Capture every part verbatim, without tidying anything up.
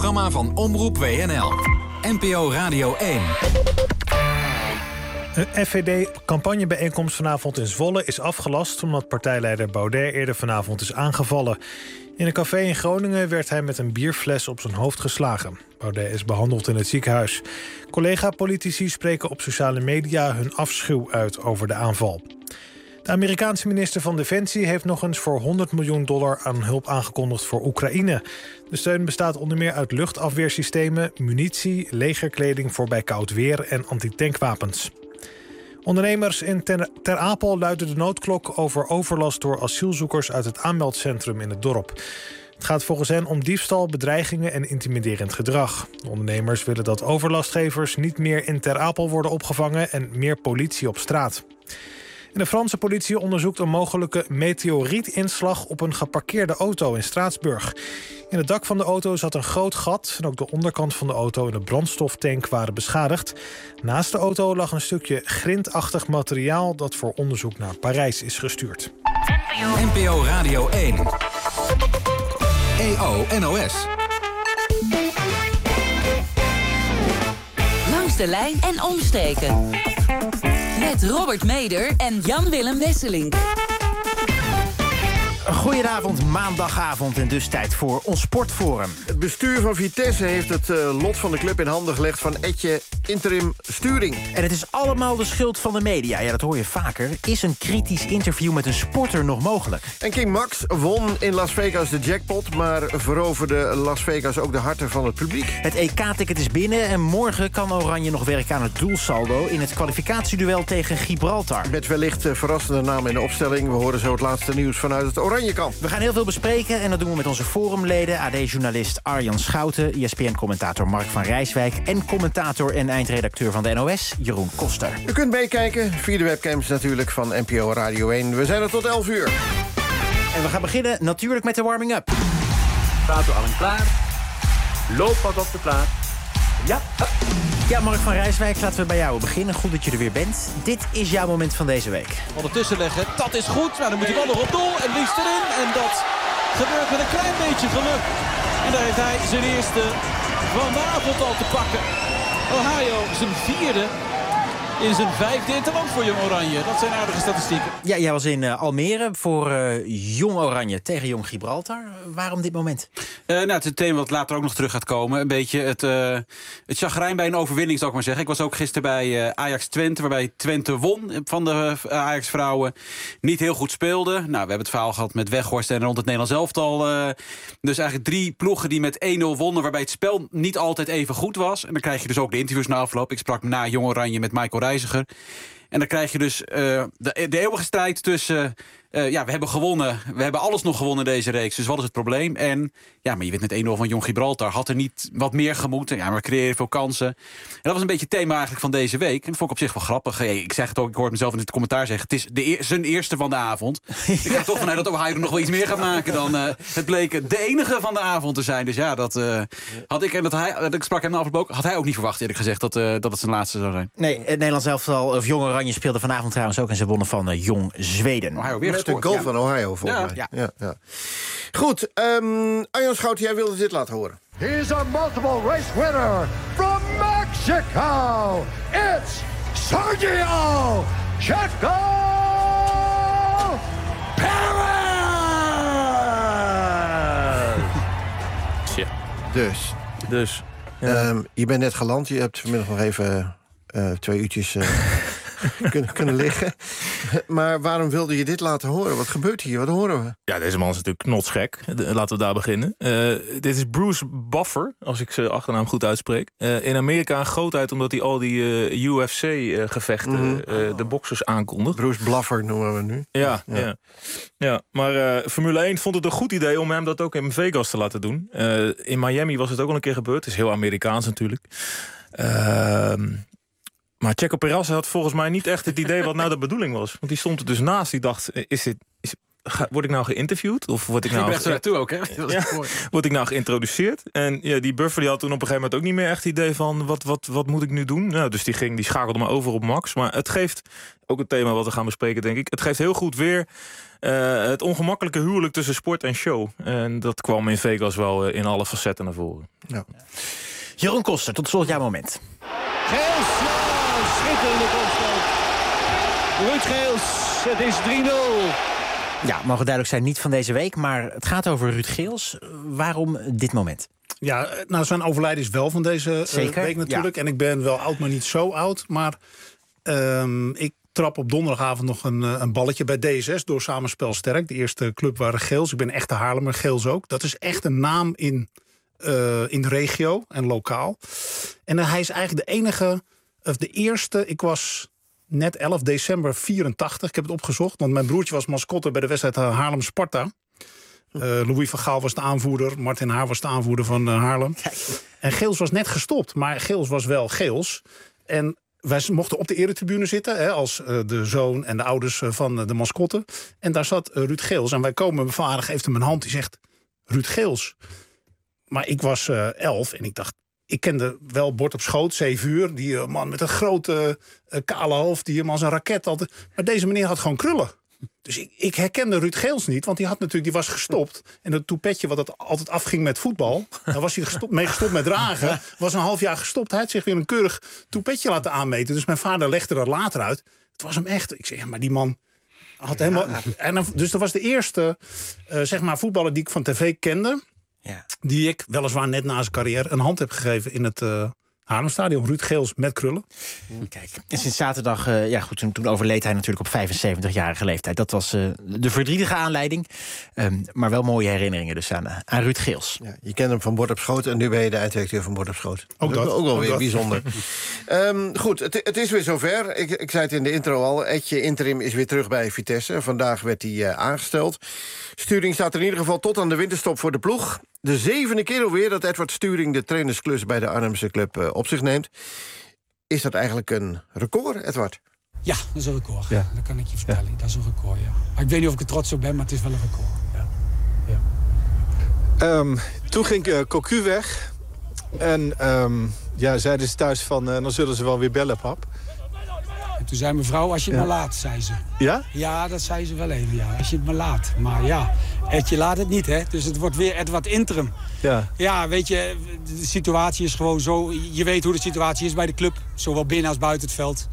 programma van Omroep W N L. N P O Radio één. Een F V D-campagnebijeenkomst vanavond in Zwolle is afgelast omdat partijleider Baudet eerder vanavond is aangevallen. In een café in Groningen werd hij met een bierfles op zijn hoofd geslagen. Baudet is behandeld in het ziekenhuis. Collega-politici spreken op sociale media hun afschuw uit over de aanval. De Amerikaanse minister van Defensie heeft nog eens voor honderd miljoen dollar aan hulp aangekondigd voor Oekraïne. De steun bestaat onder meer uit luchtafweersystemen, munitie, legerkleding voor bij koud weer en antitankwapens. Ondernemers in Ter, Ter Apel luiden de noodklok over overlast door asielzoekers uit het aanmeldcentrum in het dorp. Het gaat volgens hen om diefstal, bedreigingen en intimiderend gedrag. De ondernemers willen dat overlastgevers niet meer in Ter Apel worden opgevangen en meer politie op straat. En de Franse politie onderzoekt een mogelijke meteorietinslag op een geparkeerde auto in Straatsburg. In het dak van de auto zat een groot gat en ook de onderkant van de auto en de brandstoftank waren beschadigd. Naast de auto lag een stukje grindachtig materiaal dat voor onderzoek naar Parijs is gestuurd. N P O Radio één. E O N O S. Langs de lijn en omstreken. Met Robert Meder en Jan-Willem Wesseling. Goedenavond, maandagavond en dus tijd voor ons sportforum. Het bestuur van Vitesse heeft het uh, lot van de club in handen gelegd van Etje Interim Sturing. En het is allemaal de schuld van de media. Ja, dat hoor je vaker. Is een kritisch interview met een sporter nog mogelijk? En King Max won in Las Vegas de jackpot, maar veroverde Las Vegas ook de harten van het publiek. Het E K-ticket is binnen en morgen kan Oranje nog werken aan het doelsaldo in het kwalificatieduel tegen Gibraltar. Met wellicht uh, verrassende namen in de opstelling. We horen zo het laatste nieuws vanuit het Oranje. We gaan heel veel bespreken en dat doen we met onze forumleden. A D-journalist Arjan Schouten, E S P N-commentator Mark van Rijswijk en commentator en eindredacteur van de N O S, Jeroen Koster. U kunt meekijken via de webcams natuurlijk van N P O Radio één. We zijn er tot elf uur. En we gaan beginnen natuurlijk met de warming-up. Staat u allen klaar? Loop wat op de plaats. Ja. Ja, Mark van Rijswijk, laten we bij jou beginnen. Goed dat je er weer bent. Dit is jouw moment van deze week. Ondertussen leggen, dat is goed. Maar dan moet hij wel nog op doel en liefst erin. En dat gebeurt met een klein beetje geluk. En daar heeft hij zijn eerste van de avond al te pakken. Ohio, zijn vierde in zijn vijfde interland voor Jong Oranje. Dat zijn aardige statistieken. Ja, jij was in uh, Almere voor uh, Jong Oranje tegen Jong Gibraltar. Waarom dit moment? Uh, nou, het is een thema wat later ook nog terug gaat komen. Een beetje het, uh, het chagrijn bij een overwinning, zou ik maar zeggen. Ik was ook gisteren bij uh, Ajax Twente, waarbij Twente won van de uh, Ajax-vrouwen. Niet heel goed speelde. Nou, we hebben het verhaal gehad met Weghorst en rond het Nederlands elftal. Uh, dus eigenlijk drie ploegen die met één nul wonnen, waarbij het spel niet altijd even goed was. En dan krijg je dus ook de interviews na afloop. Ik sprak na Jong Oranje met Michael Reiziger. En dan krijg je dus uh, de, de eeuwige strijd tussen... Uh, ja, we hebben gewonnen. We hebben alles nog gewonnen in deze reeks. Dus wat is het probleem? En ja, maar je wint met één nul van Jong Gibraltar. Had er niet wat meer gemoeten? Ja, maar we creëren veel kansen. En dat was een beetje het thema eigenlijk van deze week. En dat vond ik op zich wel grappig. Hey, ik zeg het ook, ik hoor mezelf in het commentaar zeggen. Het is de eer, zijn eerste van de avond. Ja. Ik ga toch vanuit dat Ohio er nog wel iets meer gaat maken dan uh, het bleek de enige van de avond te zijn. Dus ja, dat uh, had ik, en dat hij, dat ik sprak hem na afloop ook, had hij ook niet verwacht, eerlijk gezegd, dat, uh, dat het zijn laatste zou zijn. Nee, het Nederlands elftal, of Jong Oranje speelde vanavond trouwens ook en ze wonnen van uh, Jong Zweden. Ohio weer Met gescoord. een goal Ja. van Ohio, volgens Ja. mij. Ja. Ja, ja. Goed, um, Arjan Schouten, jij wilde dit laten horen. He's a multiple race winner from Mexico. It's Sergio Checo Perez! Ja. Dus, Dus. um, je bent net geland. Je hebt vanmiddag nog even uh, twee uurtjes uh, kunnen, kunnen liggen. Maar waarom wilde je dit laten horen? Wat gebeurt hier? Wat horen we? Ja, deze man is natuurlijk knotsgek. De- Laten we daar beginnen. Uh, dit is Bruce Buffer, als ik zijn achternaam goed uitspreek. Uh, in Amerika een grootheid omdat hij al die uh, U F C-gevechten, Mhm. uh, de boxers aankondigt. Bruce Bluffer noemen we nu. Ja, Ja. ja. ja. maar uh, Formule één vond het een goed idee om hem dat ook in Vegas te laten doen. Uh, in Miami was het ook al een keer gebeurd. Het is heel Amerikaans natuurlijk. Uh, maar Checo Perez had volgens mij niet echt het idee wat nou de bedoeling was. Want die stond er dus naast. Die dacht, is dit, is, ga, word ik nou geïnterviewd? Of word ik Ging nou... er echt naartoe ook, hè? Dat was Ja, mooi. word ik nou geïntroduceerd? En ja, die Buffer die had toen op een gegeven moment ook niet meer echt het idee van... wat, wat, wat moet ik nu doen? Nou, dus die, ging, die schakelde me over op Max. Maar het geeft, ook een thema wat we gaan bespreken, denk ik... het geeft heel goed weer uh, het ongemakkelijke huwelijk tussen sport en show. En dat kwam in Vegas wel uh, in alle facetten naar voren. Ja. Jeroen Koster, tot slot jouw moment. Geels, ja, schitterende goalstoot. Ruud Geels, het is drie nul. Ja, mogen duidelijk zijn, niet van deze week, maar het gaat over Ruud Geels. Waarom dit moment? Ja, nou, zijn overlijden is wel van deze uh, Zeker, week natuurlijk. ja. En ik ben wel oud, maar niet zo oud. Maar um, ik trap op donderdagavond nog een, een balletje bij D S S... door Samenspel Sterk, de eerste club waar Geels... ik ben echt de Haarlemmer, Geels ook. Dat is echt een naam in, uh, in de regio en lokaal. En uh, hij is eigenlijk de enige, of de eerste... ik was net elf december vierentachtig, ik heb het opgezocht... want mijn broertje was mascotte bij de wedstrijd Haarlem-Sparta... Uh, Louis van Gaal was de aanvoerder. Martin Haar was de aanvoerder van uh, Haarlem. En Geels was net gestopt. Maar Geels was wel Geels. En wij mochten op de eretribune zitten. Hè, als uh, de zoon en de ouders uh, van uh, de mascotte. En daar zat uh, Ruud Geels. En wij komen, mijn vader geeft hem een hand. Die zegt, Ruud Geels. Maar ik was uh, elf en ik dacht... Ik kende wel Bord op schoot, zeven uur. Die uh, man met een grote uh, kale hoofd. Die hem als een raket had. Maar deze meneer had gewoon krullen. Dus ik, ik herkende Ruud Geels niet, want die had natuurlijk die was gestopt. En dat toepetje wat het altijd afging met voetbal, daar was hij gestopt, mee gestopt met dragen. Was een half jaar gestopt. Hij had zich weer een keurig toepetje laten aanmeten. Dus mijn vader legde dat later uit. Het was hem echt. Ik zeg, ja, maar die man had helemaal. En dan, dus dat was de eerste, uh, zeg maar, voetballer die ik van tv kende. Ja. Die ik weliswaar net na zijn carrière een hand heb gegeven in het Uh, Haarlemstadion, Ruud Geels met krullen. Kijk, en sinds zaterdag, uh, ja goed, toen, toen overleed hij natuurlijk op vijfenzeventigjarige leeftijd. Dat was uh, de verdrietige aanleiding. Um, maar wel mooie herinneringen dus aan, uh, aan Ruud Geels. Ja, je kent hem van Bord op Schoot en nu ben je de eindredacteur van Bord op Schoot. Ook dat. Ook, ook wel ook weer dat. bijzonder. um, goed, het, het is weer zover. Ik, ik zei het in de intro al. Etje Interim is weer terug bij Vitesse. Vandaag werd hij uh, aangesteld. Sturing staat er in ieder geval tot aan de winterstop voor de ploeg. De zevende keer alweer dat Edward Sturing de trainersklus bij de Arnhemse club uh, op zich neemt. Is dat eigenlijk een record, Edward? Ja, dat is een record. Ja. Dat kan ik je vertellen. Ja. Dat is een record, ja. Maar ik weet niet of ik er trots op ben, maar het is wel een record. Ja. Ja. Um, toen ging uh, Cocu weg. En um, ja, zeiden ze thuis van, uh, dan zullen ze wel weer bellen, pap. En toen zei mevrouw, als je het ja. maar laat, zei ze. Ja? Ja, dat zei ze wel even, ja. Als je het maar laat. Maar ja, Edje laat het niet, hè. Dus het wordt weer Edward Interim. Ja. Ja, weet je, de situatie is gewoon zo. Je weet hoe de situatie is bij de club. Zowel binnen als buiten het veld.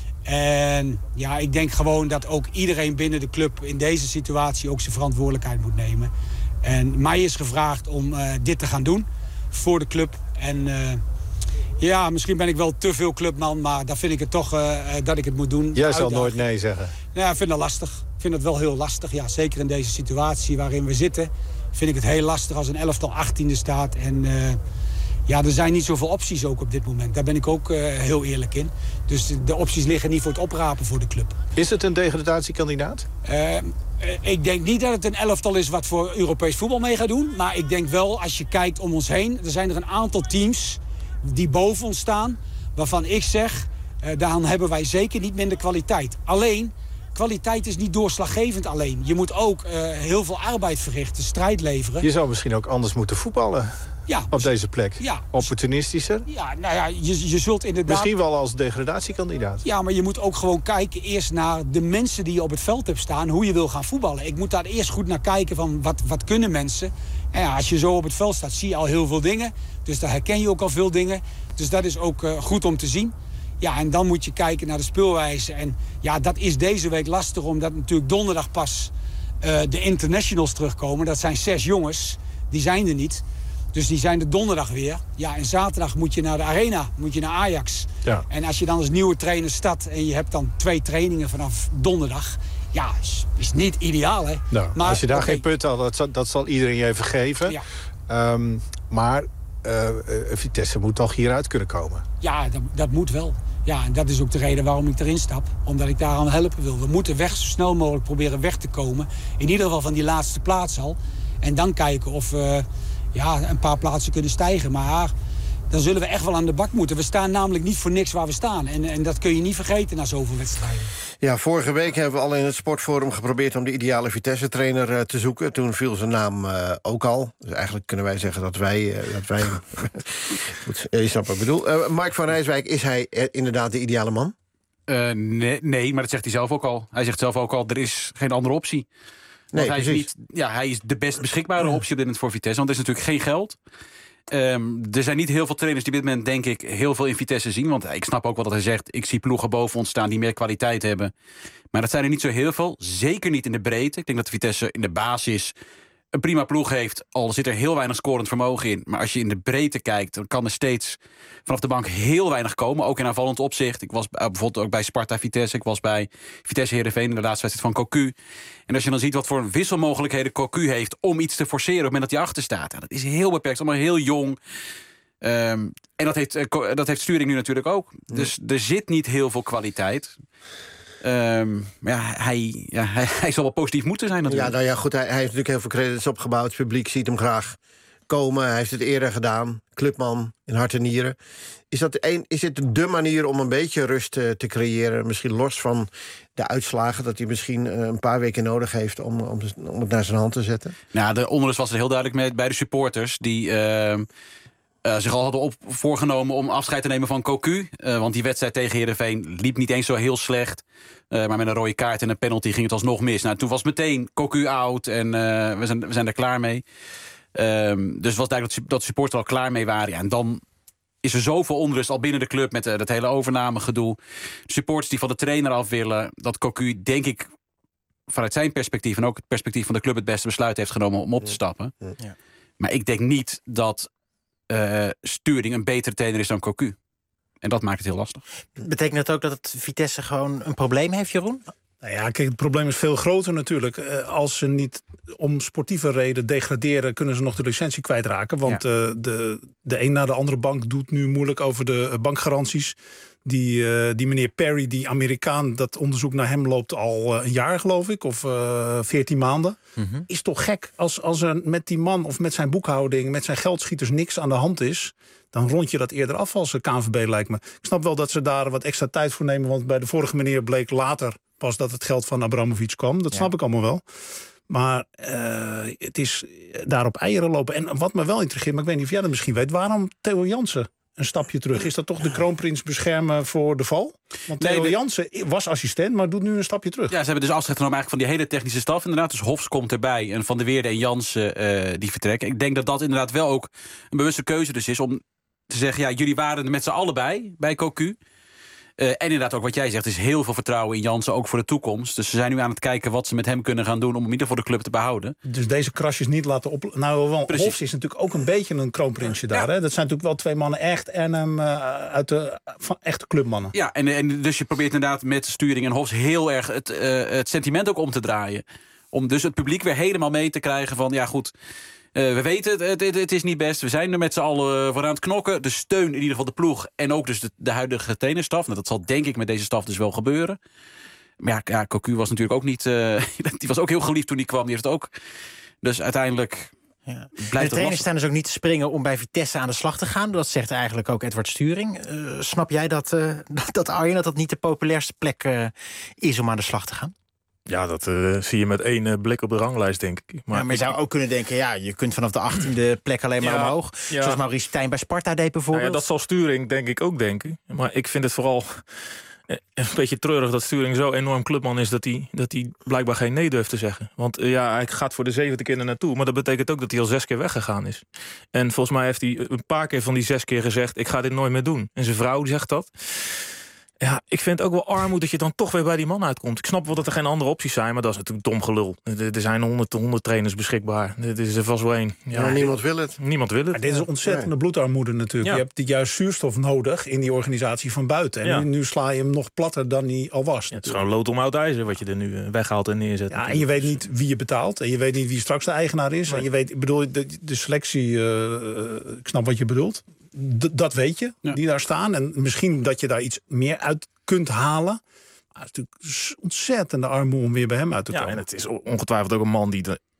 En ja, ik denk gewoon dat ook iedereen binnen de club in deze situatie ook zijn verantwoordelijkheid moet nemen. En mij is gevraagd om uh, dit te gaan doen voor de club. En uh, ja, misschien ben ik wel te veel clubman, maar dan vind ik het toch uh, dat ik het moet doen. Jij zal nooit nee zeggen. Ja, ik vind dat lastig. Ik vind het wel heel lastig. Ja, zeker in deze situatie waarin we zitten, vind ik het heel lastig als een elftal achttiende staat. En uh, ja, er zijn niet zoveel opties ook op dit moment. Daar ben ik ook uh, heel eerlijk in. Dus de, de opties liggen niet voor het oprapen voor de club. Is het een degradatiekandidaat? Uh, ik denk niet dat het een elftal is wat voor Europees voetbal mee gaat doen. Maar ik denk wel, als je kijkt om ons heen, er zijn er een aantal teams die boven ons staan, waarvan ik zeg, uh, dan hebben wij zeker niet minder kwaliteit. Alleen, kwaliteit is niet doorslaggevend alleen. Je moet ook uh, heel veel arbeid verrichten, strijd leveren. Je zou misschien ook anders moeten voetballen. Ja, op deze plek. Ja. Opportunistischer. Ja, nou ja, je, je zult inderdaad... Misschien wel als degradatiekandidaat. Ja, maar je moet ook gewoon kijken eerst naar de mensen die je op het veld hebt staan, hoe je wil gaan voetballen. Ik moet daar eerst goed naar kijken van wat, wat kunnen mensen. En ja, als je zo op het veld staat, zie je al heel veel dingen. Dus daar herken je ook al veel dingen. Dus dat is ook uh, goed om te zien. Ja, en dan moet je kijken naar de speelwijze. En ja, dat is deze week lastig, omdat natuurlijk donderdag pas uh, de internationals terugkomen. Dat zijn zes jongens, die zijn er niet. Dus die zijn er donderdag weer. Ja, en zaterdag moet je naar de arena, moet je naar Ajax. Ja. En als je dan als nieuwe trainer start en je hebt dan twee trainingen vanaf donderdag, ja, is, is niet ideaal, hè. Nou, maar als je daar okay. geen punt had, dat zal, dat zal iedereen je even geven. Ja. Um, maar uh, Vitesse moet toch hieruit kunnen komen. Ja, dat, dat moet wel. Ja, en dat is ook de reden waarom ik erin stap. Omdat ik daar aan helpen wil. We moeten weg, zo snel mogelijk proberen weg te komen. In ieder geval van die laatste plaats al. En dan kijken of we ja, een paar plaatsen kunnen stijgen. Maar dan zullen we echt wel aan de bak moeten. We staan namelijk niet voor niks waar we staan. En, en dat kun je niet vergeten na zoveel wedstrijden. Ja, vorige week hebben we al in het Sportforum geprobeerd om de ideale Vitesse-trainer uh, te zoeken. Toen viel zijn naam uh, ook al. Dus eigenlijk kunnen wij zeggen dat wij... Uh, dat wij goed, je snapt wat ik bedoel. Uh, Mark van Rijswijk, is hij uh, inderdaad de ideale man? Uh, nee, nee, maar dat zegt hij zelf ook al. Hij zegt zelf ook al, er is geen andere optie. Nee, hij, is niet, ja, hij is de best beschikbare optie op dit moment voor Vitesse. Want er is natuurlijk geen geld. Um, er zijn niet heel veel trainers die op dit moment, denk ik, heel veel in Vitesse zien. Want ik snap ook wat hij zegt. Ik zie ploegen boven ons staan die meer kwaliteit hebben. Maar dat zijn er niet zo heel veel. Zeker niet in de breedte. Ik denk dat Vitesse in de basis een prima ploeg heeft. Al zit er heel weinig scorend vermogen in. Maar als je in de breedte kijkt, dan kan er steeds vanaf de bank heel weinig komen. Ook in aanvallend opzicht. Ik was bijvoorbeeld ook bij Sparta Vitesse. Ik was bij Vitesse Heerenveen in de laatste wedstrijd van Cocu. En als je dan ziet wat voor wisselmogelijkheden Cocu heeft om iets te forceren op het moment dat hij achter staat. Ja, dat is heel beperkt. Allemaal heel jong. Um, en dat heeft, uh, dat heeft Sturing nu natuurlijk ook. Ja. Dus er zit niet heel veel kwaliteit. Um, ja, hij, ja, hij, hij zal wel positief moeten zijn natuurlijk. Ja, nou ja, goed, hij, hij heeft natuurlijk heel veel credits opgebouwd. Het publiek ziet hem graag komen. Hij heeft het eerder gedaan. Clubman in hart en nieren. Is, dat een, is dit de manier om een beetje rust uh, te creëren? Misschien los van de uitslagen, dat hij misschien uh, een paar weken nodig heeft om, om, om het naar zijn hand te zetten? Nou, de onrust was er heel duidelijk mee bij de supporters die Uh, Uh, zich al hadden op voorgenomen om afscheid te nemen van Cocu. Uh, want die wedstrijd tegen Heerenveen liep niet eens zo heel slecht. Uh, maar met een rode kaart en een penalty ging het alsnog mis. Nou, toen was meteen Cocu out en uh, we, zijn, we zijn er klaar mee. Um, dus het was duidelijk dat, dat de supporters al klaar mee waren. Ja, en dan is er zoveel onrust al binnen de club met uh, dat hele overnamegedoe. De supporters die van de trainer af willen. Dat Cocu, denk ik, vanuit zijn perspectief en ook het perspectief van de club het beste besluit heeft genomen om op te stappen. Ja. Maar ik denk niet dat Uh, Sturing een betere trainer is dan Cocu. En dat maakt het heel lastig. Betekent dat ook dat het Vitesse gewoon een probleem heeft, Jeroen? Nou ja, kijk, het probleem is veel groter natuurlijk. Uh, als ze niet om sportieve reden degraderen, kunnen ze nog de licentie kwijtraken. Want ja. uh, de, de een na de andere bank doet nu moeilijk over de uh, bankgaranties. Die, uh, die meneer Perry, die Amerikaan, dat onderzoek naar hem loopt al uh, een jaar, geloof ik. Of veertien uh, maanden. Mm-hmm. Is toch gek als, als er met die man of met zijn boekhouding, met zijn geldschieters niks aan de hand is. Dan rond je dat eerder af als K N V B, lijkt me. Ik snap wel dat ze daar wat extra tijd voor nemen. Want bij de vorige meneer bleek later pas dat het geld van Abramovic kwam. Dat ja. snap ik allemaal wel. Maar uh, het is daar op eieren lopen. En wat me wel intrigeert, maar ik weet niet of jij dat misschien weet, waarom Theo Jansen een stapje terug? Is dat toch de kroonprins beschermen voor de val? Want Theo nee, de... Jansen was assistent, maar doet nu een stapje terug. Ja, ze hebben dus afscheid genomen eigenlijk van die hele technische staf. Inderdaad, dus Hofs komt erbij en Van der Weerde en Jansen uh, die vertrekken. Ik denk dat dat inderdaad wel ook een bewuste keuze dus is om te zeggen, ja, jullie waren er met z'n allen bij, bij Cocu. Uh, en inderdaad ook wat jij zegt, is heel veel vertrouwen in Jansen, ook voor de toekomst. Dus ze zijn nu aan het kijken wat ze met hem kunnen gaan doen om in ieder geval de club te behouden. Dus deze krasjes niet laten op. Nou, wel, Hofs is natuurlijk ook een beetje een kroonprinsje daar. Ja. Hè? Dat zijn natuurlijk wel twee mannen echt en hem uh, uit de van echte clubmannen. Ja, en, en dus je probeert inderdaad met Sturing en Hofs heel erg het, uh, het sentiment ook om te draaien. Om dus het publiek weer helemaal mee te krijgen van, ja goed, Uh, we weten het, het, het, het is niet best. We zijn er met z'n allen voor aan het knokken. De steun in ieder geval de ploeg. En ook dus de, de huidige trainerstaf. Nou, dat zal denk ik met deze staf dus wel gebeuren. Maar ja, ja Cocu was natuurlijk ook niet Uh, die was ook heel geliefd toen hij kwam. Die heeft het ook. Dus uiteindelijk ja. De trainers staan dus ook niet te springen om bij Vitesse aan de slag te gaan. Dat zegt eigenlijk ook Edward Sturing. Uh, snap jij dat, uh, dat Arjen dat dat niet de populairste plek uh, is om aan de slag te gaan? Ja, dat uh, zie je met één uh, blik op de ranglijst, denk ik. Maar, ja, maar je zou ook kunnen denken, ja, je kunt vanaf de achttiende plek alleen maar ja, omhoog. Ja. Zoals Maurice Stijn bij Sparta deed bijvoorbeeld. Nou ja, dat zal Sturing denk ik ook denken. Maar ik vind het vooral uh, een beetje treurig dat Sturing zo enorm clubman is dat hij, dat hij blijkbaar geen nee durft te zeggen. Want uh, ja, hij gaat voor de zevende keer er naartoe. Maar dat betekent ook dat hij al zes keer weggegaan is. En volgens mij heeft hij een paar keer van die zes keer gezegd, ik ga dit nooit meer doen. En zijn vrouw zegt dat. Ja, ik vind het ook wel armoed dat je dan toch weer bij die man uitkomt. Ik snap wel dat er geen andere opties zijn, maar dat is natuurlijk dom gelul. Er zijn honderd, honderd trainers beschikbaar. Dit is er vast wel één. Ja, maar niemand wil het. Niemand wil het. Maar dit is ontzettende nee. bloedarmoede natuurlijk. Ja. Je hebt die juist zuurstof nodig in die organisatie van buiten. En ja. nu, nu sla je hem nog platter dan hij al was. Ja, het is gewoon lood om oud ijzer wat je er nu weghaalt en neerzet. Ja, en je weet niet wie je betaalt. En je weet niet wie straks de eigenaar is. Nee. En je weet, ik bedoel, de, de selectie, uh, ik snap wat je bedoelt. D- dat weet je, ja. die daar staan. En misschien dat je daar iets meer uit kunt halen. Maar het is natuurlijk ontzettende armoede om weer bij hem uit te komen. Ja, en het is ongetwijfeld ook een man die de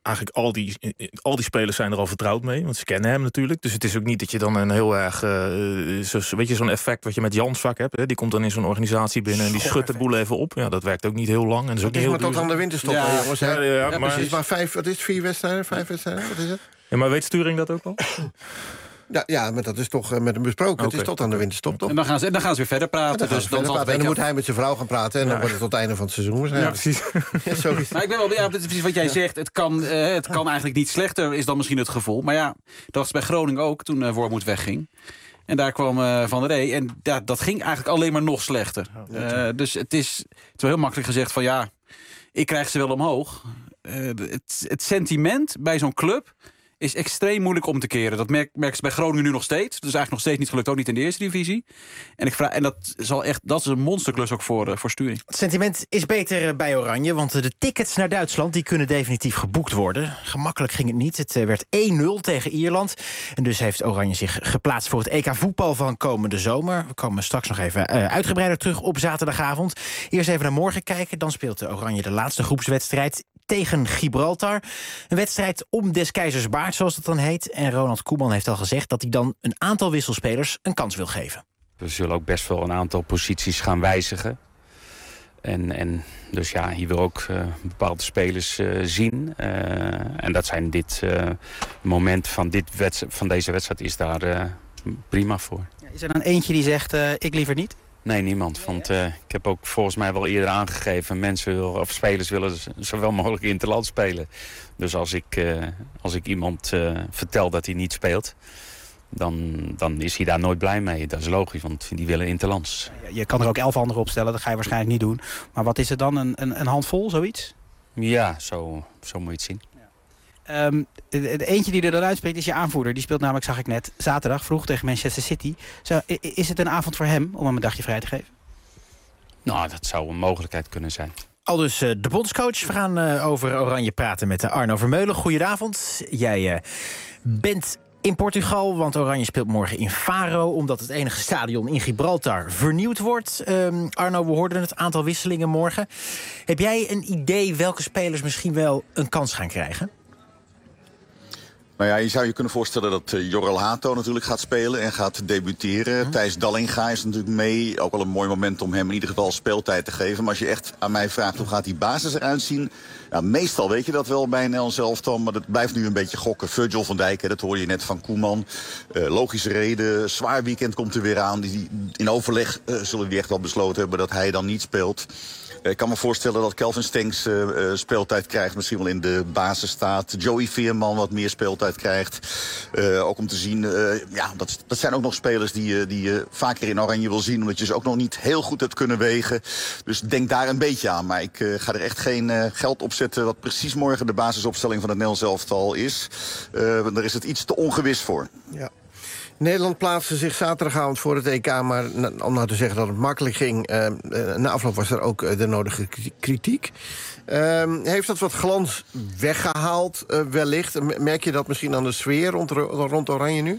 eigenlijk al die, al die spelers zijn er al vertrouwd mee. Want ze kennen hem natuurlijk. Dus het is ook niet dat je dan een heel erg... Uh, zo, weet je, zo'n effect wat je met Jans vaak hebt. Hè? Die komt dan in zo'n organisatie binnen en die schudt de boel even op. Ja, dat werkt ook niet heel lang. En dat is ook het is niet maar heel tot aan de winterstop. Ja, hè, jongens, ja, ja, ja, ja, maar, precies. Maar vijf, wat is het, vier wedstrijden? Vijf wedstrijden? Wat is het? Ja, maar weet Sturing dat ook al? Ja, ja, maar dat is toch uh, met hem besproken. Okay. Het is tot aan de winterstop, toch? En dan gaan ze, en dan gaan ze weer verder praten. Dan, dus dan, verder praten. En dan moet hij met zijn vrouw gaan praten. En dan ja. wordt het tot het einde van het seizoen waarschijnlijk. Ja, precies. Ja, sorry. Maar ik ben wel, ja, dat is precies wat jij ja. zegt. Het kan, uh, het kan eigenlijk niet slechter, is dan misschien het gevoel. Maar ja, dat was bij Groningen ook, toen uh, Wormoed wegging. En daar kwam uh, Van der Rey. En ja, dat ging eigenlijk alleen maar nog slechter. Uh, dus het is, het is wel heel makkelijk gezegd van ja, ik krijg ze wel omhoog. Uh, het, het sentiment bij zo'n club is extreem moeilijk om te keren. Dat merk, merken ze bij Groningen nu nog steeds. Dat is eigenlijk nog steeds niet gelukt, ook niet in de eerste divisie. En, ik vraag, en dat, zal echt, dat is een monsterklus ook voor, uh, voor Sturing. Het sentiment is beter bij Oranje, want de tickets naar Duitsland die kunnen definitief geboekt worden. Gemakkelijk ging het niet. Het werd één nul tegen Ierland. En dus heeft Oranje zich geplaatst voor het E K voetbal van komende zomer. We komen straks nog even uh, uitgebreider terug op zaterdagavond. Eerst even naar morgen kijken. Dan speelt de Oranje de laatste groepswedstrijd tegen Gibraltar. Een wedstrijd om des keizers baard, zoals dat dan heet. En Ronald Koeman heeft al gezegd dat hij dan een aantal wisselspelers een kans wil geven. We zullen ook best wel een aantal posities gaan wijzigen. En, en dus ja, hier wil ook uh, bepaalde spelers uh, zien. Uh, en dat zijn dit uh, moment van, dit wedst- van deze wedstrijd is daar uh, prima voor. Is er dan eentje die zegt, uh, ik liever niet? Nee, niemand. Want uh, ik heb ook volgens mij wel eerder aangegeven, mensen willen, of spelers willen zoveel mogelijk interland spelen. Dus als ik, uh, als ik iemand uh, vertel dat hij niet speelt, dan, dan is hij daar nooit blij mee. Dat is logisch, want die willen interlands. Je kan er ook elf anderen opstellen, dat ga je waarschijnlijk niet doen. Maar wat is het dan, een, een, een handvol, zoiets? Ja, zo, zo moet je het zien. Um, de, de eentje die er dan uitspreekt is je aanvoerder. Die speelt namelijk, zag ik net, zaterdag vroeg tegen Manchester City. Zo, is het een avond voor hem om hem een dagje vrij te geven? Nou, dat zou een mogelijkheid kunnen zijn. Al dus uh, de bondscoach. We gaan uh, over Oranje praten met uh, Arno Vermeulen. Goedenavond. Jij uh, bent in Portugal, want Oranje speelt morgen in Faro, omdat het enige stadion in Gibraltar vernieuwd wordt. Um, Arno, we hoorden het aantal wisselingen morgen. Heb jij een idee welke spelers misschien wel een kans gaan krijgen? Nou ja, je zou je kunnen voorstellen dat uh, Jorrel Hato natuurlijk gaat spelen en gaat debuteren. Mm-hmm. Thijs Dallinga is natuurlijk mee. Ook wel een mooi moment om hem in ieder geval speeltijd te geven. Maar als je echt aan mij vraagt hoe gaat die basis eruit zien, ja, meestal weet je dat wel bij Nederlands elftal, maar dat blijft nu een beetje gokken. Virgil van Dijk, hè, dat hoor je net van Koeman. Uh, logische reden, zwaar weekend komt er weer aan. Die, in overleg uh, zullen die echt wel besloten hebben dat hij dan niet speelt. Ik kan me voorstellen dat Kelvin Stenks uh, speeltijd krijgt. Misschien wel in de basis staat. Joey Veerman wat meer speeltijd krijgt. Uh, ook om te zien, uh, ja, dat, dat zijn ook nog spelers die, uh, die je uh, vaker in Oranje wil zien. Omdat je ze ook nog niet heel goed hebt kunnen wegen. Dus denk daar een beetje aan. Maar ik uh, ga er echt geen uh, geld op zetten wat precies morgen de basisopstelling van het Nederlands elftal is. Uh, want daar is het iets te ongewis voor. Ja. Nederland plaatste zich zaterdagavond voor het E K, maar om nou te zeggen dat het makkelijk ging, uh, na afloop was er ook uh, de nodige kritiek. Uh, heeft dat wat glans weggehaald, uh, wellicht? Merk je dat misschien aan de sfeer rond, rond Oranje nu?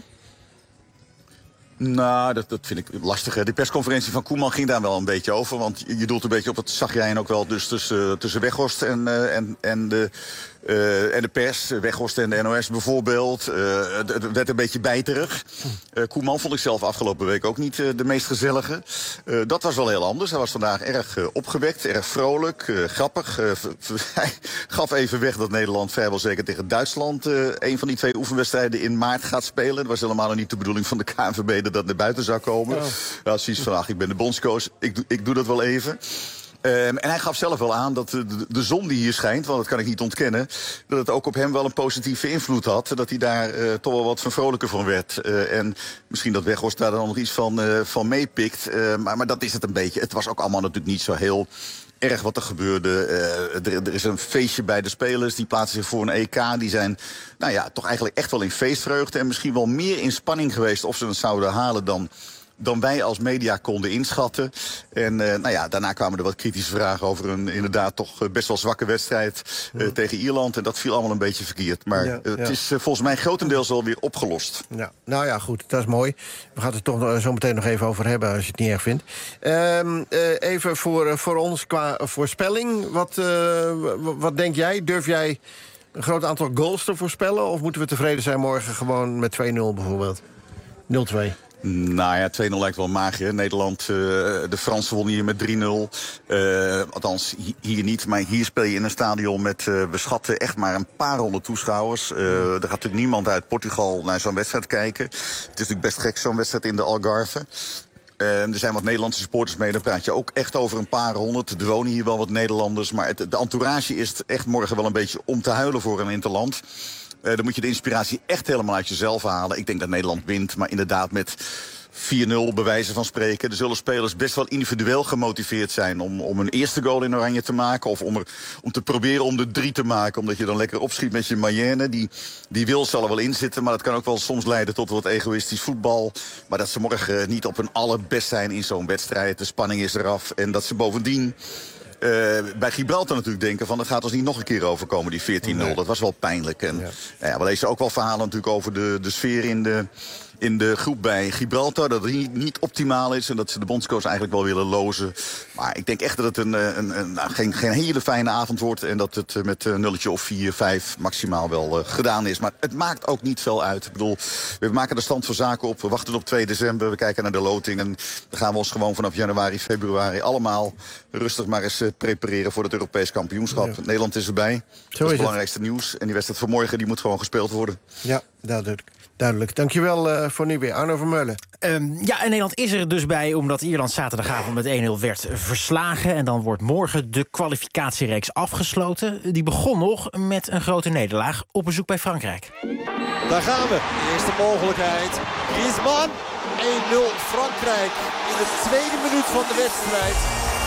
Nou, dat, dat vind ik lastig. Hè. Die persconferentie van Koeman ging daar wel een beetje over. Want je, je doelt een beetje op, dat zag jij ook wel, dus tussen, tussen Weghorst en, uh, en, en, de, uh, en de pers. Weghorst en de N O S bijvoorbeeld. Uh, het, het werd een beetje bijterig. Uh, Koeman vond ik zelf afgelopen week ook niet uh, de meest gezellige. Uh, dat was wel heel anders. Hij was vandaag erg uh, opgewekt, erg vrolijk, uh, grappig. Uh, hij gaf even weg dat Nederland vrijwel zeker tegen Duitsland uh, een van die twee oefenwedstrijden in maart gaat spelen. Dat was helemaal nog niet de bedoeling van de K N V B dat dat naar buiten zou komen. Oh. Ja, zoiets van, ach, ik ben de bondscoach, ik, doe, ik doe dat wel even. Um, en hij gaf zelf wel aan dat de, de, de zon die hier schijnt, want dat kan ik niet ontkennen, dat het ook op hem wel een positieve invloed had. Dat hij daar uh, toch wel wat van vrolijker van werd. Uh, en misschien dat Weghorst daar dan nog iets van, uh, van meepikt. Uh, maar, maar dat is het een beetje. Het was ook allemaal natuurlijk niet zo heel erg wat er gebeurde. Uh, er, er is een feestje bij de spelers. Die plaatsen zich voor een E K. Die zijn, nou ja, toch eigenlijk echt wel in feestvreugde. En misschien wel meer in spanning geweest of ze het zouden halen dan dan wij als media konden inschatten. En uh, nou ja, daarna kwamen er wat kritische vragen over een inderdaad toch best wel zwakke wedstrijd uh, ja. tegen Ierland. En dat viel allemaal een beetje verkeerd. Maar ja, uh, het ja. is uh, volgens mij grotendeels alweer opgelost. Ja. Nou ja, goed, dat is mooi. We gaan het er toch uh, zo meteen nog even over hebben, als je het niet erg vindt. Uh, uh, even voor, uh, voor ons qua voorspelling. Wat, uh, wat denk jij? Durf jij een groot aantal goals te voorspellen? Of moeten we tevreden zijn morgen gewoon met twee nul bijvoorbeeld? nul twee. Nou ja, twee nul lijkt wel mager. Nederland, uh, de Fransen wonnen hier met drie nul. Uh, althans, hier niet. Maar hier speel je in een stadion met, uh, we schatten, echt maar een paar honderd toeschouwers. Uh, er gaat natuurlijk niemand uit Portugal naar zo'n wedstrijd kijken. Het is natuurlijk best gek, zo'n wedstrijd in de Algarve. Uh, er zijn wat Nederlandse supporters mee. Dan praat je ook echt over een paar honderd. Er wonen hier wel wat Nederlanders. Maar het, de entourage is echt morgen wel een beetje om te huilen voor een interland. Uh, dan moet je de inspiratie echt helemaal uit jezelf halen. Ik denk dat Nederland wint, maar inderdaad met vier nul bij wijze van spreken. Er zullen spelers best wel individueel gemotiveerd zijn om, om een eerste goal in oranje te maken. Of om, er, om te proberen om er drie te maken. Omdat je dan lekker opschiet met je Mayenne. Die, die wil zal er wel in zitten, maar dat kan ook wel soms leiden tot wat egoïstisch voetbal. Maar dat ze morgen niet op hun allerbest zijn in zo'n wedstrijd. De spanning is eraf en dat ze bovendien Uh, bij Gibraltar natuurlijk denken van, dat gaat ons niet nog een keer overkomen, die veertien nul. Nee. Dat was wel pijnlijk. En, ja. Ja, we lezen ook wel verhalen natuurlijk over de, de sfeer in de, in de groep bij Gibraltar. Dat het niet, niet optimaal is en dat ze de bondscoach eigenlijk wel willen lozen. Maar ik denk echt dat het een, een, een, nou, geen, geen hele fijne avond wordt. En dat het met een nulletje of vier, vijf maximaal wel uh, gedaan is. Maar het maakt ook niet veel uit. Ik bedoel, we maken de stand van zaken op. We wachten op twee december. We kijken naar de loting. En dan gaan we ons gewoon vanaf januari, februari allemaal rustig maar eens uh, prepareren voor het Europees kampioenschap. Ja. Nederland is erbij. Zo dat is het belangrijkste nieuws. En die wedstrijd van morgen die moet gewoon gespeeld worden. Ja, duidelijk. Duidelijk. Dankjewel uh, voor nu weer. Arno Vermeulen. Um, ja, en Nederland is er dus bij omdat Ierland zaterdagavond met één nul werd verslagen. En dan wordt morgen de kwalificatiereeks afgesloten. Die begon nog met een grote nederlaag op bezoek bij Frankrijk. Daar gaan we. De eerste mogelijkheid. Griezmann. één nul Frankrijk in de tweede minuut van de wedstrijd.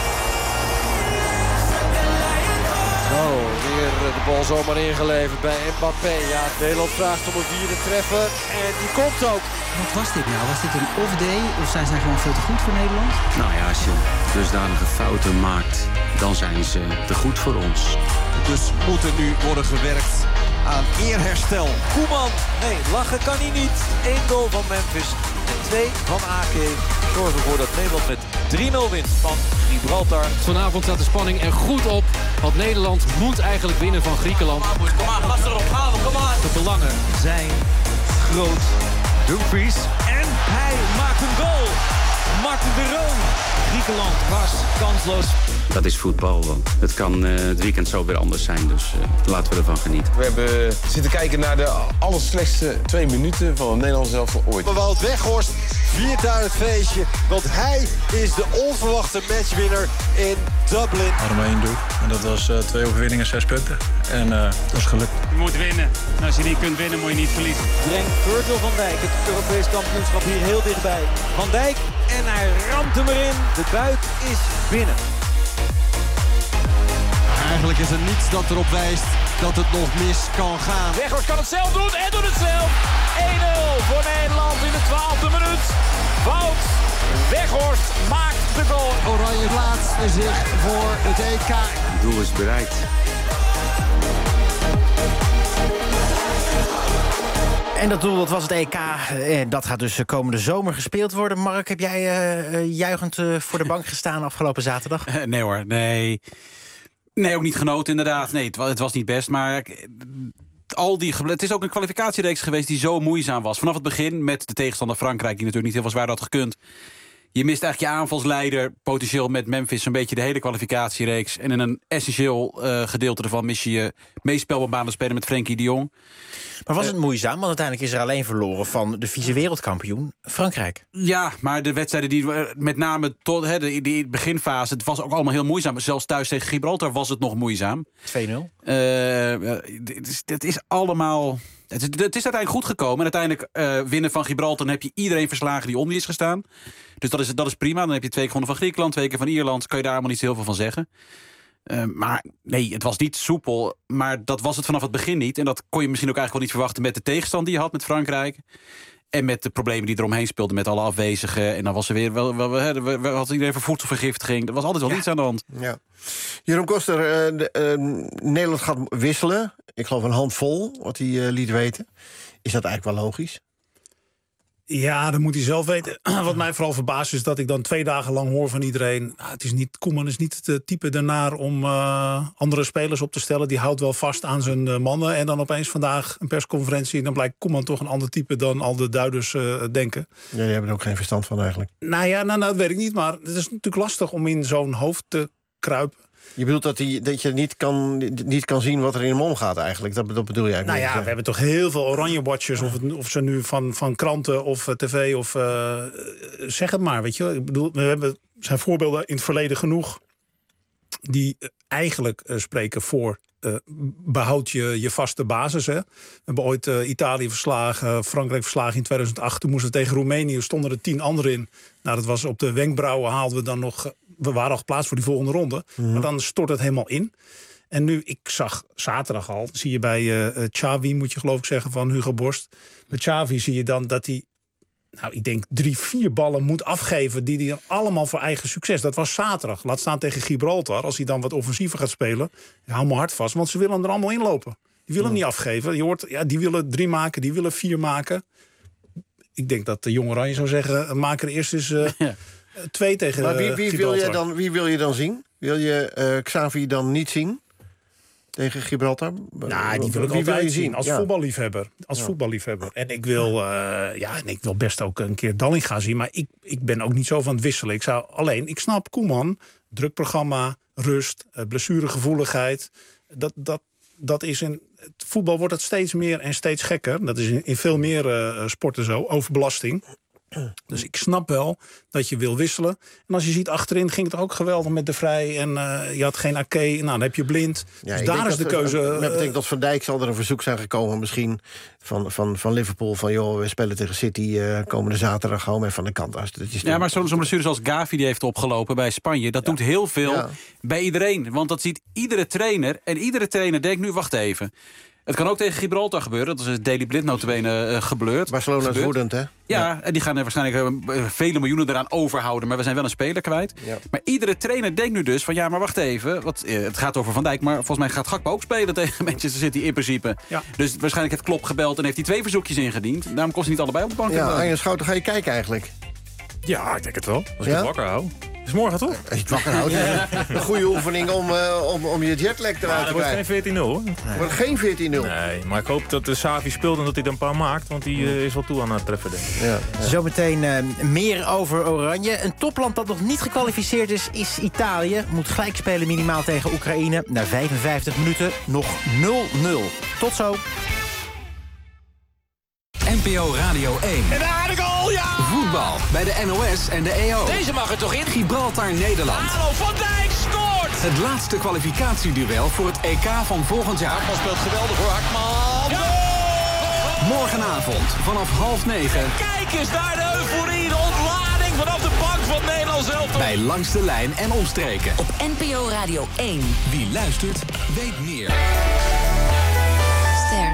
Oh, weer de bal zomaar ingeleverd bij Mbappé. Ja, Nederland vraagt om een vierde treffer. En die komt ook. Wat was dit nou? Was dit een off-day? Of zijn zij gewoon veel te goed voor Nederland? Nou ja, als je dusdanige fouten maakt, dan zijn ze te goed voor ons. Dus moet er nu worden gewerkt aan eerherstel. Koeman, nee, lachen kan hij niet. Eén goal van Memphis en twee van A K zorgen ervoor dat Nederland met drie nul wint van Gibraltar. Vanavond staat de spanning er goed op, want Nederland moet eigenlijk winnen van Griekenland. Kom maar, gas erop, gaan we, kom maar. De belangen zijn groot. Dumfries en hij maakt een goal. Martin de Roon. Griekenland was kansloos. Dat is voetbal, want het kan uh, het weekend zo weer anders zijn, dus uh, laten we ervan genieten. We hebben zitten kijken naar de allerslechtste twee minuten van het Nederlands elftal ooit. Maar Wout Weghorst viert daar het feestje, want hij is de onverwachte matchwinner in Dublin. We hadden maar één doel en dat was uh, twee overwinningen, zes punten. En uh, dat is gelukt. Je moet winnen. En als je niet kunt winnen, moet je niet verliezen. Brengt Virgil van Dijk het Europees kampioenschap hier heel dichtbij. Van Dijk en hij ramt hem erin. De buit is binnen. Eigenlijk is er niets dat erop wijst dat het nog mis kan gaan. Weghorst kan het zelf doen en doet het zelf. één nul voor Nederland in de twaalfde minuut. Wout Weghorst maakt de goal. Oranje plaatst zich voor het E K. Het doel is bereikt. En dat doel, dat was het E K. En dat gaat dus komende zomer gespeeld worden. Mark, heb jij uh, juichend uh, voor de bank gestaan afgelopen zaterdag? Uh, nee hoor, nee. Nee, ook niet genoten inderdaad. Nee, het was, het was niet best, maar al die, het is ook een kwalificatiereeks geweest die zo moeizaam was. Vanaf het begin met de tegenstander Frankrijk, die natuurlijk niet heel veel zwaarder had gekund. Je mist eigenlijk je aanvalsleider, potentieel met Memphis een beetje de hele kwalificatiereeks. En in een essentieel uh, gedeelte ervan mis je je meespelbare speler met Frenkie de Jong. Maar was het moeizaam? Want uiteindelijk is er alleen verloren van de vice-wereldkampioen Frankrijk. Ja, maar de wedstrijden die met name tot he, die, die beginfase, het was ook allemaal heel moeizaam. Zelfs thuis tegen Gibraltar was het nog moeizaam. twee nul. Uh, het, is, het is allemaal. Het is, het is uiteindelijk goed gekomen. En uiteindelijk uh, winnen van Gibraltar, dan heb je iedereen verslagen die onder je is gestaan. Dus dat is, dat is prima. Dan heb je twee keer gewonnen van Griekenland, twee keer van Ierland. Kan je daar allemaal niet zo heel veel van zeggen. Uh, maar nee, het was niet soepel. Maar dat was het vanaf het begin niet. En dat kon je misschien ook eigenlijk wel niet verwachten met de tegenstand die je had met Frankrijk. En met de problemen die eromheen speelden met alle afwezigen. En dan was er weer wel, wel, wel, wel, wel had iedereen voor voedselvergiftiging. Er was altijd wel ja. iets aan de hand. Ja. Jeroen Koster, uh, de, uh, Nederland gaat wisselen. Ik geloof een handvol, wat hij uh, liet weten. Is dat eigenlijk wel logisch? Ja, dat moet hij zelf weten. Wat mij vooral verbaast is dat ik dan twee dagen lang hoor van iedereen... Nou, het is niet, Koeman is niet het type daarnaar om uh, andere spelers op te stellen. Die houdt wel vast aan zijn uh, mannen. En dan opeens vandaag een persconferentie... en dan blijkt Koeman toch een ander type dan al de duiders uh, denken. Ja, die hebben er ook geen verstand van eigenlijk. Nou ja, nou, nou, dat weet ik niet. Maar het is natuurlijk lastig om in zo'n hoofd te kruipen. Je bedoelt dat, die, dat je niet kan, niet kan zien wat er in hem omgaat eigenlijk? Dat, dat bedoel je eigenlijk? Nou ja, we hebben toch heel veel oranje-watchers... Of, het, of ze nu van, van kranten of uh, tv of... Uh, zeg het maar, weet je wel. Ik bedoel, we hebben, zijn voorbeelden in het verleden genoeg... die uh, eigenlijk uh, spreken voor... Uh, behoud je, je vaste basis. Hè. We hebben ooit uh, Italië verslagen, Frankrijk verslagen in tweeduizend acht. Toen moesten we tegen Roemenië, stonden er tien anderen in. Nou, dat was op de wenkbrauwen haalden we dan nog... We waren al geplaatst voor die volgende ronde. Mm-hmm. Maar dan stort het helemaal in. En nu, ik zag zaterdag al, zie je bij uh, Xavi, moet je geloof ik zeggen, van Hugo Borst. Bij Xavi zie je dan dat hij, nou, ik denk drie, vier ballen moet afgeven... die hij dan allemaal voor eigen succes. Dat was zaterdag. Laat staan tegen Gibraltar. Als hij dan wat offensiever gaat spelen, hou me hard vast. Want ze willen er allemaal inlopen. Die willen mm. niet afgeven. Je hoort, ja, die willen drie maken, die willen vier maken. Ik denk dat de jonge Oranje zou zeggen, maak er eerst eens... Uh, ja. Twee tegen maar wie, wie, wil je dan, wie wil je dan zien? Wil je uh, Xavi dan niet zien? Tegen Gibraltar? Nou, die wil ik wie altijd wil je zien. Als ja. voetballiefhebber. Als ja. voetballiefhebber. En ik wil, uh, ja, en ik wil best ook een keer Dallinga zien. Maar ik, ik ben ook niet zo van het wisselen. Ik zou alleen, ik snap Koeman. Druk programma, rust, uh, blessuregevoeligheid. Dat, dat, dat is in het voetbal wordt het steeds meer en steeds gekker. Dat is in, in veel meer uh, sporten zo. Overbelasting. Dus ik snap wel dat je wil wisselen. En als je ziet, achterin ging het ook geweldig met De Vrij. En uh, je had geen Ake. Nou, dan heb je Blind. Ja, dus daar is de keuze. Uh, ik denk dat Van Dijk zal er een verzoek zijn gekomen. Misschien van, van, van Liverpool. Van joh, we spelen tegen City uh, komende zaterdag. Gewoon even van de kant af. Dat is ja, maar zo'n zo blessure zoals Gavi die heeft opgelopen bij Spanje. Dat ja. doet heel veel ja. bij iedereen. Want dat ziet iedere trainer. En iedere trainer denkt nu, wacht even. Het kan ook tegen Gibraltar gebeuren. Dat is Daley Blind notabene uh, gebleurd. Barcelona gebeurd. is woedend, hè? Ja, ja, en die gaan er waarschijnlijk uh, vele miljoenen eraan overhouden. Maar we zijn wel een speler kwijt. Ja. Maar iedere trainer denkt nu dus van... ja, maar wacht even. Wat, uh, het gaat over Van Dijk, maar volgens mij gaat Gakpo ook spelen... tegen Manchester City in principe. Ja. Dus waarschijnlijk heeft Klopp gebeld en heeft hij twee verzoekjes ingediend. Daarom kost hij niet allebei op de bank. Ja, Arjen Schouten, ga je kijken eigenlijk? Ja, ik denk het wel. Als ik ja? het wakker hou. Is morgen toch? Als je het wakker houdt. Ja. Een goede oefening om, uh, om, om je jetlag eruit ja, te krijgen. Het wordt geen veertien nul hoor. Het wordt geen veertien nul. Nee, maar ik hoop dat de Xavi speelt en dat hij er een paar maakt. Want die uh, is wel toe aan het treffen, denk ik. Ja, ja. Zometeen uh, meer over Oranje. Een topland dat nog niet gekwalificeerd is, is Italië. Moet gelijk spelen minimaal tegen Oekraïne. Na vijfenvijftig minuten nog nul nul. Tot zo. N P O Radio één. En daar de goal, ja! Voetbal bij de N O S en de E O. Deze mag er toch in? Gibraltar, Nederland. Hallo, Van Dijk scoort! Het laatste kwalificatieduel voor het E K van volgend jaar. Akman speelt geweldig voor Akman. Ja! Morgenavond vanaf half negen. En kijk eens naar de euforie, de ontlading vanaf de bank van Nederland zelf. Bij Langs de Lijn en Omstreken. Op N P O Radio één. Wie luistert, weet meer. Ster.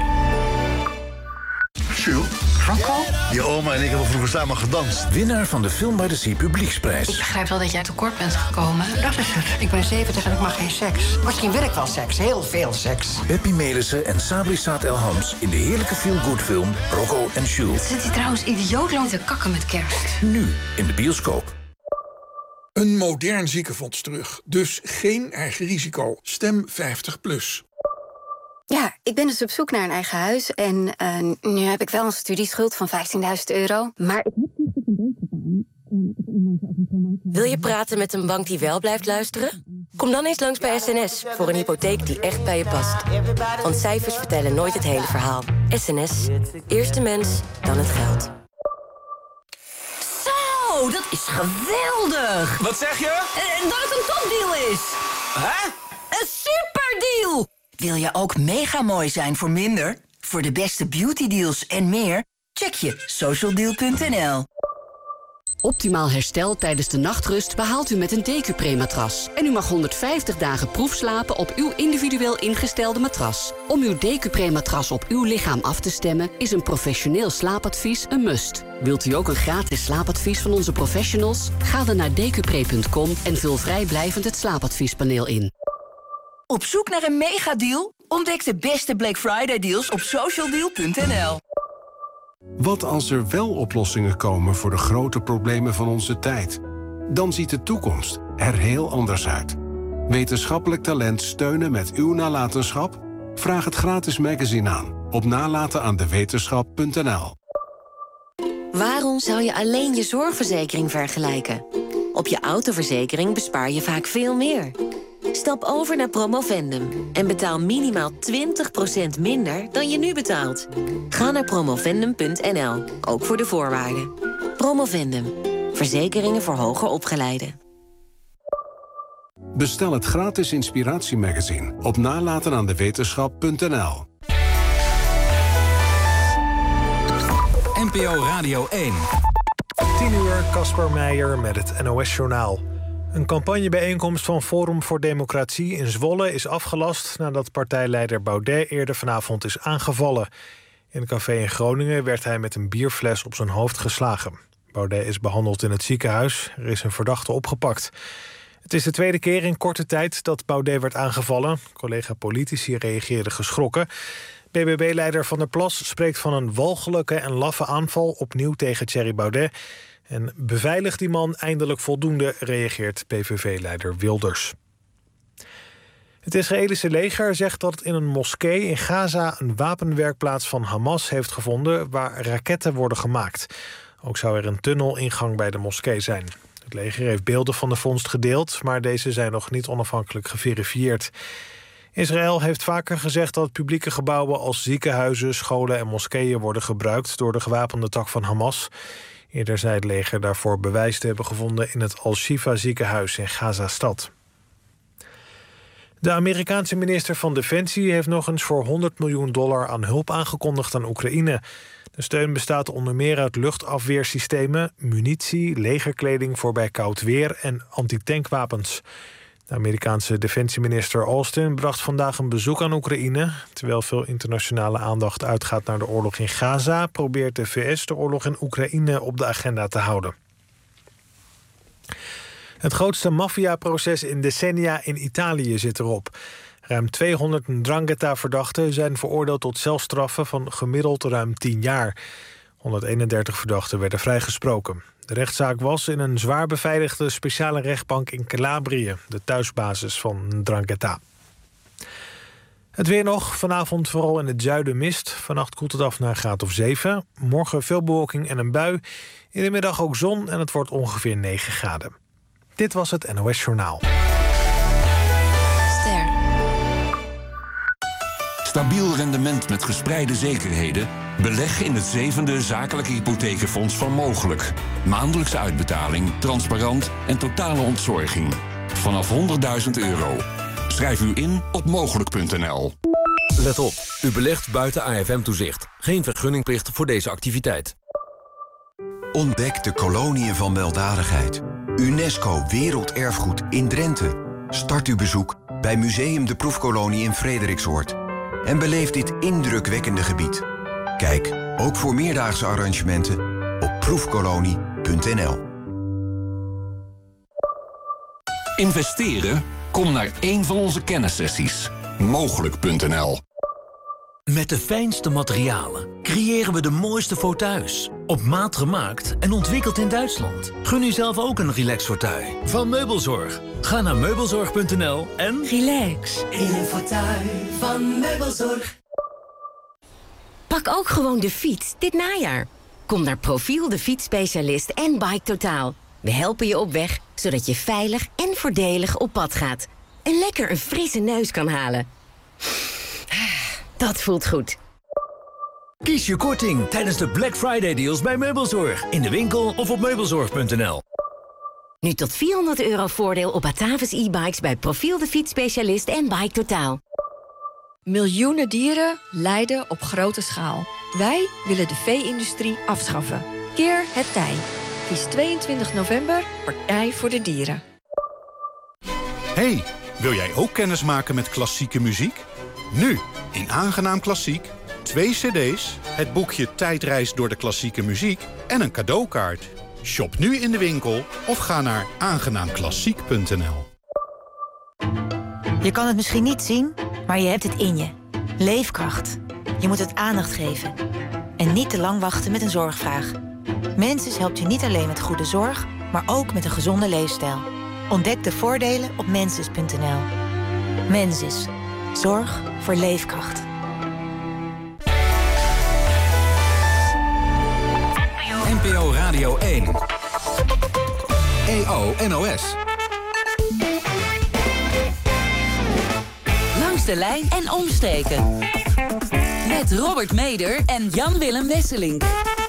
Jules, Franco? Je oma en ik hebben vroeger samen gedanst. Winnaar van de Film by the Sea Publieksprijs. Ik begrijp wel dat jij tekort bent gekomen. Dat is het. Ik ben zeventig en ik mag geen seks. Misschien wil ik wel seks. Heel veel seks. Peppy Melissen en Sabri Saad El Hams in de heerlijke feel-good film Rocco en Jules. Zit hij trouwens idioot lang te kakken met kerst? Nu in de bioscoop. Een modern ziekenfonds terug. Dus geen eigen risico. Stem vijftig plus. Ja, ik ben dus op zoek naar een eigen huis. En uh, nu heb ik wel een studieschuld van vijftienduizend euro. Maar ik heb niet een beetje aan. Wil je praten met een bank die wel blijft luisteren? Kom dan eens langs bij S N S voor een hypotheek die echt bij je past. Want cijfers vertellen nooit het hele verhaal. S N S. Eerst de mens, dan het geld. Zo, dat is geweldig! Wat zeg je? Uh, dat het een topdeal is. Hè? Een superdeal! Wil je ook mega mooi zijn voor minder? Voor de beste beautydeals en meer? Check je socialdeal punt n l. Optimaal herstel tijdens de nachtrust behaalt u met een Decupre-matras. En u mag honderdvijftig dagen proefslapen op uw individueel ingestelde matras. Om uw Decupre-matras op uw lichaam af te stemmen is een professioneel slaapadvies een must. Wilt u ook een gratis slaapadvies van onze professionals? Ga dan naar decupre punt com en vul vrijblijvend het slaapadviespaneel in. Op zoek naar een megadeal? Ontdek de beste Black Friday deals op socialdeal punt n l. Wat als er wel oplossingen komen voor de grote problemen van onze tijd? Dan ziet de toekomst er heel anders uit. Wetenschappelijk talent steunen met uw nalatenschap? Vraag het gratis magazine aan op nalatenaandewetenschap punt n l. Waarom zou je alleen je zorgverzekering vergelijken? Op je autoverzekering bespaar je vaak veel meer. Stap over naar Promovendum en betaal minimaal twintig procent minder dan je nu betaalt. Ga naar promovendum punt n l, ook voor de voorwaarden. Promovendum, verzekeringen voor hoger opgeleiden. Bestel het gratis inspiratiemagazine op nalatenaandewetenschap punt n l. N P O Radio één. tien uur, Casper Meijer met het N O S-journaal. Een campagnebijeenkomst van Forum voor Democratie in Zwolle is afgelast nadat partijleider Baudet eerder vanavond is aangevallen. In een café in Groningen werd hij met een bierfles op zijn hoofd geslagen. Baudet is behandeld in het ziekenhuis. Er is een verdachte opgepakt. Het is de tweede keer in korte tijd dat Baudet werd aangevallen. Collega-politici reageerden geschrokken. B B B-leider Van der Plas spreekt van een walgelijke en laffe aanval opnieuw tegen Thierry Baudet. En beveiligt die man eindelijk voldoende, reageert P V V-leider Wilders. Het Israëlische leger zegt dat het in een moskee in Gaza een wapenwerkplaats van Hamas heeft gevonden waar raketten worden gemaakt. Ook zou er een tunnelingang bij de moskee zijn. Het leger heeft beelden van de vondst gedeeld, maar deze zijn nog niet onafhankelijk geverifieerd. Israël heeft vaker gezegd dat publieke gebouwen als ziekenhuizen, scholen en moskeeën worden gebruikt door de gewapende tak van Hamas. Eerder zei het leger daarvoor bewijs te hebben gevonden in het Al-Shifa ziekenhuis in Gaza-stad. De Amerikaanse minister van Defensie heeft nog eens voor honderd miljoen dollar aan hulp aangekondigd aan Oekraïne. De steun bestaat onder meer uit luchtafweersystemen, munitie, legerkleding voor bij koud weer en antitankwapens. De Amerikaanse defensieminister Austin bracht vandaag een bezoek aan Oekraïne. Terwijl veel internationale aandacht uitgaat naar de oorlog in Gaza, probeert de V S de oorlog in Oekraïne op de agenda te houden. Het grootste maffiaproces in decennia in Italië zit erop. Ruim tweehonderd 'ndrangheta-verdachten zijn veroordeeld tot celstraffen van gemiddeld ruim tien jaar. honderdeenendertig verdachten werden vrijgesproken. De rechtszaak was in een zwaar beveiligde speciale rechtbank in Calabrië, de thuisbasis van 'Ndrangheta. Het weer nog. Vanavond vooral in het zuiden mist. Vannacht koelt het af naar een graad of zeven. Morgen veel bewolking en een bui. In de middag ook zon en het wordt ongeveer negen graden. Dit was het N O S Journaal. Ster. Stabiel rendement met gespreide zekerheden? Beleg in het zevende zakelijke hypothekenfonds van Mogelijk. Maandelijkse uitbetaling, transparant en totale ontzorging. Vanaf honderdduizend euro. Schrijf u in op mogelijk punt n l. Let op, u belegt buiten A F M-toezicht. Geen vergunningplicht voor deze activiteit. Ontdek de koloniën van weldadigheid. UNESCO Werelderfgoed in Drenthe. Start uw bezoek bij Museum de Proefkolonie in Frederiksoord. En beleef dit indrukwekkende gebied. Kijk, ook voor meerdaagse arrangementen, op proefkolonie punt n l. Investeren? Kom naar één van onze kennissessies. mogelijk punt n l. Met de fijnste materialen creëren we de mooiste fauteuils. Op maat gemaakt en ontwikkeld in Duitsland. Gun u zelf ook een relax fauteuil van Meubelzorg. Ga naar meubelzorg punt n l en... Relax in een fauteuil van Meubelzorg. Pak ook gewoon de fiets dit najaar. Kom naar Profiel, de fietsspecialist en Bike Totaal. We helpen je op weg, zodat je veilig en voordelig op pad gaat. En lekker een frisse neus kan halen. Dat voelt goed. Kies je korting tijdens de Black Friday deals bij Meubelzorg. In de winkel of op meubelzorg punt n l. Nu tot vierhonderd euro voordeel op Batavus e-bikes bij Profiel, de fietsspecialist en Bike Totaal. Miljoenen dieren lijden op grote schaal. Wij willen de vee-industrie afschaffen. Keer het tij. Kies tweeëntwintig november Partij voor de Dieren. Hey, wil jij ook kennis maken met klassieke muziek? Nu, in Aangenaam Klassiek, twee cd's, het boekje Tijdreis door de klassieke muziek en een cadeaukaart. Shop nu in de winkel of ga naar aangenaam klassiek punt n l. Je kan het misschien niet zien, maar je hebt het in je. Leefkracht. Je moet het aandacht geven. En niet te lang wachten met een zorgvraag. Mensis helpt u niet alleen met goede zorg, maar ook met een gezonde leefstijl. Ontdek de voordelen op mensis punt n l. Mensis. Zorg voor leefkracht. N P O Radio één. E O N O S. Langs de lijn en omstreken. Met Robert Meder en Jan-Willem Wesselink.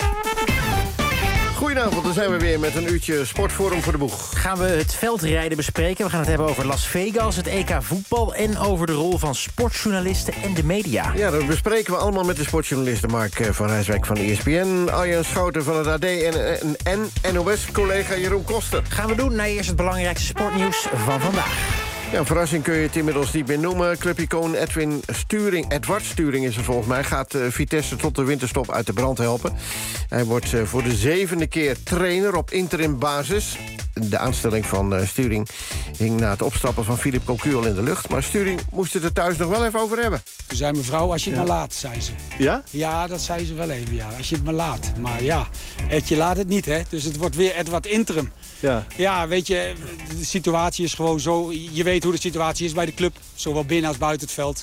Goedenavond, dan zijn we weer met een uurtje Sportforum voor de boeg. Gaan we het veldrijden bespreken. We gaan het hebben over Las Vegas, het E K voetbal en over de rol van sportjournalisten en de media. Ja, dat bespreken we allemaal met de sportjournalisten Mark van Rijswijk van E S P N, Arjen Schouten van het A D en, en, en N O S-collega Jeroen Koster. Gaan we doen naar eerst het belangrijkste sportnieuws van vandaag. Ja, een verrassing kun je het inmiddels niet meer noemen. Clubicoon Edwin Sturing, Edward Sturing is er volgens mij, gaat uh, Vitesse tot de winterstop uit de brand helpen. Hij wordt uh, voor de zevende keer trainer op interim basis. De aanstelling van uh, Sturing hing na het opstappen van Philippe Cocu al in de lucht. Maar Sturing moest het er thuis nog wel even over hebben. Toen zei mevrouw, als je het Ja. maar laat, zei ze. Ja? Ja, dat zei ze wel even, ja. Als je het maar laat. Maar ja, Ed, je laat het niet, hè. Dus het wordt weer Edward interim. Ja. Ja, weet je, de situatie is gewoon zo. Je weet hoe de situatie is bij de club. Zowel binnen als buiten het veld.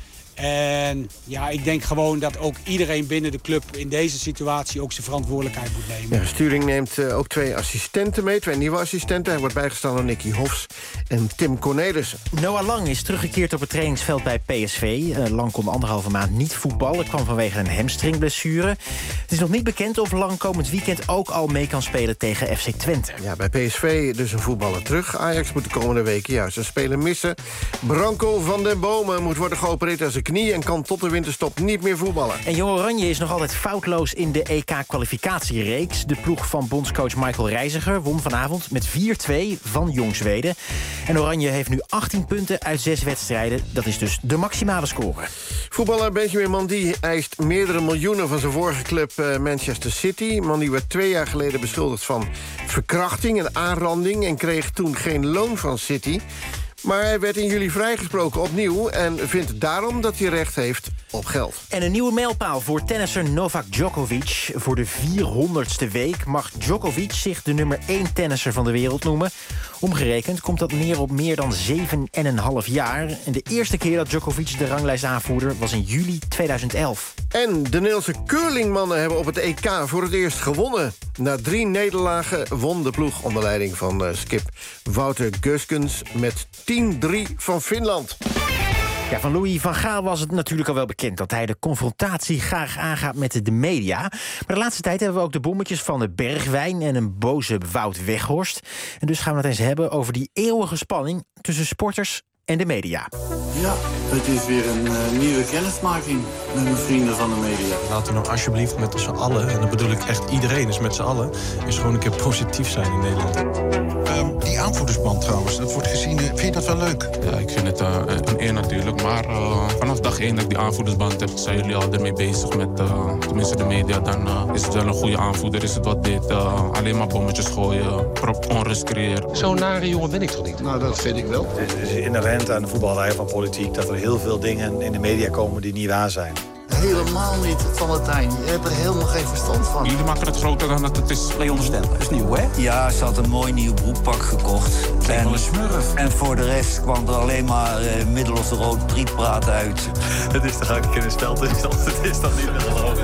En ja, ik denk gewoon dat ook iedereen binnen de club in deze situatie ook zijn verantwoordelijkheid moet nemen. Ja, Sturing neemt uh, ook twee assistenten mee, twee nieuwe assistenten. Hij wordt bijgestaan door Nicky Hofs en Tim Cornelissen. Noah Lang is teruggekeerd op het trainingsveld bij P S V. Uh, Lang kon anderhalve maand niet voetballen. Kwam vanwege een hamstringblessure. Het is nog niet bekend of Lang komend weekend ook al mee kan spelen tegen F C Twente. Ja, bij P S V dus een voetballer terug. Ajax moet de komende weken juist een speler missen. Branko van den Bomen moet worden geopereerd aan zijn knie en kan tot de winterstop niet meer voetballen. En Jong Oranje is nog altijd foutloos in de E K-kwalificatiereeks. De ploeg van bondscoach Michael Reiziger won vanavond met vier twee van Jong Zweden. En Oranje heeft nu achttien punten uit zes wedstrijden. Dat is dus de maximale score. Voetballer Benjamin Mendy eist meerdere miljoenen van zijn vorige club uh, Manchester City. Mendy werd twee jaar geleden beschuldigd van verkrachting en aanranding en kreeg toen geen loon van City. Maar hij werd in juli vrijgesproken opnieuw en vindt daarom dat hij recht heeft op geld. En een nieuwe mijlpaal voor tennisser Novak Djokovic. Voor de vierhonderdste week mag Djokovic zich de nummer één tennisser van de wereld noemen. Omgerekend komt dat neer op meer dan zeven en een half jaar. En de eerste keer dat Djokovic de ranglijstaanvoerder was in juli tweeduizend elf. En de Nederlandse curlingmannen hebben op het E K voor het eerst gewonnen. Na drie nederlagen won de ploeg onder leiding van uh, skip Wouter Geuskens met tien drie van Finland. Ja, van Louis van Gaal was het natuurlijk al wel bekend dat hij de confrontatie graag aangaat met de media. Maar de laatste tijd hebben we ook de bommetjes van de Bergwijn en een boze Wout Weghorst. En dus gaan we het eens hebben over die eeuwige spanning tussen sporters en de media. Ja, het is weer een uh, nieuwe kennismaking met mijn vrienden van de media. Laten we nou alsjeblieft met z'n allen, en dat bedoel ik echt iedereen, dus met z'n allen, is gewoon een keer positief zijn in Nederland. Um, die aanvoerdersband trouwens, dat wordt gezien, vind je dat wel leuk? Ja, ik vind het uh, een eer natuurlijk, maar uh, vanaf dag één dat ik die aanvoerdersband heb, zijn jullie al ermee bezig met, uh, tenminste de media, dan uh, is het wel een goede aanvoerder, is het wat dit, uh, alleen maar bommetjes gooien, prop onrust creëren. Zo'n nare jongen ben ik toch niet? Nou, dat vind ik wel. Het is inherent aan de voetballerij van politiek dat er heel veel dingen in de media komen die niet waar zijn. Helemaal niet, Valentijn. Je hebt er helemaal geen verstand van. Jullie maken het groter dan dat het is. Leon Stempel, dat is nieuw, hè? Ja, ze had een mooi nieuw broekpak gekocht. En wel een smurf. En voor de rest kwam er alleen maar uh, middelos rood prietpraat uit. Het is toch eigenlijk in een spel, het is toch niet meer geloven.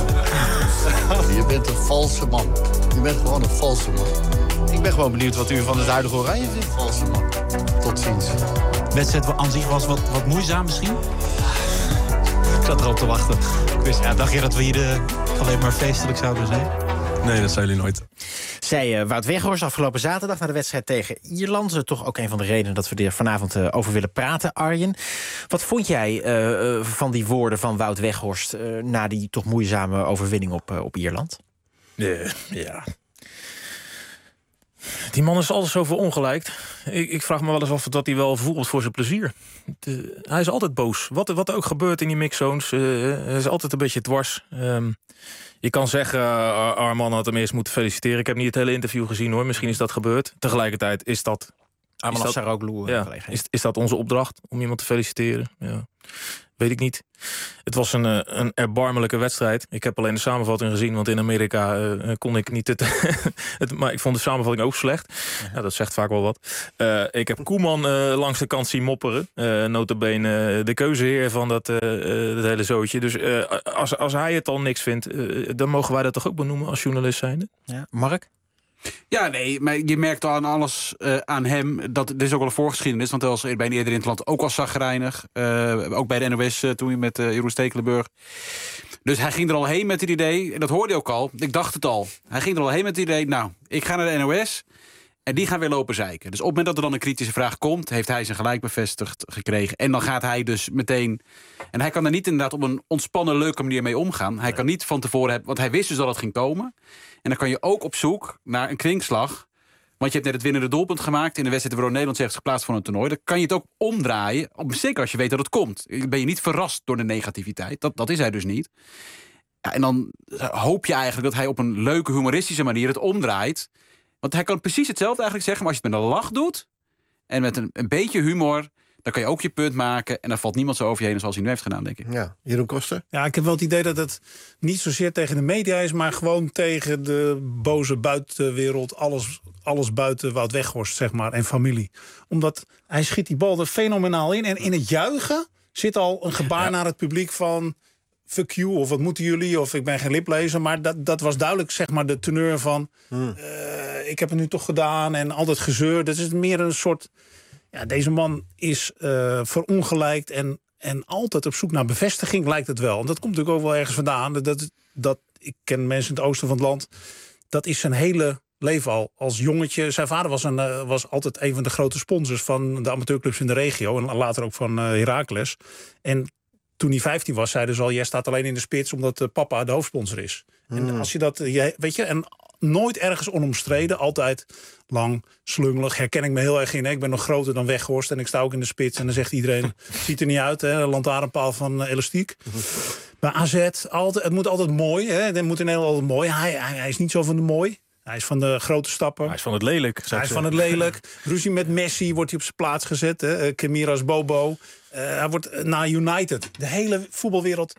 Je bent een valse man. Je bent gewoon een valse man. Ik ben gewoon benieuwd wat u van het huidige Oranje vindt. Valse man. Tot ziens. De wedstrijd aan zich was wat, wat moeizaam misschien? Ik zat erop te wachten. Ik wist, ja, dacht je dat we hier uh, alleen maar feestelijk zouden zijn? Nee, dat zijn jullie nooit. Zei uh, Wout Weghorst afgelopen zaterdag na de wedstrijd tegen Ierland. Uh, toch ook een van de redenen dat we er vanavond uh, over willen praten, Arjen. Wat vond jij uh, uh, van die woorden van Wout Weghorst uh, na die toch moeizame overwinning op, uh, op Ierland? Uh, ja... Die man is alles zo verongelijkt. Ik, ik vraag me wel eens af dat hij wel voelt voor zijn plezier. De, hij is altijd boos. Wat, wat er ook gebeurt in die mixzones, uh, hij is altijd een beetje dwars. Um, je kan zeggen, uh, Arman had hem eerst moeten feliciteren. Ik heb niet het hele interview gezien hoor. Misschien is dat gebeurd. Tegelijkertijd is dat... Arman Saroglu. Ja, is, is dat onze opdracht om iemand te feliciteren? Ja. weet ik niet. Het was een, uh, een erbarmelijke wedstrijd. Ik heb alleen de samenvatting gezien, want in Amerika uh, kon ik niet... Het, het, maar ik vond de samenvatting ook slecht. Ja, dat zegt vaak wel wat. Uh, ik heb Koeman uh, langs de kant zien mopperen. Uh, nota bene uh, de keuzeheer van dat, uh, uh, dat hele zootje. Dus uh, als, als hij het al niks vindt, uh, dan mogen wij dat toch ook benoemen als journalist zijnde? Ja, Mark? Ja, nee, maar je merkt al aan alles uh, aan hem. Dat er is ook wel een voorgeschiedenis. Want hij was bij een eerder in het land ook al chagrijnig. Uh, ook bij de N O S uh, toen met uh, Jeroen Stekelenburg. Dus hij ging er al heen met het idee. En dat hoorde je ook al. Ik dacht het al. Hij ging er al heen met het idee. Nou, ik ga naar de N O S. En die gaan weer lopen zeiken. Dus op het moment dat er dan een kritische vraag komt, heeft hij zijn gelijk bevestigd gekregen. En dan gaat hij dus meteen... En hij kan er niet inderdaad op een ontspannen, leuke manier mee omgaan. Hij kan niet van tevoren hebben... Want hij wist dus dat het ging komen. En dan kan je ook op zoek naar een kwinkslag. Want je hebt net het winnende doelpunt gemaakt in de wedstrijd waarin Nederland zich heeft geplaatst voor een toernooi. Dan kan je het ook omdraaien. Zeker als je weet dat het komt. Ben je niet verrast door de negativiteit. Dat, dat is hij dus niet. Ja, en dan hoop je eigenlijk dat hij op een leuke, humoristische manier het omdraait. Want hij kan precies hetzelfde eigenlijk zeggen. Maar als je het met een lach doet en met een, een beetje humor, dan kan je ook je punt maken. En dan valt niemand zo over je heen zoals hij nu heeft gedaan, denk ik. Ja, Jeroen Koster? Ja, ik heb wel het idee dat het niet zozeer tegen de media is, maar gewoon tegen de boze buitenwereld. Alles, alles buiten Wout Weghorst, zeg maar, en familie. Omdat hij schiet die bal er fenomenaal in. En in het juichen zit al een gebaar ja. naar het publiek van fuck you, of wat moeten jullie, of ik ben geen liplezer. Maar dat, dat was duidelijk, zeg maar, de teneur van hmm. uh, ik heb het nu toch gedaan en altijd gezeur. Dat is meer een soort... Ja, deze man is uh, verongelijkt en, en altijd op zoek naar bevestiging, lijkt het wel. En dat komt natuurlijk ook wel ergens vandaan. Dat, dat, ik ken mensen in het oosten van het land. Dat is zijn hele leven al. Als jongetje, zijn vader was, een, uh, was altijd een van de grote sponsors van de amateurclubs in de regio. En later ook van uh, Heracles. En toen hij vijftien was, zeiden ze al, jij staat alleen in de spits omdat uh, papa de hoofdsponsor is. Hmm. En als je dat, je, weet je, en nooit ergens onomstreden, altijd lang, slungelig. Herken ik me heel erg in. Hè? Ik ben nog groter dan Weghorst en ik sta ook in de spits. En dan zegt iedereen, ziet er niet uit, hè? Een lantaarnpaal van uh, elastiek. Bij A Z, altijd, het moet altijd mooi. Hè? Het moet in Nederland altijd mooi. Hij, hij, hij is niet zo van de mooi. Hij is van de grote stappen. Hij is van het lelijk. Hij is van het lelijk. Ruzie met Messi wordt hij op zijn plaats gezet. Hè? Uh, Kemiras Bobo. Uh, hij wordt naar United. De hele voetbalwereld...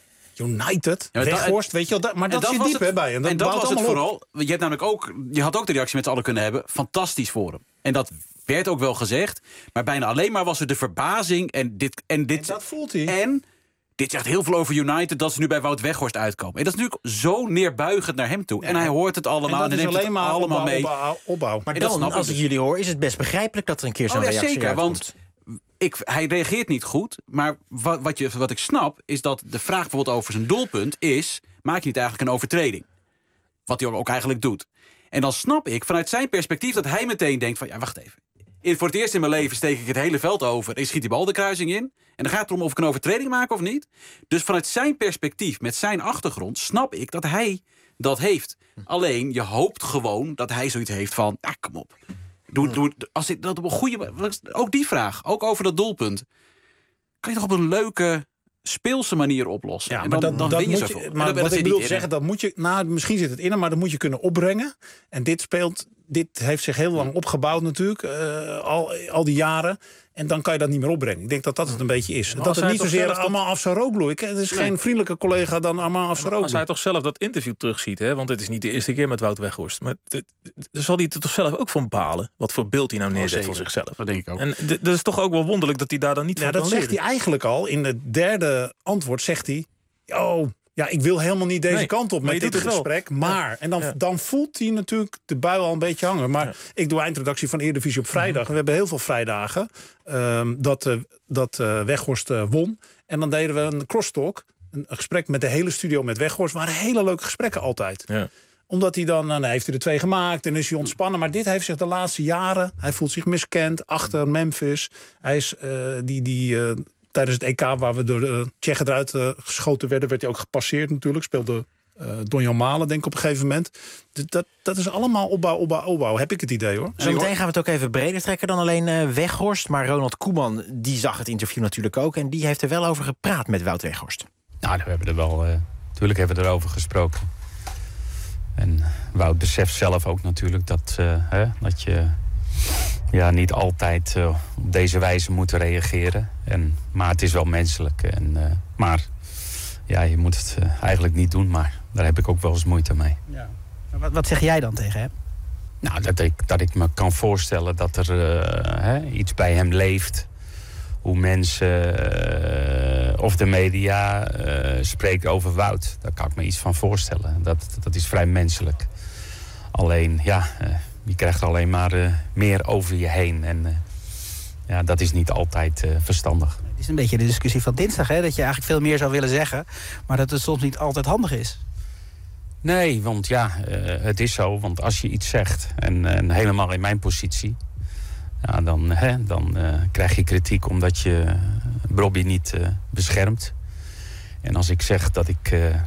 United, ja, Weghorst, weet je wel, dat, maar dat, dat zit diep het, bij. En dat, en dat was het vooral. Op. Je hebt namelijk ook, je had ook de reactie met z'n allen kunnen hebben. Fantastisch voor hem. En dat werd ook wel gezegd. Maar bijna alleen maar was er de verbazing. En dit en dit. En dat voelt hij. En dit zegt heel veel over United, dat ze nu bij Wout Weghorst uitkomen. En dat is natuurlijk zo neerbuigend naar hem toe. Ja. En hij hoort het allemaal. En dat en is alleen maar allemaal opbouw, mee. Opbouw, opbouw. Maar dan, als ik dus. jullie hoor, is het best begrijpelijk dat er een keer zo'n oh, ja, reactie zeker, uitkomt. Want Ik, hij reageert niet goed, maar wat, wat, je, wat ik snap is dat de vraag bijvoorbeeld over zijn doelpunt is, maak je niet eigenlijk een overtreding? Wat hij ook eigenlijk doet. En dan snap ik vanuit zijn perspectief dat hij meteen denkt van, ja, wacht even. In, voor het eerst in mijn leven steek ik het hele veld over, ik schiet die bal de kruising in, en dan gaat het erom of ik een overtreding maak of niet. Dus vanuit zijn perspectief, met zijn achtergrond, snap ik dat hij dat heeft. Alleen, je hoopt gewoon dat hij zoiets heeft van, ah, kom op. Doe, doe, als ik dat op een goede, ook die vraag, ook over dat doelpunt, kan je toch op een leuke, speelse manier oplossen. Ja, en maar dan, dat, dan dat win je moet zoveel. je, maar dat, wat dat ik bedoel te in, zeggen, dat moet je, nou, misschien zit het in hem, maar dat moet je kunnen opbrengen. En dit speelt, dit heeft zich heel lang opgebouwd natuurlijk, uh, al, al die jaren. En dan kan je dat niet meer opbrengen. Ik denk dat dat het een beetje is. Maar dat het niet zozeer allemaal Afsaroglu. Het is nee. geen vriendelijke collega dan allemaal Afsaroglu. Als hij toch zelf dat interview terugziet, hè? Want het is niet de eerste keer met Wout Weghorst. Maar daar zal hij er toch zelf ook van balen. Wat voor beeld hij nou neerzet oh, van zichzelf. Dat denk ik ook. En dat is toch ook wel wonderlijk dat hij daar dan niet ja, van dat kan zegt leren. hij eigenlijk al. In het derde antwoord zegt hij, oh, ja, ik wil helemaal niet deze nee, kant op met dit gesprek. Maar, ja. en dan, ja. dan voelt hij natuurlijk de bui al een beetje hangen. Maar ja. ik doe eindredactie van Eredivisie op vrijdag. Mm-hmm. We hebben heel veel vrijdagen um, dat, uh, dat uh, Weghorst uh, won. En dan deden we een crosstalk. Een, een gesprek met de hele studio met Weghorst. waren hele leuke gesprekken altijd. Ja. Omdat hij dan, nou, heeft hij er twee gemaakt en is hij ontspannen. Maar dit heeft zich de laatste jaren, hij voelt zich miskend achter Memphis. Hij is uh, die... die uh, tijdens het E K waar we door de Tsjechen eruit uh, geschoten werden, werd hij ook gepasseerd natuurlijk. Speelde uh, Donjan Malen, denk ik, op een gegeven moment. D- dat, dat is allemaal opbouw, opbouw, opbouw. Heb ik het idee, hoor. Zometeen gaan we het ook even breder trekken dan alleen uh, Weghorst. Maar Ronald Koeman, die zag het interview natuurlijk ook. En die heeft er wel over gepraat met Wout Weghorst. Nou, we hebben er wel... Uh, natuurlijk hebben we erover gesproken. En Wout beseft zelf ook natuurlijk dat, uh, hè, dat je... ja, niet altijd uh, op deze wijze moeten reageren. En, maar het is wel menselijk. En, uh, maar ja, je moet het uh, eigenlijk niet doen, maar daar heb ik ook wel eens moeite mee. Ja. Wat, wat zeg jij dan tegen hem? Nou, dat ik, dat ik me kan voorstellen dat er uh, hè, iets bij hem leeft. Hoe mensen uh, of de media uh, spreken over Wout. Daar kan ik me iets van voorstellen. Dat, dat is vrij menselijk. Alleen, ja, uh, je krijgt alleen maar uh, meer over je heen. En uh, ja, dat is niet altijd uh, verstandig. Het is een beetje de discussie van dinsdag, hè? Dat je eigenlijk veel meer zou willen zeggen, maar dat het soms niet altijd handig is. Nee, want ja, uh, het is zo. Want als je iets zegt, en, en helemaal in mijn positie... Ja, dan hè, dan uh, krijg je kritiek omdat je uh, Bobby niet uh, beschermt. En als ik zeg dat ik uh, uh,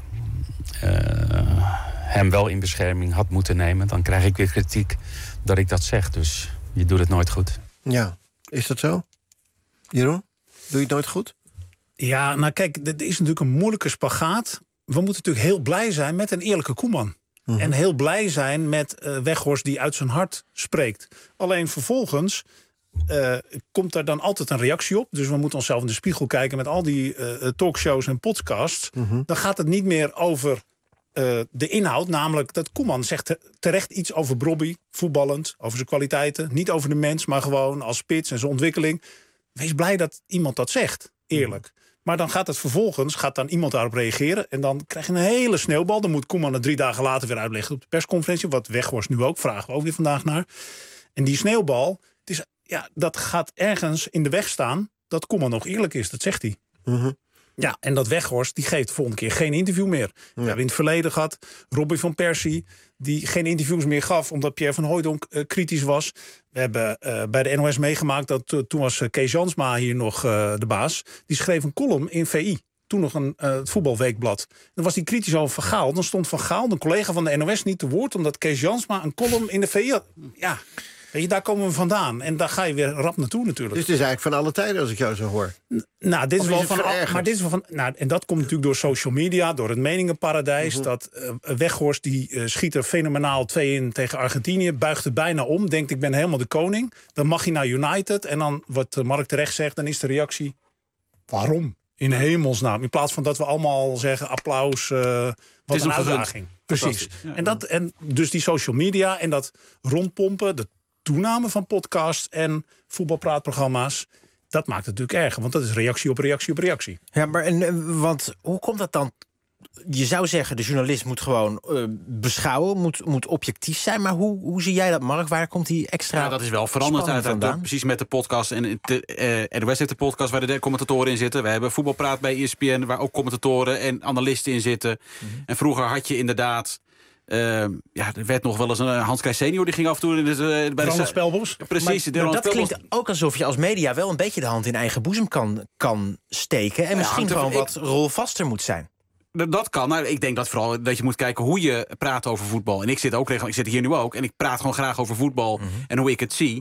hem wel in bescherming had moeten nemen... dan krijg ik weer kritiek dat ik dat zeg. Dus je doet het nooit goed. Ja, is dat zo? Jeroen, doe je het nooit goed? Ja, nou kijk, dit is natuurlijk een moeilijke spagaat. We moeten natuurlijk heel blij zijn met een eerlijke Koeman. Mm-hmm. En heel blij zijn met uh, Weghorst die uit zijn hart spreekt. Alleen vervolgens uh, komt er dan altijd een reactie op. Dus we moeten onszelf in de spiegel kijken met al die uh, talkshows en podcasts. Mm-hmm. Dan gaat het niet meer over uh, de inhoud. Namelijk dat Koeman zegt terecht iets over Bobby, voetballend, over zijn kwaliteiten. Niet over de mens, maar gewoon als spits en zijn ontwikkeling. Wees blij dat iemand dat zegt, eerlijk. Mm-hmm. Maar dan gaat het vervolgens, gaat dan iemand daarop reageren... en dan krijg je een hele sneeuwbal. Dan moet Koeman het drie dagen later weer uitleggen op de persconferentie. Wat Weghorst nu ook, vragen we ook weer vandaag naar. En die sneeuwbal, het is, ja, dat gaat ergens in de weg staan... dat Koeman nog eerlijk is, dat zegt hij. Mm-hmm. Ja, en dat Weghorst, die geeft de volgende keer geen interview meer. Ja. We hebben in het verleden gehad Robbie van Persie... die geen interviews meer gaf omdat Pierre van Hooijdonk uh, kritisch was. We hebben uh, bij de N O S meegemaakt dat uh, toen was uh, Kees Jansma hier nog uh, de baas. Die schreef een column in V I. Toen nog een uh, het voetbalweekblad. Dan was hij kritisch over Van Gaal. Dan stond Van Gaal, een collega van de N O S, niet te woord... omdat Kees Jansma een column in de V I had. Ja, weet je, daar komen we vandaan. En daar ga je weer rap naartoe natuurlijk. Dus het is eigenlijk van alle tijden als ik jou zo hoor. N- nou, dit is, is wel het van, al, maar dit is wel van. Nou, en dat komt natuurlijk door social media, door het meningenparadijs. Mm-hmm. Dat uh, Weghorst die uh, schiet er fenomenaal twee in tegen Argentinië, buigt het bijna om, denkt ik ben helemaal de koning. Dan mag hij naar United en dan wat uh, Mark terecht zegt, dan is de reactie: waarom? In hemelsnaam. In plaats van dat we allemaal zeggen applaus, uh, wat is een, een uitdaging. Precies. Ja, en, dat, en dus die social media en dat rondpompen, de toename van podcasts en voetbalpraatprogramma's, dat maakt het natuurlijk erger, want dat is reactie op reactie op reactie. Ja, maar en, want hoe komt dat dan? Je zou zeggen, de journalist moet gewoon uh, beschouwen, moet, moet objectief zijn. Maar hoe, hoe zie jij dat, Mark? Waar komt die extra Ja, dat is wel veranderd uit, precies met de podcast. En de uh, N O S heeft de podcast waar de commentatoren in zitten. We hebben voetbalpraat bij E S P N, waar ook commentatoren en analisten in zitten. Mm-hmm. En vroeger had je inderdaad... Uh, ja, er werd nog wel eens een Hans Krij senior die ging af en toe in het, uh, bij de Spelbos. Precies. Maar, maar dat klinkt ook alsof je als media wel een beetje de hand in eigen boezem kan, kan steken en ja, misschien gewoon ik, wat rolvaster moet zijn. Dat kan. Nou, ik denk dat vooral dat je moet kijken hoe je praat over voetbal. En ik zit ook ik zit hier nu ook en ik praat gewoon graag over voetbal mm-hmm. en hoe ik het zie.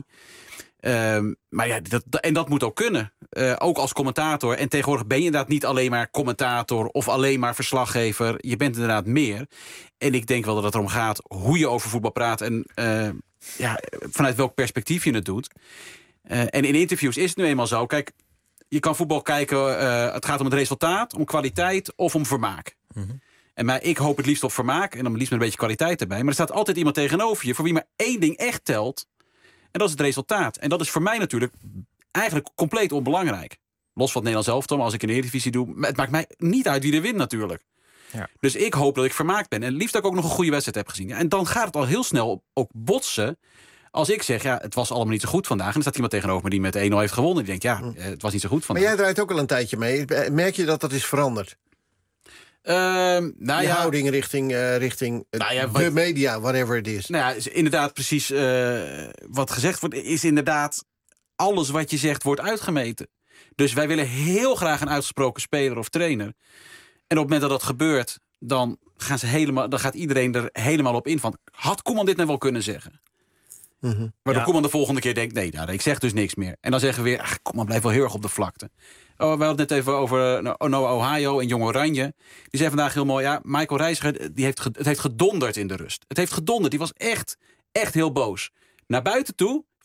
Um, maar ja, dat, en dat moet ook kunnen. Uh, ook als commentator. En tegenwoordig ben je inderdaad niet alleen maar commentator of alleen maar verslaggever. Je bent inderdaad meer. En ik denk wel dat het erom gaat hoe je over voetbal praat en uh, ja, vanuit welk perspectief je het doet. Uh, en in interviews is het nu eenmaal zo. Kijk, je kan voetbal kijken, uh, het gaat om het resultaat, om kwaliteit of om vermaak. Mm-hmm. En maar ik hoop het liefst op vermaak en dan liefst met een beetje kwaliteit erbij. Maar er staat altijd iemand tegenover je voor wie maar één ding echt telt. En dat is het resultaat. En dat is voor mij natuurlijk eigenlijk compleet onbelangrijk. Los van het Nederlands elftal, maar als ik in de Eredivisie doe, het maakt mij niet uit wie er wint natuurlijk. Ja. Dus ik hoop dat ik vermaakt ben. En liefst dat ik ook nog een goede wedstrijd heb gezien. Ja, en dan gaat het al heel snel ook botsen. Als ik zeg, ja, het was allemaal niet zo goed vandaag. En er staat iemand tegenover me die met één nul heeft gewonnen. Die denkt, ja, het was niet zo goed vandaag. Maar jij draait ook al een tijdje mee. Merk je dat dat is veranderd? Uh, nou je ja, houding richting, uh, richting nou ja, de media, whatever it is. Nou ja, inderdaad precies uh, wat gezegd wordt, is inderdaad alles wat je zegt wordt uitgemeten. Dus wij willen heel graag een uitgesproken speler of trainer. En op het moment dat dat gebeurt, dan, gaan ze helemaal, dan gaat iedereen er helemaal op in van, had Koeman dit nou wel kunnen zeggen? Mm-hmm. Waardoor ja. Koeman de volgende keer denkt, nee, nou, ik zeg dus niks meer. En dan zeggen we weer, ach, Koeman blijft wel heel erg op de vlakte. Oh, we hadden het net even over uh, Noah Ohio en Jong Oranje. Die zei vandaag heel mooi, ja, Michael Reiziger, die heeft, het heeft gedonderd in de rust. Het heeft gedonderd, die was echt, echt heel boos. Naar buiten toe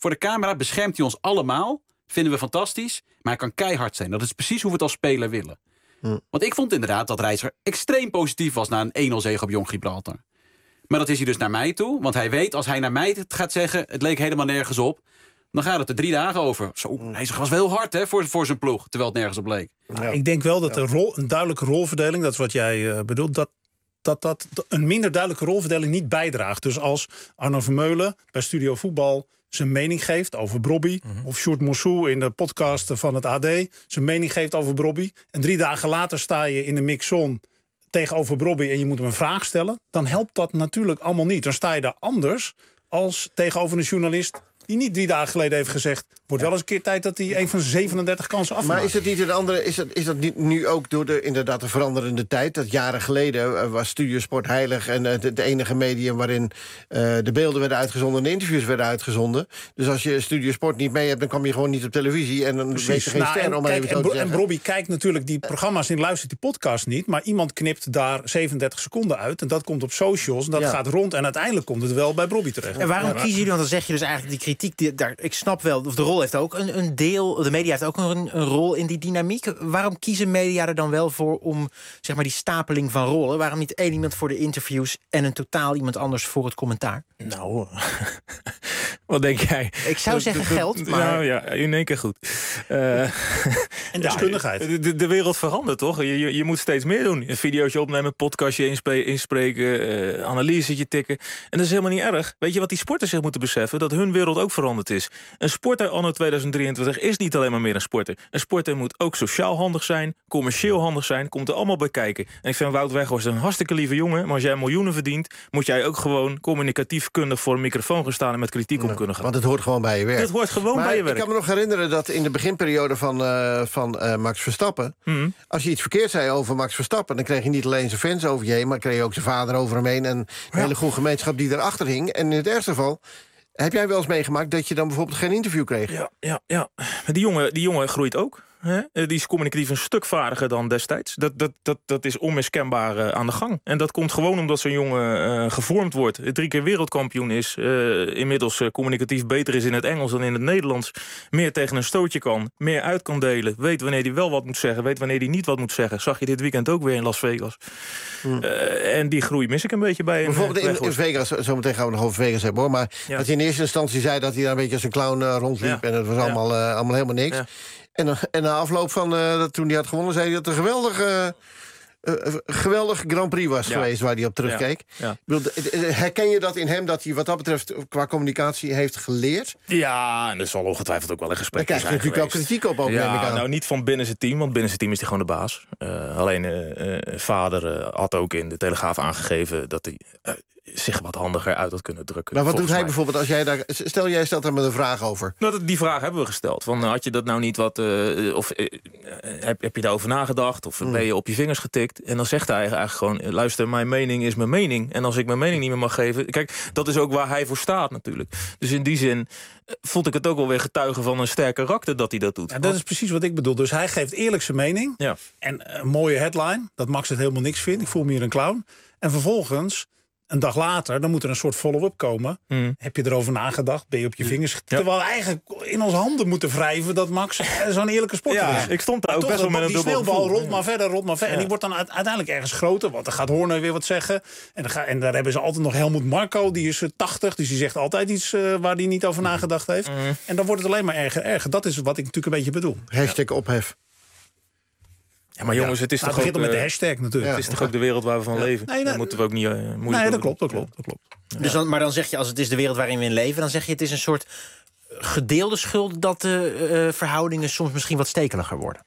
Voor de camera beschermt hij ons allemaal. Vinden we fantastisch. Maar hij kan keihard zijn. Dat is precies hoe we het als speler willen. Hm. Want ik vond inderdaad dat Reiziger extreem positief was... na een één nul zege op Jong Gibraltar. Maar dat is hij dus naar mij toe. Want hij weet, als hij naar mij het gaat zeggen... het leek helemaal nergens op... dan gaat het er drie dagen over. Zo, Reiziger was wel heel hard hè, voor, voor zijn ploeg. Terwijl het nergens op leek. Ja. Ik denk wel dat de rol, een duidelijke rolverdeling... dat is wat jij uh, bedoelt... dat dat dat een minder duidelijke rolverdeling niet bijdraagt. Dus als Arno Vermeulen bij Studio Voetbal zijn mening geeft over Brobby... Mm-hmm. of Sjoerd Moussou in de podcast van het A D zijn mening geeft over Brobby... en drie dagen later sta je in de mixon tegenover Brobby... en je moet hem een vraag stellen, dan helpt dat natuurlijk allemaal niet. Dan sta je daar anders als tegenover een journalist... die niet drie dagen geleden heeft gezegd... wordt wel eens een keer tijd dat hij een van zevenendertig kansen afmaakt. Maar is het niet een andere? Is dat, is dat niet nu ook door de inderdaad de veranderende tijd? Dat jaren geleden uh, was Studiosport heilig... en uh, het enige medium waarin uh, de beelden werden uitgezonden... en de interviews werden uitgezonden. Dus als je Studiosport niet mee hebt... dan kwam je gewoon niet op televisie... en dan Precies. weet je geen nou, ster, en, om kijk, even zo en, te Bro- zeggen. en Brobby kijkt natuurlijk die programma's... en luistert die podcast niet... maar iemand knipt daar zevenendertig seconden uit... en dat komt op socials en dat Ja. gaat rond... en uiteindelijk komt het wel bij Brobby terecht. En waarom Ja, kiezen jullie, want dan zeg je dus eigenlijk die kritiek... Die, daar, ik snap wel, of de rol heeft ook een, een deel... de media heeft ook een, een rol in die dynamiek. Waarom kiezen media er dan wel voor om zeg maar die stapeling van rollen? Waarom niet één iemand voor de interviews... en een totaal iemand anders voor het commentaar? Nou, wat denk jij? Ik zou zeggen geld, maar... Nou ja, in één keer goed. Uh, en deskundigheid. Ja, de, de wereld verandert, toch? Je, je, je moet steeds meer doen. Een videootje opnemen, podcastje inspe- inspreken... Uh, analysetje tikken. En dat is helemaal niet erg. Weet je wat die sporters zich moeten beseffen? Dat hun wereld ook veranderd is. Een sporter anno tweeduizend drieëntwintig is niet alleen maar meer een sporter. Een sporter moet ook sociaal handig zijn, commercieel handig zijn, komt er allemaal bij kijken. En ik vind Wout Weghorst een hartstikke lieve jongen, maar als jij miljoenen verdient, moet jij ook gewoon communicatief kundig voor een microfoon gaan staan en met kritiek om kunnen gaan. Want het hoort gewoon bij je werk. Het hoort gewoon maar bij je werk. Ik kan me nog herinneren dat in de beginperiode van, uh, van uh, Max Verstappen... Mm. als je iets verkeerd zei over Max Verstappen... dan kreeg je niet alleen zijn fans over je heen... maar kreeg je ook zijn vader over hem heen... en een ja. hele goede gemeenschap die erachter hing. En in het ergste geval... heb jij wel eens meegemaakt dat je dan bijvoorbeeld geen interview kreeg? Ja, ja, ja. Maar die jongen, die jongen groeit ook. Hè? Die is communicatief een stuk vaardiger dan destijds. Dat, dat, dat, dat is onmiskenbaar uh, aan de gang. En dat komt gewoon omdat zo'n jongen uh, gevormd wordt. Drie keer wereldkampioen is. Uh, inmiddels uh, communicatief beter is in het Engels dan in het Nederlands. Meer tegen een stootje kan. Meer uit kan delen. Weet wanneer hij wel wat moet zeggen. Weet wanneer hij niet wat moet zeggen. Zag je dit weekend ook weer in Las Vegas. Hmm. Uh, en die groei mis ik een beetje bij. Bijvoorbeeld in, in Vegas. Zometeen gaan we nog over Vegas hebben hoor. Maar ja. dat hij in eerste instantie zei dat hij daar een beetje als een clown uh, rondliep. Ja. En het was ja. allemaal, uh, allemaal helemaal niks. Ja. En, en na afloop van, uh, toen hij had gewonnen... zei hij dat het een geweldige, uh, uh, geweldig Grand Prix was ja. geweest... waar hij op terugkeek. Ja. Ja. Bedoel, herken je dat in hem, dat hij wat dat betreft... qua communicatie heeft geleerd? Ja, en er zal ongetwijfeld ook wel een gesprek zijn. Daar krijg je natuurlijk wel kritiek op, ook, ja, neem ik aan. Nou, niet van binnen zijn team, want binnen zijn team is hij gewoon de baas. Uh, alleen uh, uh, vader uh, had ook in de Telegraaf aangegeven... dat hij uh, zich wat handiger uit had kunnen drukken. Maar wat doet hij mij. bijvoorbeeld als jij daar... Stel, jij stelt daar met een vraag over. Nou, die vraag hebben we gesteld. Van, had je dat nou niet wat... Uh, of uh, heb, heb je daarover nagedacht? Of mm. ben je op je vingers getikt? En dan zegt hij eigenlijk gewoon... luister, mijn mening is mijn mening. En als ik mijn mening niet meer mag geven... Kijk, dat is ook waar hij voor staat natuurlijk. Dus in die zin uh, vond ik het ook wel weer getuigen van een sterk karakter dat hij dat doet. Ja, dat is precies wat ik bedoel. Dus hij geeft eerlijk zijn mening. Ja. En een mooie headline. Dat Max het helemaal niks vindt. Ik voel me hier een clown. En vervolgens... een dag later, dan moet er een soort follow-up komen. Mm. Heb je erover nagedacht? Ben je op je vingers... Ja. Terwijl we eigenlijk in onze handen moeten wrijven... dat Max zo'n eerlijke sporter ja, is. Ik stond daar ook toch, best wel met een die dubbel sneeuwbal gevoel. rolt maar verder, rolt maar verder. Ja. En die wordt dan uiteindelijk ergens groter. Want dan gaat Horner weer wat zeggen. En, dan ga, en daar hebben ze altijd nog Helmut Marko. Die is tachtig, dus die zegt altijd iets... Uh, waar hij niet over nagedacht heeft. Mm. En dan wordt het alleen maar erger erger. Dat is wat ik natuurlijk een beetje bedoel. Hashtag ophef. Ja, maar jongens, het is nou, toch het ook... met de hashtag natuurlijk. Het is toch ook de wereld waar we van ja. leven? Nee, nee, daar moeten we ook niet uh, moeilijk Nee, dat klopt, dat klopt, dat klopt. Ja. Dus dan, maar dan zeg je, als het is de wereld waarin we in leven... dan zeg je, het is een soort gedeelde schuld... dat de uh, verhoudingen soms misschien wat stekeliger worden.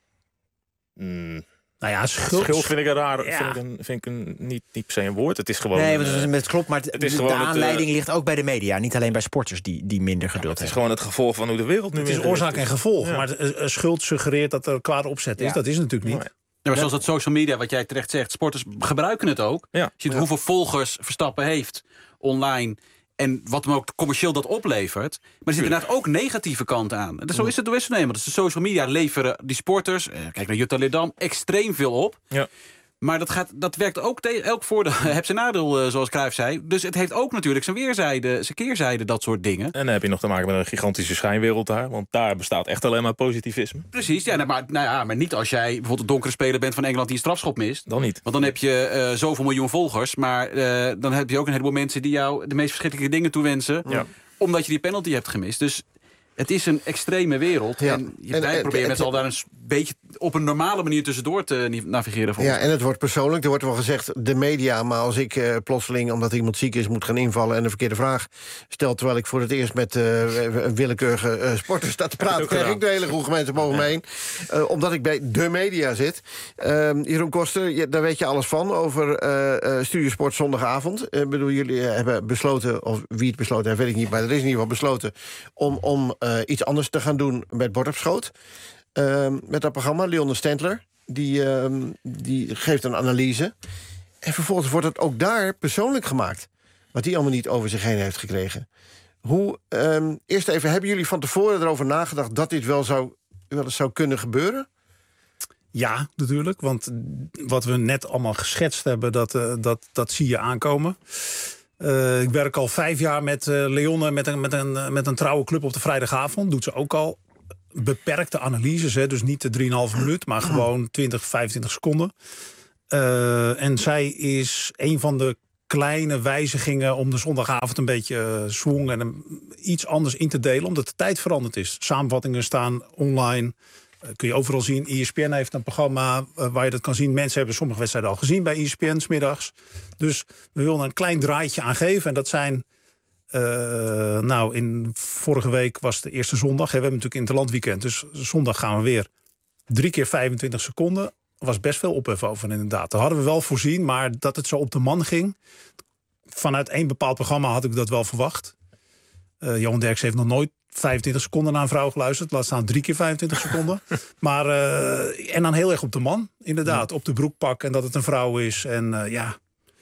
Mm. Nou ja, schuld, schuld vind ik een raar, ja. vind ik, een, vind ik een, niet, niet per se een woord. Het is gewoon... Nee, want het, het klopt, maar het, het is de, gewoon de aanleiding het, uh, ligt ook bij de media. Niet alleen bij sporters die, die minder geduld ja, het is hebben. gewoon het gevolg van hoe de wereld nu Het is oorzaak en gevolg. Ja. Maar uh, schuld suggereert dat er kwade opzet is. Ja. Dat is natuurlijk niet. Ja, maar zoals dat social media, wat jij terecht zegt... sporters gebruiken het ook. Ja. Je ziet ja. hoeveel volgers Verstappen heeft online... en wat hem ook commercieel dat oplevert. Maar er zit inderdaad ook negatieve kant aan. En zo is het door nemen. Dus de social media leveren die sporters... Eh, kijk naar Jutta Leerdam, extreem veel op. Ja. Maar dat, gaat, dat werkt ook tegen elk voordeel. Heb zijn nadeel, uh, zoals Cruijff zei. Dus het heeft ook natuurlijk zijn weerzijde, zijn keerzijde, dat soort dingen. En dan heb je nog te maken met een gigantische schijnwereld daar. Want daar bestaat echt alleen maar positivisme. Precies, ja, nou, maar, nou ja, maar niet als jij bijvoorbeeld een donkere speler bent van Engeland die een strafschop mist. Dan niet. Want dan heb je uh, zoveel miljoen volgers. Maar uh, dan heb je ook een heleboel mensen die jou de meest verschrikkelijke dingen toewensen. Ja. Omdat je die penalty hebt gemist. Dus het is een extreme wereld. Ja. En je en, probeert met z'n allen daar een beetje op een normale manier tussendoor te navigeren. Ja, en het wordt persoonlijk. Er wordt wel gezegd, de media, maar als ik uh, plotseling, omdat iemand ziek is, moet gaan invallen en een verkeerde vraag stel, terwijl ik voor het eerst met uh, een willekeurige uh, sporter sta te praten, krijg ik de hele groep mensen boven me heen. Uh, omdat ik bij de media zit. Uh, Jeroen Koster, je, daar weet je alles van over uh, uh, Studiosport zondagavond. Ik uh, bedoel, jullie hebben besloten, of wie het besloten heeft, weet ik niet, maar er is in ieder geval besloten om, om uh, iets anders te gaan doen met bord op schoot. Uh, met dat programma, Leon de Stendler, die, uh, die geeft een analyse. En vervolgens wordt het ook daar persoonlijk gemaakt. Wat hij allemaal niet over zich heen heeft gekregen. Hoe, uh, eerst even, hebben jullie van tevoren erover nagedacht dat dit wel, zou, wel eens zou kunnen gebeuren? Ja, natuurlijk. Want wat we net allemaal geschetst hebben, dat, uh, dat, dat zie je aankomen. Uh, ik werk al vijf jaar met uh, Leon met een, met, een, met een trouwe club op de vrijdagavond. Doet ze ook al beperkte analyses, hè, dus niet de drieënhalve minuut, maar gewoon twintig, vijfentwintig seconden. Uh, en zij is een van de kleine wijzigingen om de zondagavond een beetje uh, swing en een, iets anders in te delen, omdat de tijd veranderd is. Samenvattingen staan online. Uh, kun je overal zien. E S P N heeft een programma uh, waar je dat kan zien. Mensen hebben sommige wedstrijden al gezien bij E S P N 's middags. Dus we willen een klein draadje aan geven. En dat zijn Uh, nou, in vorige week was de eerste zondag. Hè, we hebben natuurlijk Interlandweekend. Dus zondag gaan we weer drie keer vijfentwintig seconden. Er was best veel ophef over, inderdaad. Dat hadden we wel voorzien, maar dat het zo op de man ging. Vanuit één bepaald programma had ik dat wel verwacht. Uh, Johan Derksen heeft nog nooit vijfentwintig seconden naar een vrouw geluisterd. Laat staan drie keer vijfentwintig seconden. Maar, uh, en dan heel erg op de man, inderdaad. Ja. Op de broekpak en dat het een vrouw is. En uh, ja...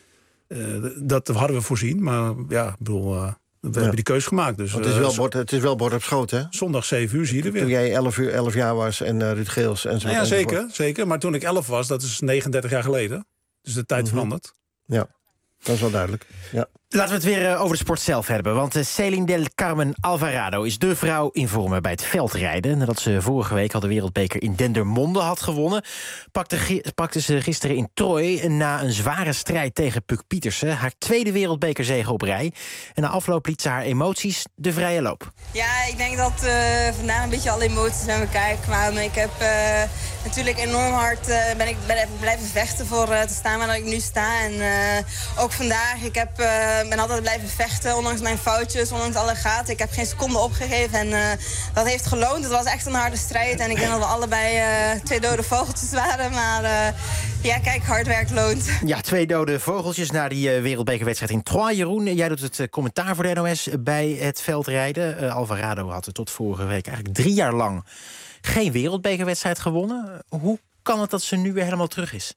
Uh, dat hadden we voorzien, maar ja, ik bedoel, uh, we ja. hebben die keus gemaakt. Dus, het, is wel bord, het is wel bord op schoot, hè? Zondag zeven uur zie je er weer. Toen jij elf, uur, elf jaar was en uh, Ruud Geels en zo. Nou ja, zeker, zeker. Maar toen ik elf was, dat is negenendertig jaar geleden. Dus de tijd mm-hmm. verandert. Ja, dat is wel duidelijk. Ja. Laten we het weer uh, over de sport zelf hebben. Want uh, Celine del Carmen Alvarado is de vrouw in vorm bij het veldrijden. Nadat ze vorige week al de wereldbeker in Dendermonde had gewonnen, pakte, gi- pakte ze gisteren in Troyes na een zware strijd tegen Puk Pietersen haar tweede wereldbekerzege op rij. En na afloop liet ze haar emoties de vrije loop. Ja, ik denk dat uh, vandaag een beetje alle emoties naar elkaar kwamen. Ik heb uh, natuurlijk enorm hard uh, ben ik ben blijven vechten voor uh, te staan waar ik nu sta. En uh, ook vandaag, ik heb... Uh, Ik ben altijd blijven vechten, ondanks mijn foutjes, ondanks alle gaten. Ik heb geen seconde opgegeven en uh, dat heeft geloond. Het was echt een harde strijd en ik denk dat we allebei uh, twee dode vogeltjes waren. Maar uh, ja, kijk, hard werk loont. Ja, twee dode vogeltjes na die uh, wereldbekerwedstrijd in Troyes. Jeroen, jij doet het uh, commentaar voor de N O S bij het veldrijden. Uh, Alvarado had er tot vorige week eigenlijk drie jaar lang geen wereldbekerwedstrijd gewonnen. Hoe kan het dat ze nu weer helemaal terug is?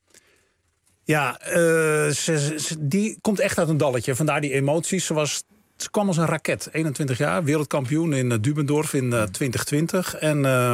Ja, uh, ze, ze, die komt echt uit een dalletje. Vandaar die emoties. Ze, was, ze kwam als een raket. eenentwintig jaar, wereldkampioen in uh, Dubendorf in uh, twintig twintig. En, uh,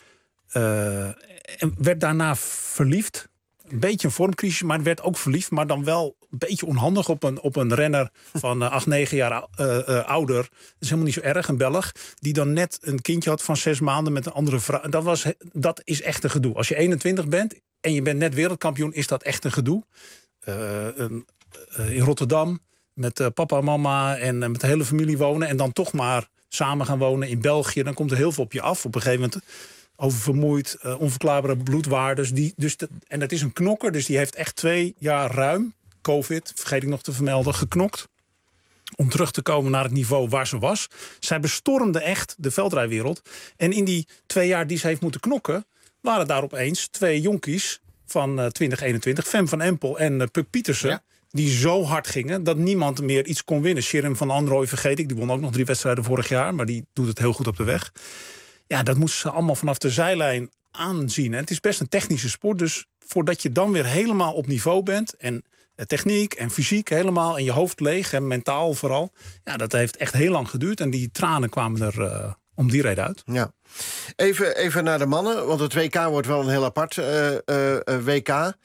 uh, en werd daarna verliefd. Een beetje een vormcrisis, maar werd ook verliefd. Maar dan wel een beetje onhandig op een, op een renner van uh, acht, negen jaar uh, uh, ouder. Dat is helemaal niet zo erg, een Belg. Die dan net een kindje had van zes maanden met een andere vrouw. Dat, was, dat is echt een gedoe. Als je eenentwintig bent en je bent net wereldkampioen, is dat echt een gedoe. Uh, een, uh, in Rotterdam met uh, papa en mama en uh, met de hele familie wonen. En dan toch maar samen gaan wonen in België. Dan komt er heel veel op je af. Op een gegeven moment oververmoeid, uh, onverklaarbare bloedwaardes. Die, dus de, en dat is een knokker, dus die heeft echt twee jaar ruim, COVID, vergeet ik nog te vermelden, geknokt. Om terug te komen naar het niveau waar ze was. Zij bestormde echt de veldrijwereld. En in die twee jaar die ze heeft moeten knokken, waren daar opeens twee jonkies van uh, twintig eenentwintig, Fem van Empel en uh, Puk Pietersen. Ja. Die zo hard gingen dat niemand meer iets kon winnen. Shirin van Anrooy vergeet ik, die won ook nog drie wedstrijden vorig jaar. Maar die doet het heel goed op de weg. Ja, dat moesten ze allemaal vanaf de zijlijn aanzien. En het is best een technische sport. Dus voordat je dan weer helemaal op niveau bent, en techniek en fysiek helemaal, en je hoofd leeg en mentaal vooral. Ja, dat heeft echt heel lang geduurd. En die tranen kwamen er uh, om die reden uit. Ja. Even, even naar de mannen, want het W K wordt wel een heel apart uh, uh, W K.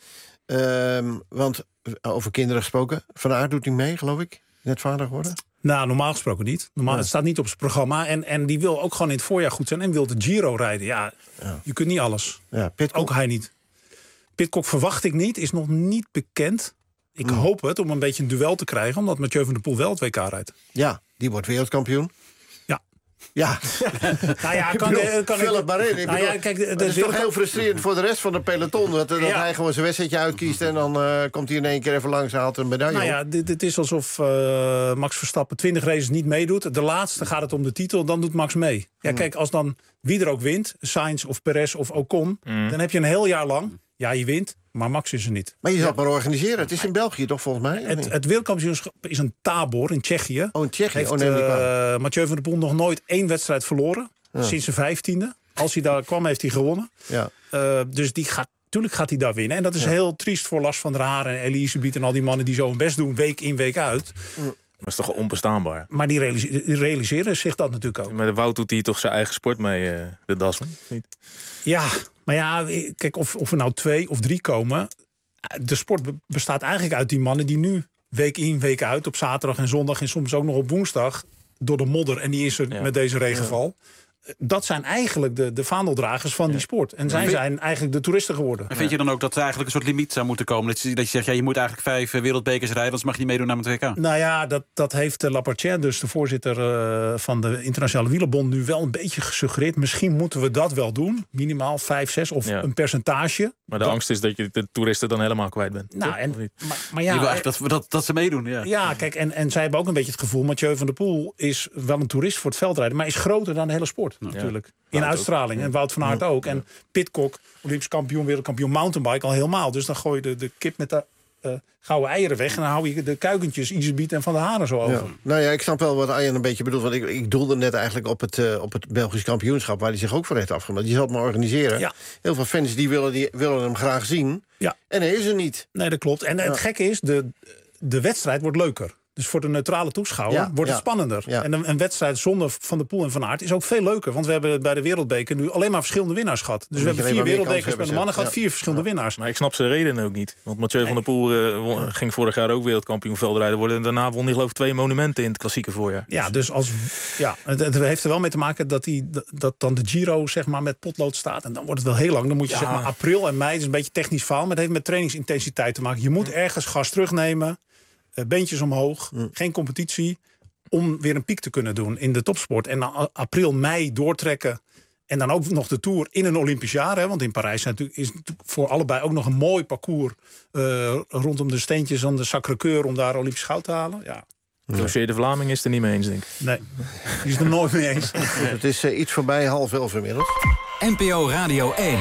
Um, want over kinderen gesproken, Van Aert doet niet mee, geloof ik. Net vader geworden. Nou, normaal gesproken niet. Normaal, ja. Het staat niet op zijn programma. En, en die wil ook gewoon in het voorjaar goed zijn. En wil de Giro rijden. Ja, ja. Je kunt niet alles. Ja, ook hij niet. Pidcock verwacht ik niet. Is nog niet bekend. Ik mm. hoop het om een beetje een duel te krijgen. Omdat Mathieu van der Poel wel het W K rijdt. Ja, die wordt wereldkampioen. Ja. Ja. nou ja, kan, bedoel, kan vul ik... het maar in. Ik nou bedoel, ja, kijk, de, de het is wereld... toch heel frustrerend voor de rest van de peloton. Dat, dat ja. hij gewoon zijn wedstrijdje uitkiest. En dan uh, komt hij in één keer even langs en haalt een medaille. Nou ja, dit, dit is alsof uh, Max Verstappen twintig races niet meedoet. De laatste gaat het om de titel, dan doet Max mee. Ja, kijk, als dan wie er ook wint, Sainz of Perez of Ocon... Mm. dan heb je een heel jaar lang... Ja, je wint, maar Max is er niet. Maar je zal het maar organiseren. Het is in België toch volgens mij? Het, het wereldkampioenschap is een Tabor in Tsjechië. Oh, in Tsjechië. Heeft oh, nee, uh, Mathieu van der Poel nog nooit één wedstrijd verloren. Ja. Sinds zijn vijftiende. Als hij daar kwam, heeft hij gewonnen. Ja. Uh, dus die gaat, natuurlijk gaat hij daar winnen. En dat is ja. heel triest voor Lars van der Haar en Elisabeth... en al die mannen die zo hun best doen, week in, week uit. Ja. Dat is toch onbestaanbaar? Maar die, realise- die realiseren zich dat natuurlijk ook. Maar de Wout doet hij toch zijn eigen sport mee, uh, de Dasman? Niet? Ja, maar ja, kijk, of, of er nou twee of drie komen... De sport bestaat eigenlijk uit die mannen die nu week in, week uit... op zaterdag en zondag en soms ook nog op woensdag... door de modder, en die is er ja. met deze regenval... Ja. Dat zijn eigenlijk de, de vaandeldragers van ja. die sport. En zij zijn eigenlijk de toeristen geworden. En vind je dan ook dat er eigenlijk een soort limiet zou moeten komen? Dat je, dat je zegt, ja, je moet eigenlijk vijf wereldbekers rijden... anders mag je niet meedoen naar het W K. Nou ja, dat, dat heeft uh, Lapartière, dus de voorzitter uh, van de Internationale Wielerbond... nu wel een beetje gesuggereerd. Misschien moeten we dat wel doen. Minimaal vijf, zes of ja. een percentage. Maar de dat... angst is dat je de toeristen dan helemaal kwijt bent. Nou, en, maar, maar ja, je wil eigenlijk dat, dat, dat ze meedoen, ja. Ja, kijk, en, en zij hebben ook een beetje het gevoel... Mathieu van der Poel is wel een toerist voor het veldrijden... maar is groter dan de hele sport, ja. natuurlijk. In Wout uitstraling. Ook. En Wout van Aert ook. En Pidcock, Olympisch kampioen, wereldkampioen mountainbike al helemaal. Dus dan gooi je de, de kip met de uh, gouden eieren weg. En dan hou je de kuikentjes, Iserbiet en Van der Haren zo over. Ja. Nou ja, ik snap wel wat Arjen een beetje bedoelt. Want ik, ik doelde net eigenlijk op het, uh, op het Belgisch kampioenschap... waar hij zich ook voor heeft afgemaakt. Die zal het maar organiseren. Ja. Heel veel fans die willen, die willen hem graag zien. Ja. En hij is er niet. Nee, dat klopt. En ja. het gekke is, de, de wedstrijd wordt leuker. Dus voor de neutrale toeschouwer ja, wordt het ja, spannender. Ja. En een, een wedstrijd zonder Van der Poel en Van Aert is ook veel leuker. Want we hebben bij de Wereldbeker nu alleen maar verschillende winnaars gehad. Dus we hebben vier Wereldbekers bij de mannen gehad, ja. vier verschillende ja. winnaars. Maar ik snap zijn redenen ook niet. Want Mathieu nee. van der Poel uh, ging vorig jaar ook wereldkampioen veldrijden worden. En daarna won hij geloof ik twee monumenten in het klassieke voorjaar. Ja, dus als ja, het, het heeft er wel mee te maken dat, die, dat dan de Giro zeg maar, met potlood staat. En dan wordt het wel heel lang. Dan moet je ja. zeg maar april en mei, dat is een beetje technisch verhaal. Maar het heeft met trainingsintensiteit te maken. Je moet ergens gas terugnemen. Beentjes omhoog, mm. geen competitie... om weer een piek te kunnen doen in de topsport. En dan april, mei doortrekken... en dan ook nog de Tour in een Olympisch jaar. Hè, want in Parijs is natuurlijk, is natuurlijk voor allebei ook nog een mooi parcours... Uh, rondom de steentjes van de Sacré-Cœur... om daar Olympisch goud te halen. Ja. Dossier de Vlaming is het er niet mee eens, denk ik. Nee, die is er nooit mee eens. Het is uh, iets voorbij half elf inmiddels. N P O Radio één.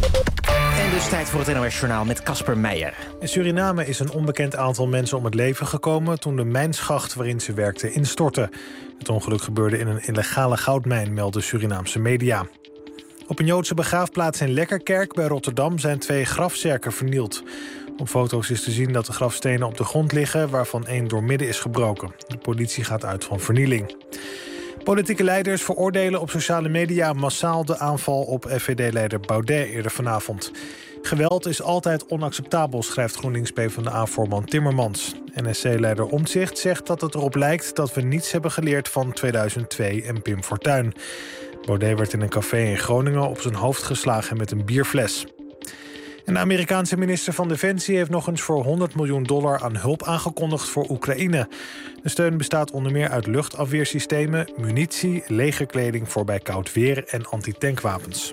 En dus tijd voor het N O S-journaal met Casper Meijer. In Suriname is een onbekend aantal mensen om het leven gekomen... toen de mijnschacht waarin ze werkten instortte. Het ongeluk gebeurde in een illegale goudmijn, melden Surinaamse media. Op een Joodse begraafplaats in Lekkerkerk bij Rotterdam... zijn twee grafzerken vernield. Op foto's is te zien dat de grafstenen op de grond liggen... waarvan één doormidden is gebroken. De politie gaat uit van vernieling. Politieke leiders veroordelen op sociale media massaal de aanval op F V D-leider Baudet eerder vanavond. Geweld is altijd onacceptabel, schrijft GroenLinks-PvdA-voorman Timmermans. N S C-leider Omtzigt zegt dat het erop lijkt dat we niets hebben geleerd van tweeduizend twee en Pim Fortuyn. Baudet werd in een café in Groningen op zijn hoofd geslagen met een bierfles. En de Amerikaanse minister van Defensie heeft nog eens voor honderd miljoen dollar aan hulp aangekondigd voor Oekraïne. De steun bestaat onder meer uit luchtafweersystemen, munitie, legerkleding voor bij koud weer en antitankwapens.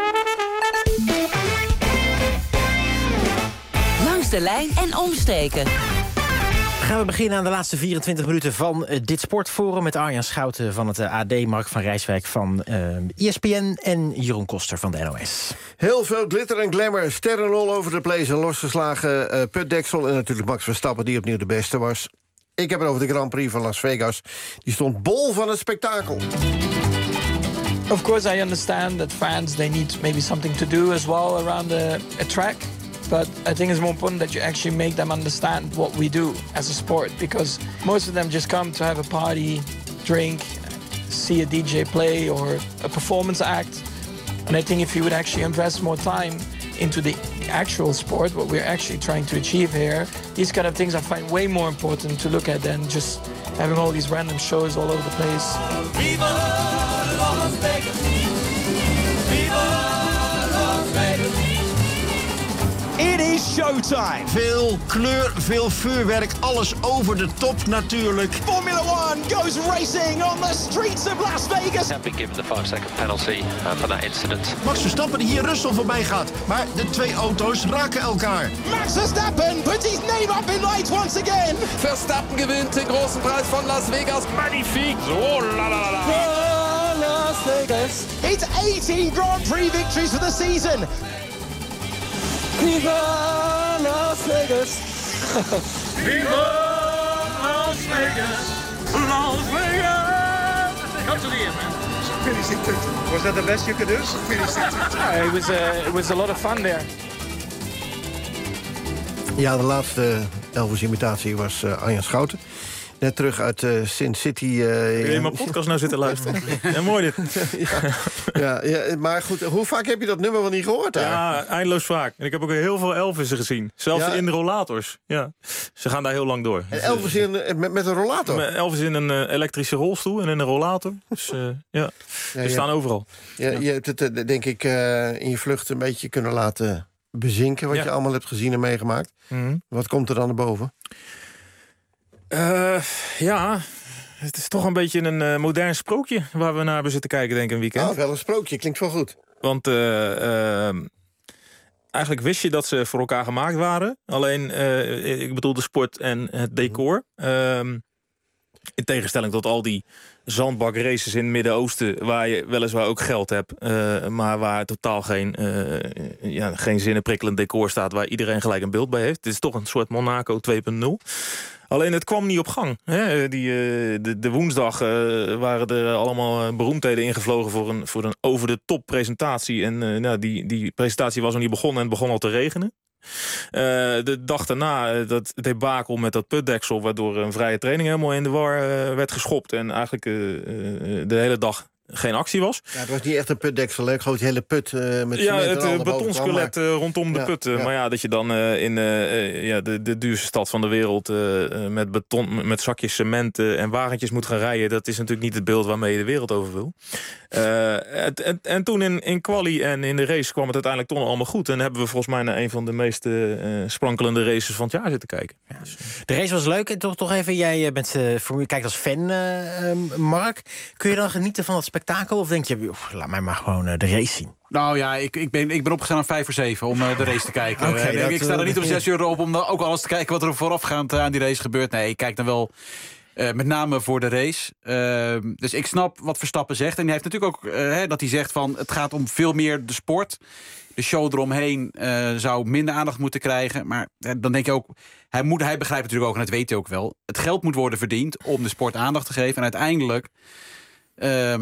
Langs de lijn en omstreken. Gaan we beginnen aan de laatste vierentwintig minuten van uh, dit sportforum... met Arjan Schouten van het uh, A D, Mark van Rijswijk van uh, E S P N... en Jeroen Koster van de N O S. Heel veel glitter en glamour, sterren all over the place... een losgeslagen uh, putdeksel en natuurlijk Max Verstappen... die opnieuw de beste was. Ik heb het over de Grand Prix van Las Vegas. Die stond bol van het spektakel. Of course, I understand that fans, they need maybe something to do as well around the, a track. But I think it's more important that you actually make them understand what we do as a sport. Because most of them just come to have a party, drink, see a D J play or a performance act. And I think if you would actually invest more time into the actual sport, what we're actually trying to achieve here, these kind of things I find way more important to look at than just having all these random shows all over the place. Viva Las Vegas! Viva Las Vegas! It is showtime. Veel kleur, veel vuurwerk, alles over de top natuurlijk. Formula One goes racing on the streets of Las Vegas. Have been given the five second penalty uh, for that incident. Max Verstappen die hier Russell voorbij gaat, maar de twee auto's raken elkaar. Max Verstappen puts his name up in lights once again. Verstappen gewinnt den großen Preis von Las Vegas. Magnifiek. Oh la la la. Las Vegas. It's eighteen Grand Prix victories for the season. Viva Las Vegas! Viva Las Vegas! Las Vegas! Come to the end, man. Finish it. Was that the best you could do? Finish it. Yeah, it was uh, it was a lot of fun there. Ja, de laatste Elvis-imitatie was uh, Arjan Schouten. Net terug uit uh, Sin City. Uh, Kun je in mijn podcast nou zitten luisteren? Ja, mooi dit. ja, ja, ja, maar goed, hoe vaak heb je dat nummer wel niet gehoord daar? Ja, eindeloos vaak. En ik heb ook heel veel Elvis'en gezien. Zelfs ja. in de rollators. Ja. Ze gaan daar heel lang door. En Elvis in, met, met een rollator? Met Elvis in een uh, elektrische rolstoel en in een rollator. Dus uh, ja, ze ja, staan ja. overal. Ja, ja. Je hebt het, uh, denk ik, uh, in je vlucht een beetje kunnen laten bezinken... wat ja. je allemaal hebt gezien en meegemaakt. Mm-hmm. Wat komt er dan naar boven? Uh, ja, het is toch een beetje een uh, modern sprookje waar we naar hebben zitten kijken, denk ik, een weekend. Oh, wel een sprookje, klinkt wel goed. Want uh, uh, eigenlijk wist je dat ze voor elkaar gemaakt waren. Alleen, uh, ik bedoel de sport en het decor. Uh, in tegenstelling tot al die zandbakraces in het Midden-Oosten... waar je weliswaar ook geld hebt... Uh, maar waar totaal geen, uh, ja, geen zinnenprikkelend decor staat... waar iedereen gelijk een beeld bij heeft. Het is toch een soort Monaco twee punt nul. Alleen het kwam niet op gang. Hè? Die, uh, de, de woensdag uh, waren er allemaal beroemdheden ingevlogen... voor een, voor een over-de-top presentatie. En uh, nou, die, die presentatie was nog niet begonnen en het begon al te regenen. Uh, de dag daarna, uh, dat debakel met dat putdeksel... waardoor een vrije training helemaal in de war uh, werd geschopt... en eigenlijk uh, uh, de hele dag geen actie was. Ja, het was niet echt een putdeksel, hè? Gewoon die hele put uh, met ja, het uh, betonskelet uh, rondom de ja, put. Uh, ja. Maar ja, dat je dan uh, in uh, ja, de, de duurste stad van de wereld... Uh, met beton, met zakjes cement uh, en wagentjes moet gaan rijden... dat is natuurlijk niet het beeld waarmee je de wereld over wil. Uh, het, en, en toen in, in quali en in de race kwam het uiteindelijk toch allemaal goed. En hebben we volgens mij naar een van de meest uh, sprankelende races van het jaar zitten kijken. Ja. De race was leuk. En toch, toch even, jij bent uh, voor je kijkt als fan, uh, uh, Mark. Kun je dan genieten van het spektakel? Of denk je, oef, laat mij maar gewoon uh, de race zien? Nou ja, ik, ik, ben, ik ben opgegaan aan vijf voor zeven om uh, de race te kijken. Okay, uh, dat, ik sta er niet om zes uur op om ook alles te kijken... wat er voorafgaand aan die race gebeurt. Nee, ik kijk dan wel... Uh, met name voor de race. Uh, dus ik snap wat Verstappen zegt. En hij heeft natuurlijk ook uh, hè, dat hij zegt van... het gaat om veel meer de sport. De show eromheen uh, zou minder aandacht moeten krijgen. Maar uh, dan denk je ook... Hij, moet, hij begrijpt natuurlijk ook, en dat weet hij ook wel... het geld moet worden verdiend om de sport aandacht te geven. En uiteindelijk... Uh,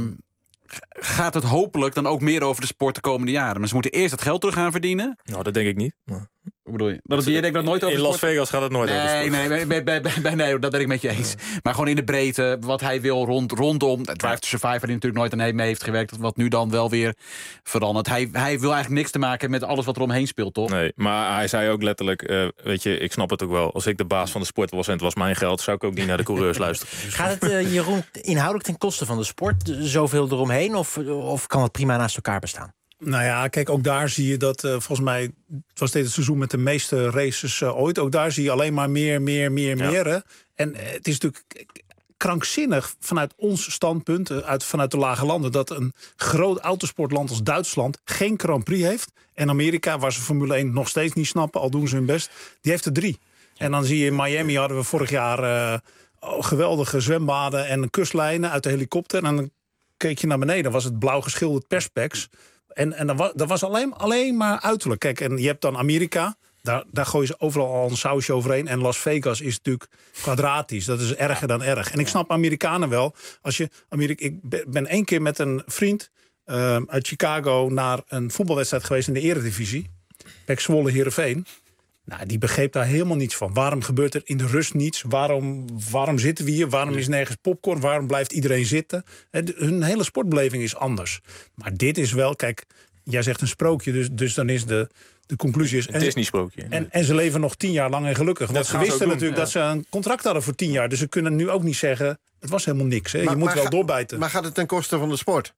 gaat het hopelijk dan ook meer over de sport de komende jaren. Maar ze moeten eerst het geld terug gaan verdienen. Nou, dat denk ik niet. Maar... Hoe bedoel je? Dat, je denkt dat nooit over in Las Vegas gaat het nooit nee, over sport. Nee, nee, bij, bij, bij, nee, dat ben ik met je eens. Maar gewoon in de breedte, wat hij wil rond, rondom... Drive to Survive, waar hij natuurlijk nooit aan mee heeft gewerkt... wat nu dan wel weer verandert. Hij, hij wil eigenlijk niks te maken met alles wat er omheen speelt, toch? Nee, maar hij zei ook letterlijk... Uh, weet je, ik snap het ook wel. Als ik de baas van de sport was en het was mijn geld... zou ik ook niet naar de coureurs luisteren. Gaat het, uh, Jeroen, inhoudelijk ten koste van de sport? Zoveel eromheen? Of, of kan het prima naast elkaar bestaan? Nou ja, kijk, ook daar zie je dat, uh, volgens mij... het was dit het seizoen met de meeste races uh, ooit. Ook daar zie je alleen maar meer, meer, meer, ja. meer. Hè? En uh, het is natuurlijk krankzinnig vanuit ons standpunt... Uh, uit, vanuit de lage landen... dat een groot autosportland als Duitsland geen Grand Prix heeft. En Amerika, waar ze Formule één nog steeds niet snappen... al doen ze hun best, die heeft er drie. Ja. En dan zie je in Miami hadden we vorig jaar... Uh, oh, geweldige zwembaden en kustlijnen uit de helikopter. En dan keek je naar beneden, dan was het blauw geschilderd perspex... En, en dat was, dat was alleen, alleen maar uiterlijk. Kijk, en je hebt dan Amerika. Daar, daar gooien ze overal al een sausje overheen. En Las Vegas is natuurlijk kwadratisch. Dat is erger dan erg. En ik snap Amerikanen wel. Als je Amerika, ik ben één keer met een vriend uh, uit Chicago... naar een voetbalwedstrijd geweest in de Eredivisie. P E C Zwolle Heerenveen. Nou, die begreep daar helemaal niets van. Waarom gebeurt er in de rust niets? Waarom, waarom zitten we hier? Waarom is nergens popcorn? Waarom blijft iedereen zitten? He, de, hun hele sportbeleving is anders. Maar dit is wel, kijk, jij zegt een sprookje, dus, dus dan is de, de conclusie... Is, een Disney-sprookje. En, en ze leven nog tien jaar lang en gelukkig. Want Dat ze gaan ze wisten ook natuurlijk doen, ja. dat ze een contract hadden voor tien jaar. Dus ze kunnen nu ook niet zeggen, het was helemaal niks. Hè. Je Maar- moet maar wel ga- doorbijten. Maar gaat het ten koste van de sport?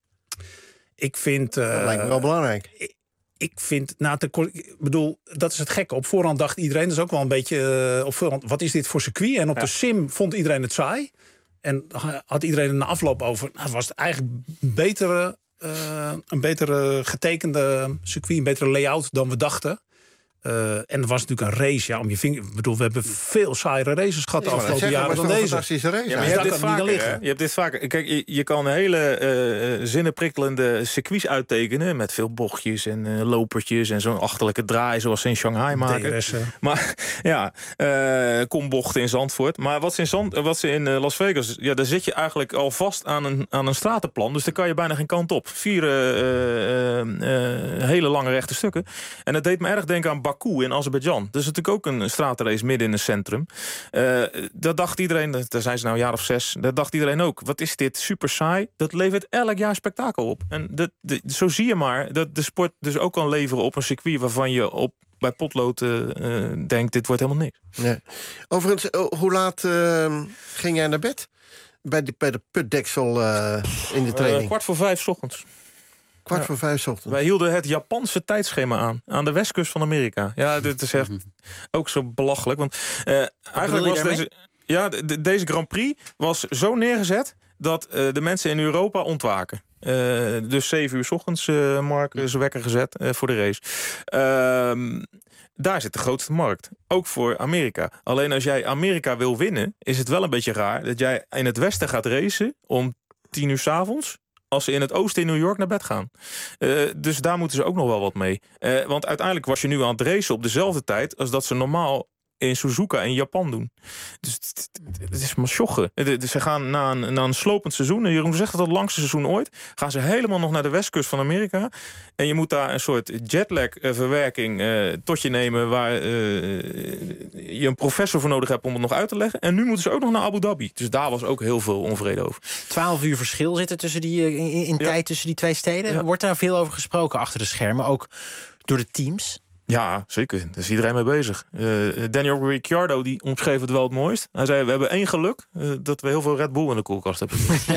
Ik vind... uh, Dat lijkt me wel belangrijk. Ik, ik vind, nou, te, ik bedoel, dat is het gekke. Op voorhand dacht iedereen, dat is ook wel een beetje... Uh, op voorhand, wat is dit voor circuit? En op Ja. de sim vond iedereen het saai. En had iedereen een afloop over... Nou, was het eigenlijk betere, uh, een betere getekende circuit, een betere layout dan we dachten. Uh, en er was natuurlijk een race, ja, om je vinger... Ik bedoel, we hebben veel saaiere races gehad de Ja, maar afgelopen zeggen, jaren maar dan het is toch deze. een fantastische race. Ja, maar Dus je, daar hebt dit kan het niet aan vaker, hè? liggen. je hebt dit vaker. Kijk, je, je kan hele uh, zinnenprikkelende circuits uittekenen met veel bochtjes en uh, lopertjes en zo'n achterlijke draai zoals ze in Shanghai maken. D R S'en. Maar ja, uh, kombochten in Zandvoort. Maar wat ze in, Zand, wat ze in uh, Las Vegas, ja, daar zit je eigenlijk al vast aan een, aan een stratenplan. Dus daar kan je bijna geen kant op. Vier uh, uh, uh, hele lange rechte stukken. En dat deed me erg denken aan Baku in Azerbeidzjan. Dat is natuurlijk ook een stratenrace midden in een centrum. Uh, dat dacht iedereen, daar zijn ze nou een jaar of zes, dat dacht iedereen ook. Wat is dit, super saai? Dat levert elk jaar spektakel op. En dat, de, zo zie je maar dat de sport dus ook kan leveren op een circuit waarvan je op bij potlood uh, uh, denkt, dit wordt helemaal niks. Nee. Overigens, uh, hoe laat uh, ging jij naar bed? Bij de, bij de putdeksel uh, in de training? Uh, kwart voor vijf 's ochtends. Kwart ja. voor vijf 's ochtends. Wij hielden het Japanse tijdschema aan. Aan de westkust van Amerika. Ja, dit is echt ook zo belachelijk. Want uh, eigenlijk was deze, ja, de, deze Grand Prix was zo neergezet dat uh, de mensen in Europa ontwaken. Uh, dus zeven uur 's ochtends, uh, Mark, is wekker gezet uh, voor de race. Uh, daar zit de grootste markt. Ook voor Amerika. Alleen als jij Amerika wil winnen, is het wel een beetje raar dat jij in het westen gaat racen om tien uur 's avonds. Als ze in het oosten in New York naar bed gaan. Uh, dus daar moeten ze ook nog wel wat mee. Uh, want uiteindelijk was je nu aan het racen op dezelfde tijd als dat ze normaal in Suzuka in Japan doen. Dus het is maar sjoggen. Ze gaan na een, na een slopend seizoen, en Jeroen zegt dat het langste seizoen ooit, gaan ze helemaal nog naar de westkust van Amerika. En je moet daar een soort jetlag-verwerking uh, tot je nemen, waar uh, je een professor voor nodig hebt om het nog uit te leggen. En nu moeten ze ook nog naar Abu Dhabi. Dus daar was ook heel veel onvrede over. Twaalf uur verschil zit er tussen die, in, in ja. tijd tussen die twee steden. Ja. Wordt daar veel over gesproken achter de schermen, ook door de teams? Ja, zeker. Daar is iedereen mee bezig. Uh, Daniel Ricciardo die omschreef het wel het mooist. Hij zei, we hebben één geluk, uh, dat we heel veel Red Bull in de koelkast hebben.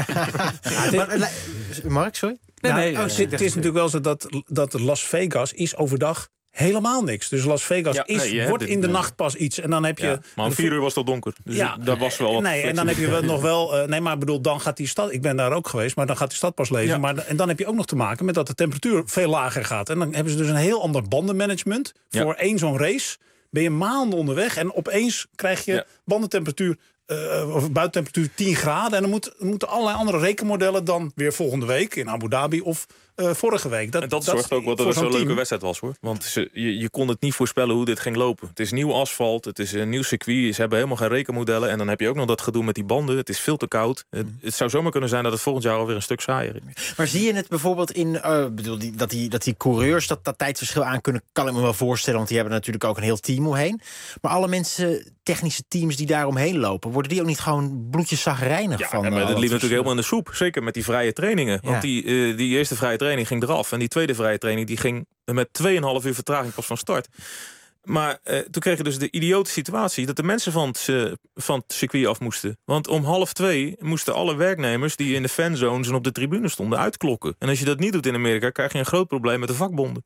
maar, Mark, sorry? Nee, nou, nee, oh, het, het is natuurlijk wel zo dat, dat Las Vegas is overdag helemaal niks. Dus Las Vegas ja, is, nee, wordt dit, in de nee. nacht pas iets. En dan heb je... Ja, maar om vier uur was het al donker. Dus ja, daar was wel wat nee, en dan heb je wel nog wel... Uh, nee, maar ik bedoel, dan gaat die stad... Ik ben daar ook geweest, maar dan gaat die stad pas leven. Ja. Maar, en dan heb je ook nog te maken met dat de temperatuur veel lager gaat. En dan hebben ze dus een heel ander bandenmanagement. Ja. Voor één zo'n race ben je maanden onderweg. En opeens krijg je Ja. bandentemperatuur... Uh, of buitentemperatuur tien graden. En dan moet, moeten allerlei andere rekenmodellen dan weer volgende week in Abu Dhabi of uh, vorige week. Dat, en dat, dat zorgt ook wel dat voor het zo'n zo'n leuke team. wedstrijd was, hoor. Want ze, je, je kon het niet voorspellen hoe dit ging lopen. Het is nieuw asfalt, het is een nieuw circuit. Ze hebben helemaal geen rekenmodellen. En dan heb je ook nog dat gedoe met die banden. Het is veel te koud. Het, het zou zomaar kunnen zijn dat het volgend jaar alweer een stuk saaier is. Maar zie je het bijvoorbeeld in... Uh, bedoel, die, dat, die, dat die coureurs dat, dat tijdverschil aan kunnen... kan ik me wel voorstellen, want die hebben natuurlijk ook een heel team omheen. Maar alle mensen, technische teams die daar omheen lopen... worden die ook niet gewoon bloedjes zagrijnig Ja, van? maar uh, dat liep verschil? natuurlijk helemaal in de soep. Zeker met die vrije trainingen. Ja. Want die, uh, die eerste vrije training ging eraf. En die tweede vrije training die ging met tweeënhalf uur vertraging pas van start. Maar uh, toen kreeg je dus de idiote situatie... dat de mensen van het, uh, van het circuit af moesten. Want om half twee moesten alle werknemers... die in de fanzones en op de tribune stonden uitklokken. En als je dat niet doet in Amerika... krijg je een groot probleem met de vakbonden.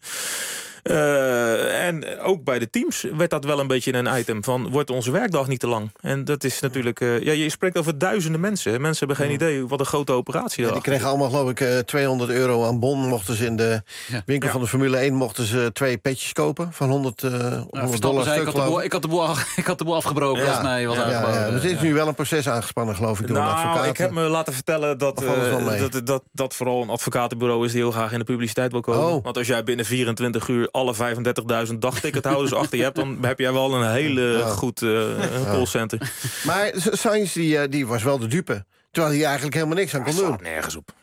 Uh, en ook bij de teams werd dat wel een beetje een item van... wordt onze werkdag niet te lang? En dat is natuurlijk... Uh, ja, je spreekt over duizenden mensen. Mensen hebben geen idee wat een grote operatie ja, die kregen allemaal, geloof ik, uh, tweehonderd euro aan bon. Mochten ze in de ja. winkel ja. van de Formule één... mochten ze twee petjes kopen van honderd, uh, honderd dollar zei, stuk, ik, had de boel, ik, had de boel, ik had de boel afgebroken. Ja. Als mij was ja, ja, ja. Er is nu wel een proces aangespannen, geloof ik, door nou, een advocaat. Ik heb me laten vertellen dat, uh, dat, dat, dat vooral een advocatenbureau is... die heel graag in de publiciteit wil komen. Oh. Want als jij binnen vierentwintig uur alle vijfendertigduizend dagtickethouders achter je hebt... dan heb jij wel een hele oh. goed uh, callcenter. Maar Sainz die, die was wel de dupe. Terwijl hij eigenlijk helemaal niks aan kon doen. nergens op, ja.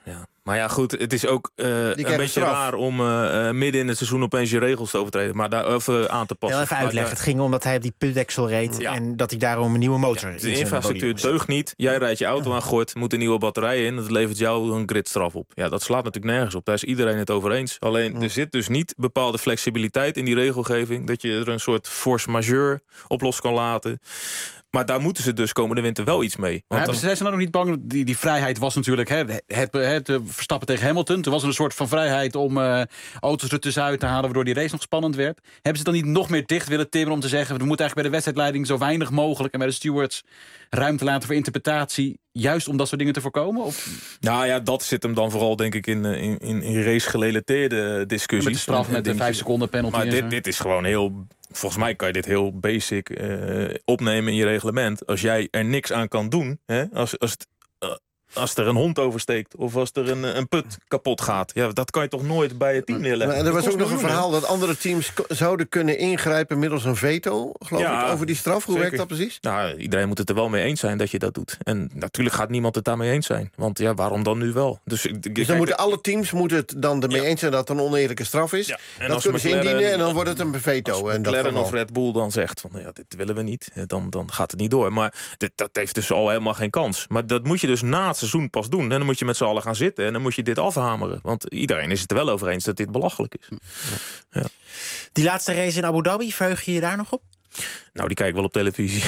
Maar ja, goed, het is ook uh, een beetje straf. raar om uh, midden in het seizoen opeens je regels te overtreden. Maar daar even aan te passen. Heel even uitleggen. Het ging om dat hij op die putdeksel reed ja. en dat hij daarom een nieuwe motor... Ja, de infrastructuur deugt niet. Jij rijdt je auto ja. aan, gooit, moet een nieuwe batterij in. Dat levert jou een gridstraf op. Ja, dat slaat natuurlijk nergens op. Daar is iedereen het over eens. Alleen, ja. er zit dus niet bepaalde flexibiliteit in die regelgeving. Dat je er een soort force majeure op los kan laten. Maar daar moeten ze dus komende winter wel iets mee. Want dan... Zijn ze nou nog niet bang? Die, die vrijheid was natuurlijk hè, het, het, het Verstappen tegen Hamilton. Toen was er een soort van vrijheid om uh, auto's er tussenuit te halen... waardoor die race nog spannend werd. Hebben ze dan niet nog meer dicht willen timmeren om te zeggen... we moeten eigenlijk bij de wedstrijdleiding zo weinig mogelijk... en bij de stewards ruimte laten voor interpretatie... juist om dat soort dingen te voorkomen? Of? Nou ja, dat zit hem dan vooral denk ik in, in, in race-gerelateerde discussies. Met de straf, met de vijf seconden penalty. Maar dit, dit is gewoon heel... Volgens mij kan je dit heel basic uh, opnemen in je reglement. Als jij er niks aan kan doen, hè, als, als, het, uh, als er een hond oversteekt... of als er een, een put kapot gaat. Ja, dat kan je toch nooit bij je team neerleggen. En er was ook nog een verhaal dat andere teams... zouden kunnen ingrijpen middels een veto, geloof ja, ik, over die straf. Hoe zeker. werkt dat precies? Nou, iedereen moet het er wel mee eens zijn dat je dat doet. En natuurlijk gaat niemand het daarmee eens zijn. Want ja, waarom dan nu wel? Dus, dus dan kijk, moeten alle teams moeten het dan ermee ja. eens zijn... dat het een oneerlijke straf is. Ja. En dat kunnen ze indienen en dan wordt het een veto. Als McLaren of Red Bull dan zegt... van ja, dit willen we niet, dan, dan gaat het niet door. Maar dit, dat heeft dus al helemaal geen kans. Maar dat moet je dus na het seizoen pas doen. En dan moet je met z'n allen gaan zitten en dan moet je dit afhameren. Want iedereen is het er wel over eens dat dit belachelijk is. Ja. Die laatste race in Abu Dhabi, verheug je je daar nog op? Nou, die kijk ik wel op televisie.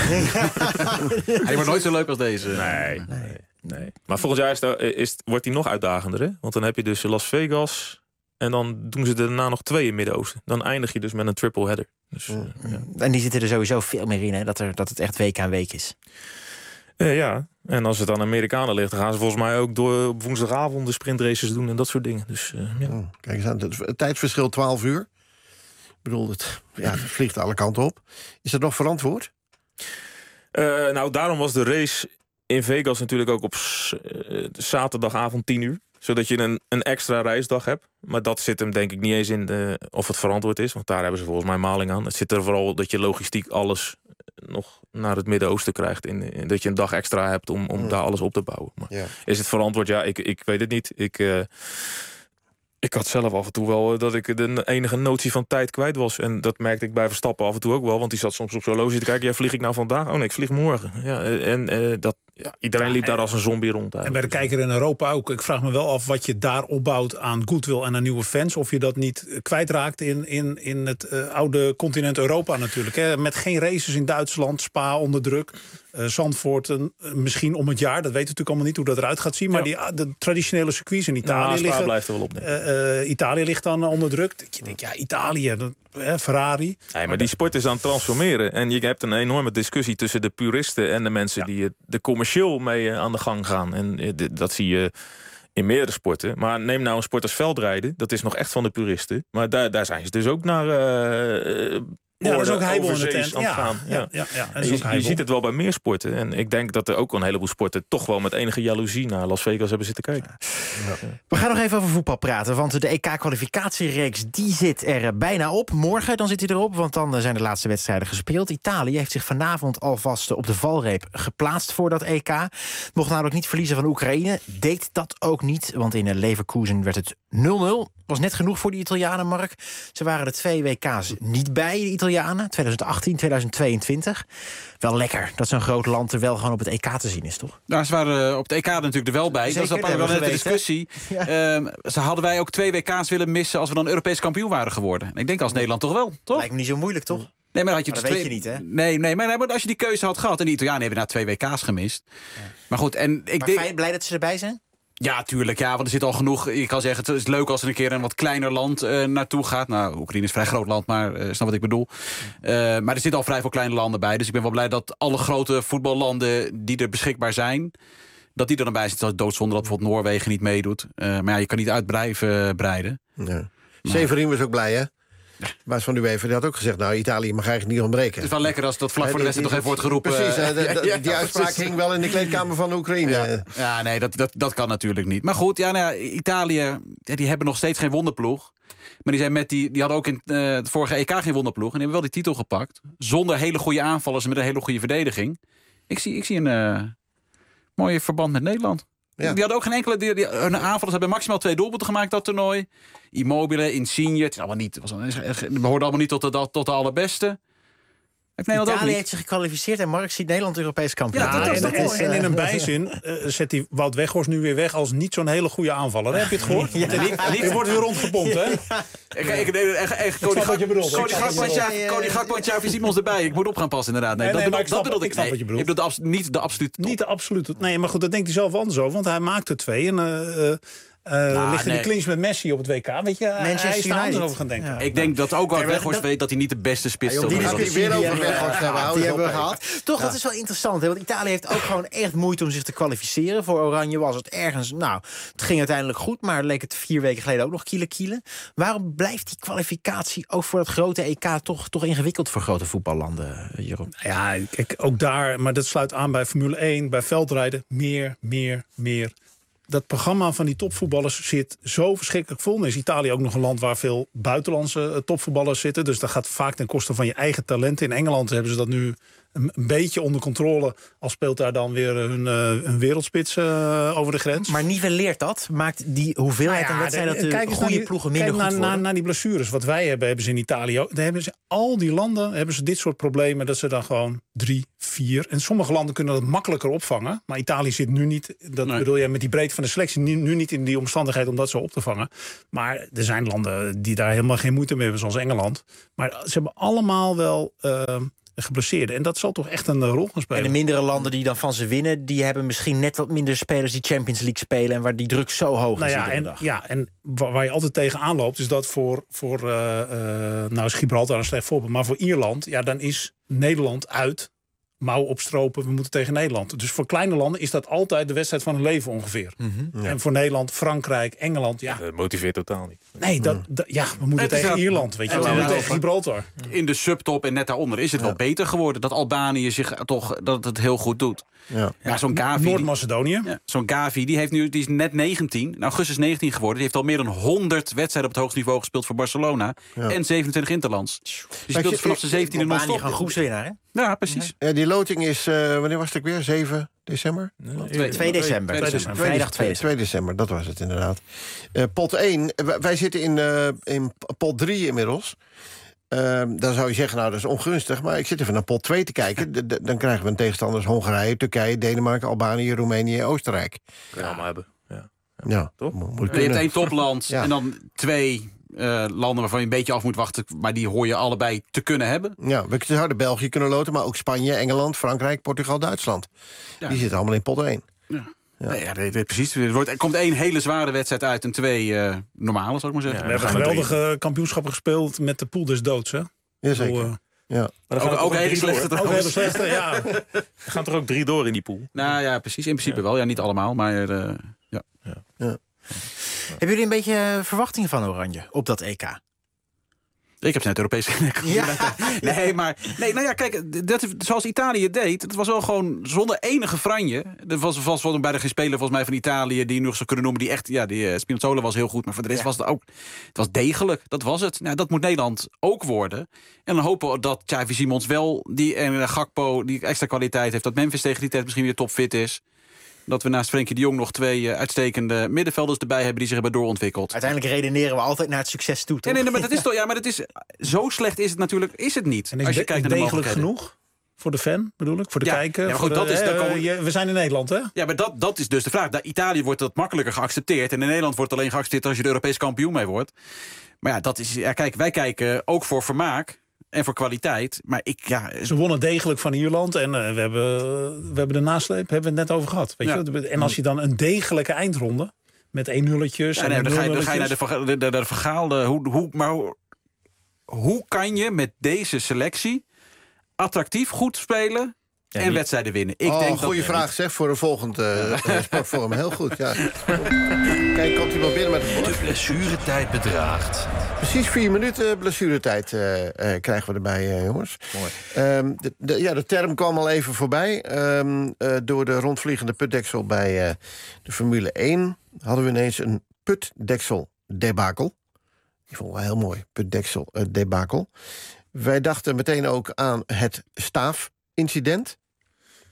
Hij wordt nooit zo leuk als deze. Nee, nee, nee. Maar volgend jaar is dat, is, wordt hij nog uitdagender. Hè? Want dan heb je dus Las Vegas... en dan doen ze daarna nog twee in Midden-Oosten. Dan eindig je dus met een triple header. Dus, mm. uh, ja. En die zitten er sowieso veel meer in, hè? Dat, er, dat het echt week aan week is. Uh, ja, en als het aan Amerikanen ligt... dan gaan ze volgens mij ook door op woensdagavond de sprintraces doen... en dat soort dingen. Dus, uh, ja. oh, kijk eens aan, het tijdsverschil twaalf uur. Ik bedoel, het, ja, het vliegt alle kanten op. Is dat nog verantwoord? Uh, nou, daarom was de race in Vegas natuurlijk ook op uh, zaterdagavond tien uur. Zodat je een, een extra reisdag hebt. Maar dat zit hem denk ik niet eens in de, of het verantwoord is. Want daar hebben ze volgens mij maling aan. Het zit er vooral dat je logistiek alles nog naar het Midden-Oosten krijgt. In, in, dat je een dag extra hebt om, om mm. daar alles op te bouwen. Maar ja. Is het verantwoord? Ja, ik, ik weet het niet. Ik... Uh, Ik had zelf af en toe wel dat ik de enige notie van tijd kwijt was. En dat merkte ik bij Verstappen af en toe ook wel. Want die zat soms op zo'n horloge te kijken. Ja, vlieg ik nou vandaag? Oh nee, ik vlieg morgen. Ja, en uh, dat, ja, iedereen liep daar als een zombie rond. Eigenlijk. En bij de kijker in Europa ook. Ik vraag me wel af wat je daar opbouwt aan goodwill en aan nieuwe fans. Of je dat niet kwijtraakt in, in, in het uh, oude continent Europa natuurlijk. Hè. Met geen races in Duitsland, Spa onder druk. Uh, Zandvoort uh, misschien om het jaar. Dat weten we natuurlijk allemaal niet hoe dat eruit gaat zien. Maar ja. die, de traditionele circuits in Italië nou, liggen... blijft er wel op. Uh, uh, Italië ligt dan onder druk. Je denkt, ja, Italië, dat, uh, Ferrari. Nee, maar die sport is aan het transformeren. En je hebt een enorme discussie tussen de puristen... en de mensen ja. die er commercieel mee uh, aan de gang gaan. En uh, dat zie je... in meerdere sporten. Maar neem nou een sport als veldrijden. Dat is nog echt van de puristen. Maar daar, daar zijn ze dus ook naar... Uh, Ja, dat is ook heibel in de tent. Ja, gaan. Ja. Ja, ja, ja, je, je ziet het wel bij meer sporten. En ik denk dat er ook een heleboel sporten... toch wel met enige jaloezie naar Las Vegas hebben zitten kijken. Ja. Ja. We gaan nog even over voetbal praten. Want de E K-kwalificatiereeks die zit er bijna op. Morgen dan zit hij erop, want dan zijn de laatste wedstrijden gespeeld. Italië heeft zich vanavond alvast op de valreep geplaatst voor dat E K. Mocht namelijk niet verliezen van Oekraïne. Deed dat ook niet, want in Leverkusen werd het nul nul. Was net genoeg voor de Italianen, Mark. Ze waren er twee W K's niet bij, de Italianen. twintig achttien, twintig tweeëntwintig. Wel lekker dat zo'n groot land er wel gewoon op het E K te zien is, toch? Nou, ze waren op het E K natuurlijk er wel bij. Zeker, dat was wel net de discussie. Ja. Um, ze hadden wij ook twee W K's willen missen... als we dan Europees kampioen waren geworden. En ik denk als Nederland toch wel, toch? Lijkt me niet zo moeilijk, toch? Nee, maar, had je maar dus dat twee... weet je niet, hè? Nee, nee maar, maar als je die keuze had gehad... en de Italianen hebben na twee W K's gemist. Ja. Maar goed, en ik maar denk... fijn, blij dat ze erbij zijn? Ja, tuurlijk. Ja, want er zit al genoeg... Je kan zeggen, het is leuk als er een keer een wat kleiner land uh, naartoe gaat. Nou, Oekraïne is een vrij groot land, maar uh, snap wat ik bedoel. Uh, maar er zitten al vrij veel kleine landen bij. Dus ik ben wel blij dat alle grote voetballanden die er beschikbaar zijn... dat die er dan bij zitten. Dat is doodzonde dat bijvoorbeeld Noorwegen niet meedoet. Uh, maar ja, je kan niet uitbreiden. Ja. Severin was ook blij, hè? Baas van UEFA die had ook gezegd, nou, Italië mag eigenlijk niet ontbreken. Het is wel lekker als dat vlak voor de wedstrijd nog even wordt geroepen. Precies, uh, de, de, ja, die uitspraak precies. hing wel in de kleedkamer van de Oekraïne. Ja, ja nee, dat, dat, dat kan natuurlijk niet. Maar goed, ja, nou, Italië, ja, die hebben nog steeds geen wonderploeg. Maar die, zijn met die, die hadden ook in uh, het vorige E K geen wonderploeg. En die hebben wel die titel gepakt. Zonder hele goede aanvallers en met een hele goede verdediging. Ik zie, ik zie een uh, mooie verband met Nederland. Ja. Die hadden ook geen enkele... Die, die, hun aanvallers hebben maximaal twee doelpunten gemaakt, dat toernooi. Immobile, Insigne, het is allemaal niet... Was, we hoorden allemaal niet tot de, tot de allerbeste. Italië heeft zich gekwalificeerd en Mark ziet Nederland Europees kampioen. Ja, ja, en, en, en in een bijzin uh, zet hij Wout Weghorst nu weer weg als niet zo'n hele goede aanvaller. Heb je het gehoord? Ja. Je wordt weer rondgepompt, hè? Ik snap wat je bedoelt. Cody Gakpo en Xavi Simons erbij. Ik moet op gaan passen, inderdaad. Nee, nee, dat bedoelde ik. Ik snap wat je bedoelt. Niet de absolute Niet de absolute. Nee, maar goed, dat denkt hij zelf anders over. Want hij maakte twee en... Uh, Uh, nou, ligt in nee. de clinch met Messi op het W K. Weet je, Manchester hij is er anders over gaan denken. Ja. Ik denk dat ook wel Weghorst weet dat hij niet de beste spits is. Ja, die discussie weer over Weghorst hebben. Die hebben we gehad. Toch, ja. Dat is wel interessant. Hè? Want Italië heeft ook gewoon echt moeite om zich te kwalificeren. Voor Oranje was het ergens... Nou, het ging uiteindelijk goed, maar leek het vier weken geleden ook nog kiele kiele. Waarom blijft die kwalificatie ook voor het grote E K toch, toch ingewikkeld voor grote voetballanden, Jeroen? Ja, kijk, ook daar, maar dat sluit aan bij Formule één, bij veldrijden. Meer, meer, meer. Dat programma van die topvoetballers zit zo verschrikkelijk vol. Dan is Italië ook nog een land waar veel buitenlandse topvoetballers zitten. Dus dat gaat vaak ten koste van je eigen talenten. In Engeland hebben ze dat nu een, een beetje onder controle. Al speelt daar dan weer hun, uh, hun wereldspits uh, over de grens. Maar nivelleert dat? Maakt die hoeveelheid nou ja, aan wedstrijden dat de goede die, ploegen minder goed naar, worden? Naar, naar die blessures. Wat wij hebben, hebben ze in Italië ook. Daar hebben ze, al die landen hebben ze dit soort problemen. Dat ze dan gewoon drie, vier... En sommige landen kunnen dat makkelijker opvangen. Maar Italië zit nu niet... Dat nee. bedoel je met die breedte van de selectie... Nu, nu niet in die omstandigheid om dat zo op te vangen. Maar er zijn landen die daar helemaal geen moeite mee hebben. Zoals Engeland. Maar ze hebben allemaal wel... Uh, geblesseerd. En dat zal toch echt een rol gaan spelen. En de mindere landen die dan van ze winnen... die hebben misschien net wat minder spelers die Champions League spelen... en waar die druk zo hoog nou is. Ja, en, ja, en waar je altijd tegenaan loopt... is dat voor, voor uh, uh, nou is Gibraltar een slecht voorbeeld... maar voor Ierland, ja, dan is Nederland uit... mouw opstropen, we moeten tegen Nederland. Dus voor kleine landen is dat altijd de wedstrijd van hun leven ongeveer. Mm-hmm. Ja. En voor Nederland, Frankrijk, Engeland... ja, dat motiveert totaal niet. Nee, dat, dat, ja, we moeten nee, tegen Ierland, weet je wel. We moeten tegen Gibraltar. In de subtop en net daaronder is het ja. wel beter geworden... dat Albanië zich toch dat het heel goed doet. Ja. Ja, zo'n Gavi, Noord-Macedonië. Ja, zo'n Gavi, die, heeft nu, die is net negentien. In augustus negentien geworden. Die heeft al meer dan honderd wedstrijden op het hoogste niveau gespeeld voor Barcelona. Ja. En zevenentwintig interlands. Dus die speelt dus vanaf zijn zeventiende non-stop. Albanië gaan groepswinnaar, hè? Ja, precies. Ja, die loting is, uh, wanneer was het ook weer? zeven december? Nee, twee december. twee december. Vrijdag twee december, dat was het inderdaad. Uh, pot één, wij zitten in, uh, in pot drie inmiddels. Uh, dan zou je zeggen, nou, dat is ongunstig. Maar ik zit even naar pot twee te kijken. De, de, dan krijgen we een tegenstanders Hongarije, Turkije, Denemarken, Albanië, Roemenië en Oostenrijk. Kunnen allemaal hebben. Ja, ja toch? Moet je hebt één topland ja. en dan twee... Uh, landen waarvan je een beetje af moet wachten... maar die hoor je allebei te kunnen hebben. Ja, we zouden België kunnen loten... maar ook Spanje, Engeland, Frankrijk, Portugal, Duitsland. Ja. Die zitten allemaal in pot één. Ja. Ja. Nee, ja, nee, nee, precies. Er, wordt, er komt één hele zware wedstrijd uit... en twee uh, normale, zou ik maar zeggen. Ja, we hebben geweldige kampioenschappen gespeeld... met de pool des doods, hè? Jazeker. Zo, uh, ja. Maar ook, ook hele slechte. Ook hele slechte, ja. Er gaan er ook drie door in die pool. Nou ja, precies. In principe ja. wel. Ja, niet allemaal, maar... Uh, ja. Ja. Ja. Hebben jullie een beetje verwachtingen van Oranje op dat E K? Ik heb net Europees ja. Nee, maar... Nee, nou ja, kijk, dat, zoals Italië deed... het was wel gewoon zonder enige franje. Er was vast wel bijna geen speler volgens mij van Italië... die je nog zou kunnen noemen, die echt... Ja, die uh, Spinazzola was heel goed, maar voor de rest ja. was het ook... Het was degelijk, dat was het. Nou, dat moet Nederland ook worden. En dan hopen we dat Xavi Simons wel... die en uh, Gakpo, die extra kwaliteit heeft... dat Memphis tegen die tijd misschien weer topfit is... dat we naast Frenkie de Jong nog twee uh, uitstekende middenvelders erbij hebben... die zich hebben doorontwikkeld. Uiteindelijk redeneren we altijd naar het succes toe, toch? Nee, nee, maar dat is toch, ja, maar dat is, zo slecht is het natuurlijk is het niet. En is als je de, kijkt naar de degelijk genoeg voor de fan, bedoel ik? Voor de ja, kijker? Ja, maar goed, voor dat de, is, uh, komen... je, we zijn in Nederland, hè? Ja, maar dat, dat is dus de vraag. Bij Italië wordt dat makkelijker geaccepteerd... en in Nederland wordt het alleen geaccepteerd... als je er Europees kampioen mee wordt. Maar ja, dat is, ja, kijk, wij kijken ook voor vermaak... en voor kwaliteit, maar ik... Ja, ze wonnen degelijk van Ierland en uh, we, hebben, uh, we hebben de nasleep, hebben we het net over gehad. Weet ja. je? En als je dan een degelijke eindronde... met één nulletjes... Ja, en nee, dan, ga je, dan ga je naar de, de, de, de vergaalde... Hoe, hoe, maar hoe, hoe kan je met deze selectie... attractief goed spelen... Ja, en die... wedstrijden winnen. Ik oh, denk goede dat... vraag zeg voor een volgend uh, sportforum. Heel goed, ja. Kijk, komt u wel binnen met het... De blessuretijd bedraagt. Precies vier minuten blessuretijd uh, uh, krijgen we erbij, uh, jongens. Mooi. Um, de, de, ja, de term kwam al even voorbij. Um, uh, door de rondvliegende putdeksel bij uh, de Formule één... hadden we ineens een putdeksel debakel. Die vond ik wel heel mooi, putdeksel uh, debakel. Wij dachten meteen ook aan het staafincident.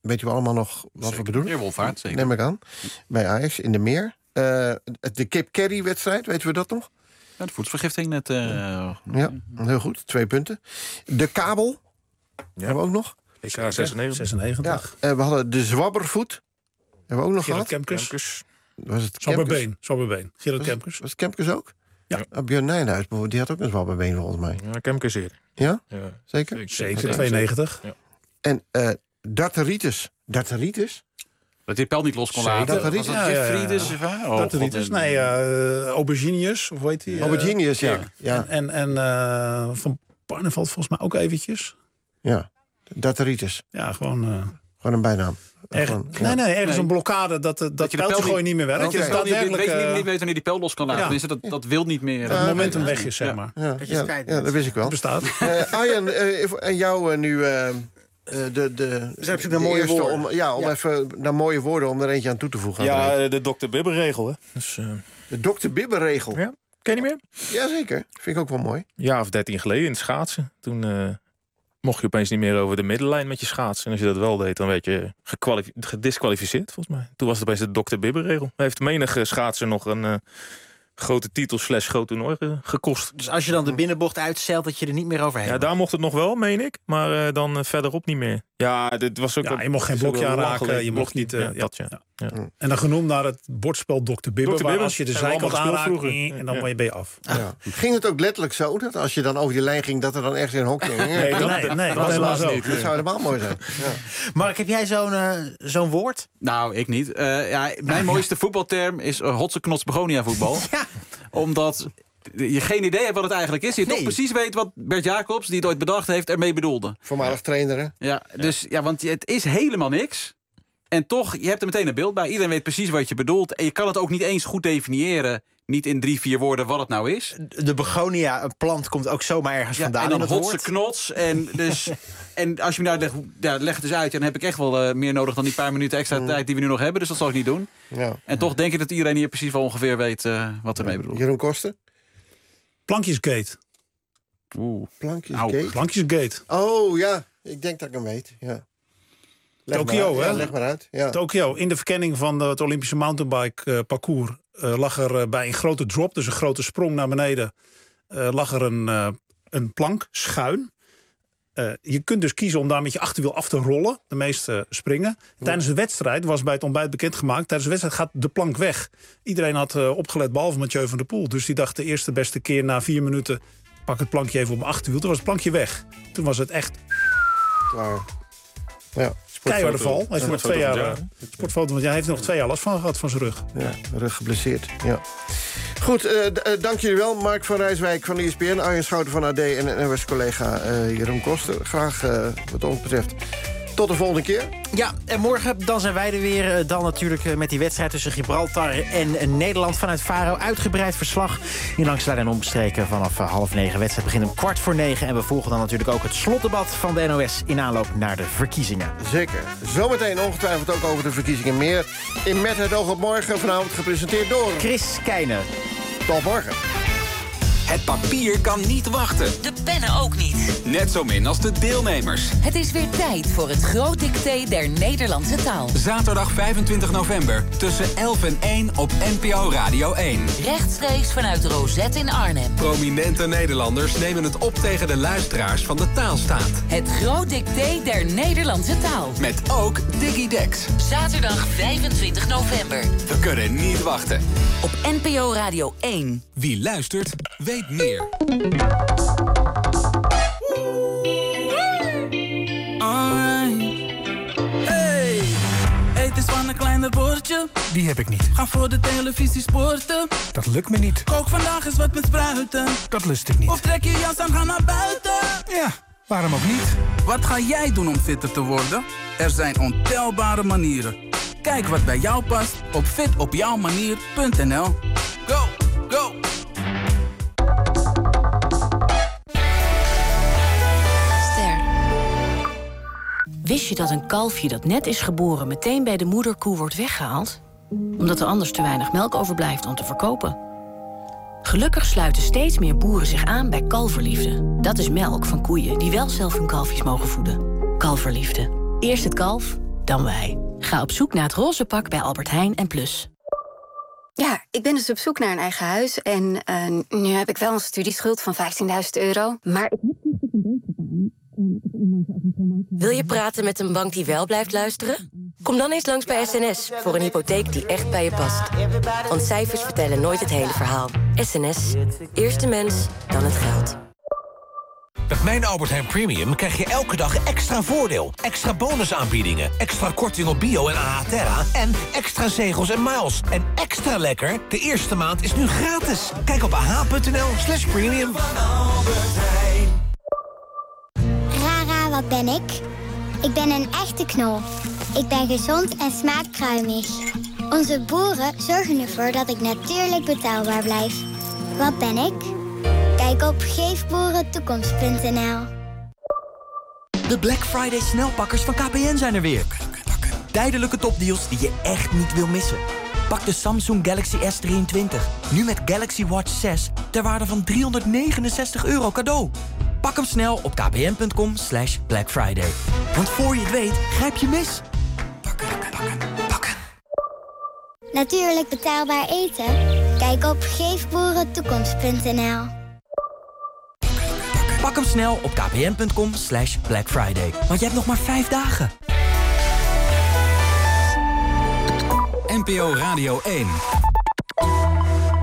weet u allemaal nog wat zeker. we bedoelen? Heerwolvaart, zeker. Neem ik aan. Bij Ajax, in de Meer. Uh, de Cape Carey-wedstrijd, weten we dat nog? Ja, de voedselvergiftiging net. Uh, ja, heel goed. Twee punten. De kabel, ja. hebben we ook nog. Ik ga zesennegentig. zesennegentig. Ja. Uh, we hadden de zwabbervoet. Hebben we ook nog Gerard gehad. Kemkes. Was het Zwabberbeen. Zwabberbeen. Gerard was, Kemkes. Was het Kemkes ook? Ja. Uh, Björn Nijnhuis, bijvoorbeeld, die had ook een zwabberbeen volgens mij. Ja, Kemkes eerder. Ja? Ja? Zeker? Zeker, Zeker. tweeënnegentig. Ja. En uh, darteritis. Darteritis? Dat die pijl niet los kon laten. Darteritis? Ja, ja, ja. Oh, darteritis? Nee, uh, auberginius, of hoe heet die? Uh, auberginius, ja. ja. En, en uh, Van Barneveld volgens mij ook eventjes. Ja, darteritis. Ja, gewoon... Uh, gewoon een bijnaam. Erg, gewoon, nee, nee, ergens nee. een blokkade dat, dat, dat je pijltje niet, gewoon niet meer werkt. Dat je dus de pijl niet, weet, uh, niet, niet weet wanneer die pijl los kan laten. Ja. Dus dat, dat wil niet meer. Dat uh, momentum weg is, zeg maar. Ja, ja, ja, ja, dat wist ik wel. Bestaat. Uh, Arjen, uh, en jou uh, nu... Uh, de, de, de, zijn de naar mooie eerste woorden. Om, ja, om ja. even naar mooie woorden om er eentje aan toe te voegen. Ja, de dokter Bibber-regel. Hè. Dus, uh... De dokter Bibber-regel? Ja. Ken je niet meer? Jazeker, vind ik ook wel mooi. Ja, of dertien geleden in het schaatsen. Toen uh, mocht je opeens niet meer over de middenlijn met je schaatsen. En als je dat wel deed, dan werd je gedisqualificeerd, volgens mij. Toen was het opeens de dokter Bibber-regel. Hij heeft menige schaatser nog een... Uh, grote titel slash groot toernooi gekost. Dus als je dan de binnenbocht uitstelt, dat je er niet meer overheen Ja, daar mocht het nog wel, meen ik. Maar uh, dan uh, verderop niet meer. Ja, dit was ook... Ja, je mocht geen blokje aanraken. Je mocht niet... Uh, ja, dat, ja. Ja. Ja. En dan genoemd naar het bordspel dokter Bibber. dokter Waar Bibber, als je de zijkant aanraakt, en dan ja. ben je af. Ja. Ja. Ging het ook letterlijk zo, dat als je dan over die lijn ging... dat er dan ergens in een hokje... Nee, nee, dat, nee, nee, dat helemaal zo. Niet. Dat zou helemaal mooi zijn. Ja. Mark, heb jij zo'n uh, zo'n woord? Nou, ik niet. Uh, ja, mijn mooiste voetbalterm is uh, hotse knots begonia voetbal. Ja. Omdat je geen idee hebt wat het eigenlijk is. Je nee. toch precies weet wat Bert Jacobs, die het ooit bedacht heeft, ermee bedoelde. Voormalig trainer, hè? Ja, dus, ja, want het is helemaal niks. En toch, je hebt er meteen een beeld bij. Iedereen weet precies wat je bedoelt. En je kan het ook niet eens goed definiëren. Niet in drie, vier woorden wat het nou is. De begonia, een plant, komt ook zomaar ergens ja, vandaan. En dan in het hotse woord. knots. En, dus, en als je me nou legt, ja, leg het dus uit, dan heb ik echt wel uh, meer nodig dan die paar minuten extra mm. tijd die we nu nog hebben. Dus dat zal ik niet doen. Ja. En toch denk ik dat iedereen hier precies wel ongeveer weet uh, wat ermee bedoelt. Jeroen Koster? Plankjesgate. Oeh. Plankjesgate? Plankjesgate. Oh ja, ik denk dat ik hem weet. Ja. Leg Tokio, hè? Ja, leg maar uit. Ja. Tokio. In de verkenning van het Olympische mountainbike uh, parcours uh, lag er uh, bij een grote drop, dus een grote sprong naar beneden, uh, lag er een, uh, een plank schuin. Uh, je kunt dus kiezen om daar met je achterwiel af te rollen. De meeste springen. Tijdens de wedstrijd was bij het ontbijt bekendgemaakt. Tijdens de wedstrijd gaat de plank weg. Iedereen had uh, opgelet, behalve Mathieu van der Poel. Dus die dacht de eerste beste keer na vier minuten... pak het plankje even op mijn achterwiel. Toen was het plankje weg. Toen was het echt... Klaar. Ja. Keiharde val. Hij heeft nog twee jaar, jaar. Sportfoto, want hij heeft er nog twee jaar last van gehad van zijn rug. Ja, rug geblesseerd. Ja. Goed, uh, d- uh, dank jullie wel. Mark van Rijswijk van E S P N, Arjen Schouten van A D en N O S-collega uh, Jeroen Koster. Graag uh, wat ons betreft. Tot de volgende keer. Ja, en morgen dan zijn wij er weer. Dan natuurlijk met die wedstrijd tussen Gibraltar en Nederland. Vanuit Faro uitgebreid verslag in Langs de Lijn en Omstreken vanaf half negen. Wedstrijd begint om kwart voor negen. En we volgen dan natuurlijk ook het slotdebat van de N O S... in aanloop naar de verkiezingen. Zeker. Zometeen ongetwijfeld ook over de verkiezingen meer. In Met het oog op morgen, vanavond gepresenteerd door... Chris Keijnen. Tot morgen. Het papier kan niet wachten. De pennen ook niet. Net zo min als de deelnemers. Het is weer tijd voor het groot dicté der Nederlandse taal. Zaterdag vijfentwintig november tussen elf en één op N P O Radio één. Rechtstreeks vanuit Rosette in Arnhem. Prominente Nederlanders nemen het op tegen de luisteraars van de Taalstaat. Het groot dicté der Nederlandse taal. Met ook Diggy Dex. Zaterdag vijfentwintig november. We kunnen niet wachten. Op N P O Radio één. Wie luistert, weet meer. Hey, het is van een kleiner bordje. Die heb ik niet. Ga voor de televisie sporten. Dat lukt me niet. Kook vandaag eens wat met spruiten. Dat lust ik niet. Of trek je jas aan, ga naar buiten. Ja, waarom ook niet? Wat ga jij doen om fitter te worden? Er zijn ontelbare manieren. Kijk wat bij jou past op fit op jouw manier punt n l. Go, go! Wist je dat een kalfje dat net is geboren meteen bij de moederkoe wordt weggehaald? Omdat er anders te weinig melk overblijft om te verkopen. Gelukkig sluiten steeds meer boeren zich aan bij Kalverliefde. Dat is melk van koeien die wel zelf hun kalfjes mogen voeden. Kalverliefde. Eerst het kalf, dan wij. Ga op zoek naar het roze pak bij Albert Heijn en Plus. Ja, ik ben dus op zoek naar een eigen huis. En uh, nu heb ik wel een studieschuld van vijftienduizend euro. Maar ik heb niet een beetje gedaan. Wil je praten met een bank die wel blijft luisteren? Kom dan eens langs bij S N S voor een hypotheek die echt bij je past. Want cijfers vertellen nooit het hele verhaal. S N S. Eerst de mens, dan het geld. Met mijn Albert Heijn Premium krijg je elke dag extra voordeel. Extra bonusaanbiedingen, extra korting op bio en A H Terra... en extra zegels en miles. En extra lekker, de eerste maand is nu gratis. Kijk op ah.nl slash premium. Rara, wat ben ik? Ik ben een echte knol. Ik ben gezond en smaakruimig. Onze boeren zorgen ervoor dat ik natuurlijk betaalbaar blijf. Wat ben ik? Kijk op geefboerentoekomst punt n l. De Black Friday snelpakkers van K P N zijn er weer. Tijdelijke topdeals die je echt niet wil missen. Pak de Samsung Galaxy S drieëntwintig. Nu met Galaxy Watch zes ter waarde van driehonderdnegenenzestig euro cadeau. Pak hem snel op kpn.com slash Black Friday. Want voor je het weet, grijp je mis. Pakken, pakken, pakken. Natuurlijk betaalbaar eten? Kijk op geefboerentoekomst punt n l. Pak hem snel op kpn.com slash Black Friday. Want je hebt nog maar vijf dagen. N P O Radio één.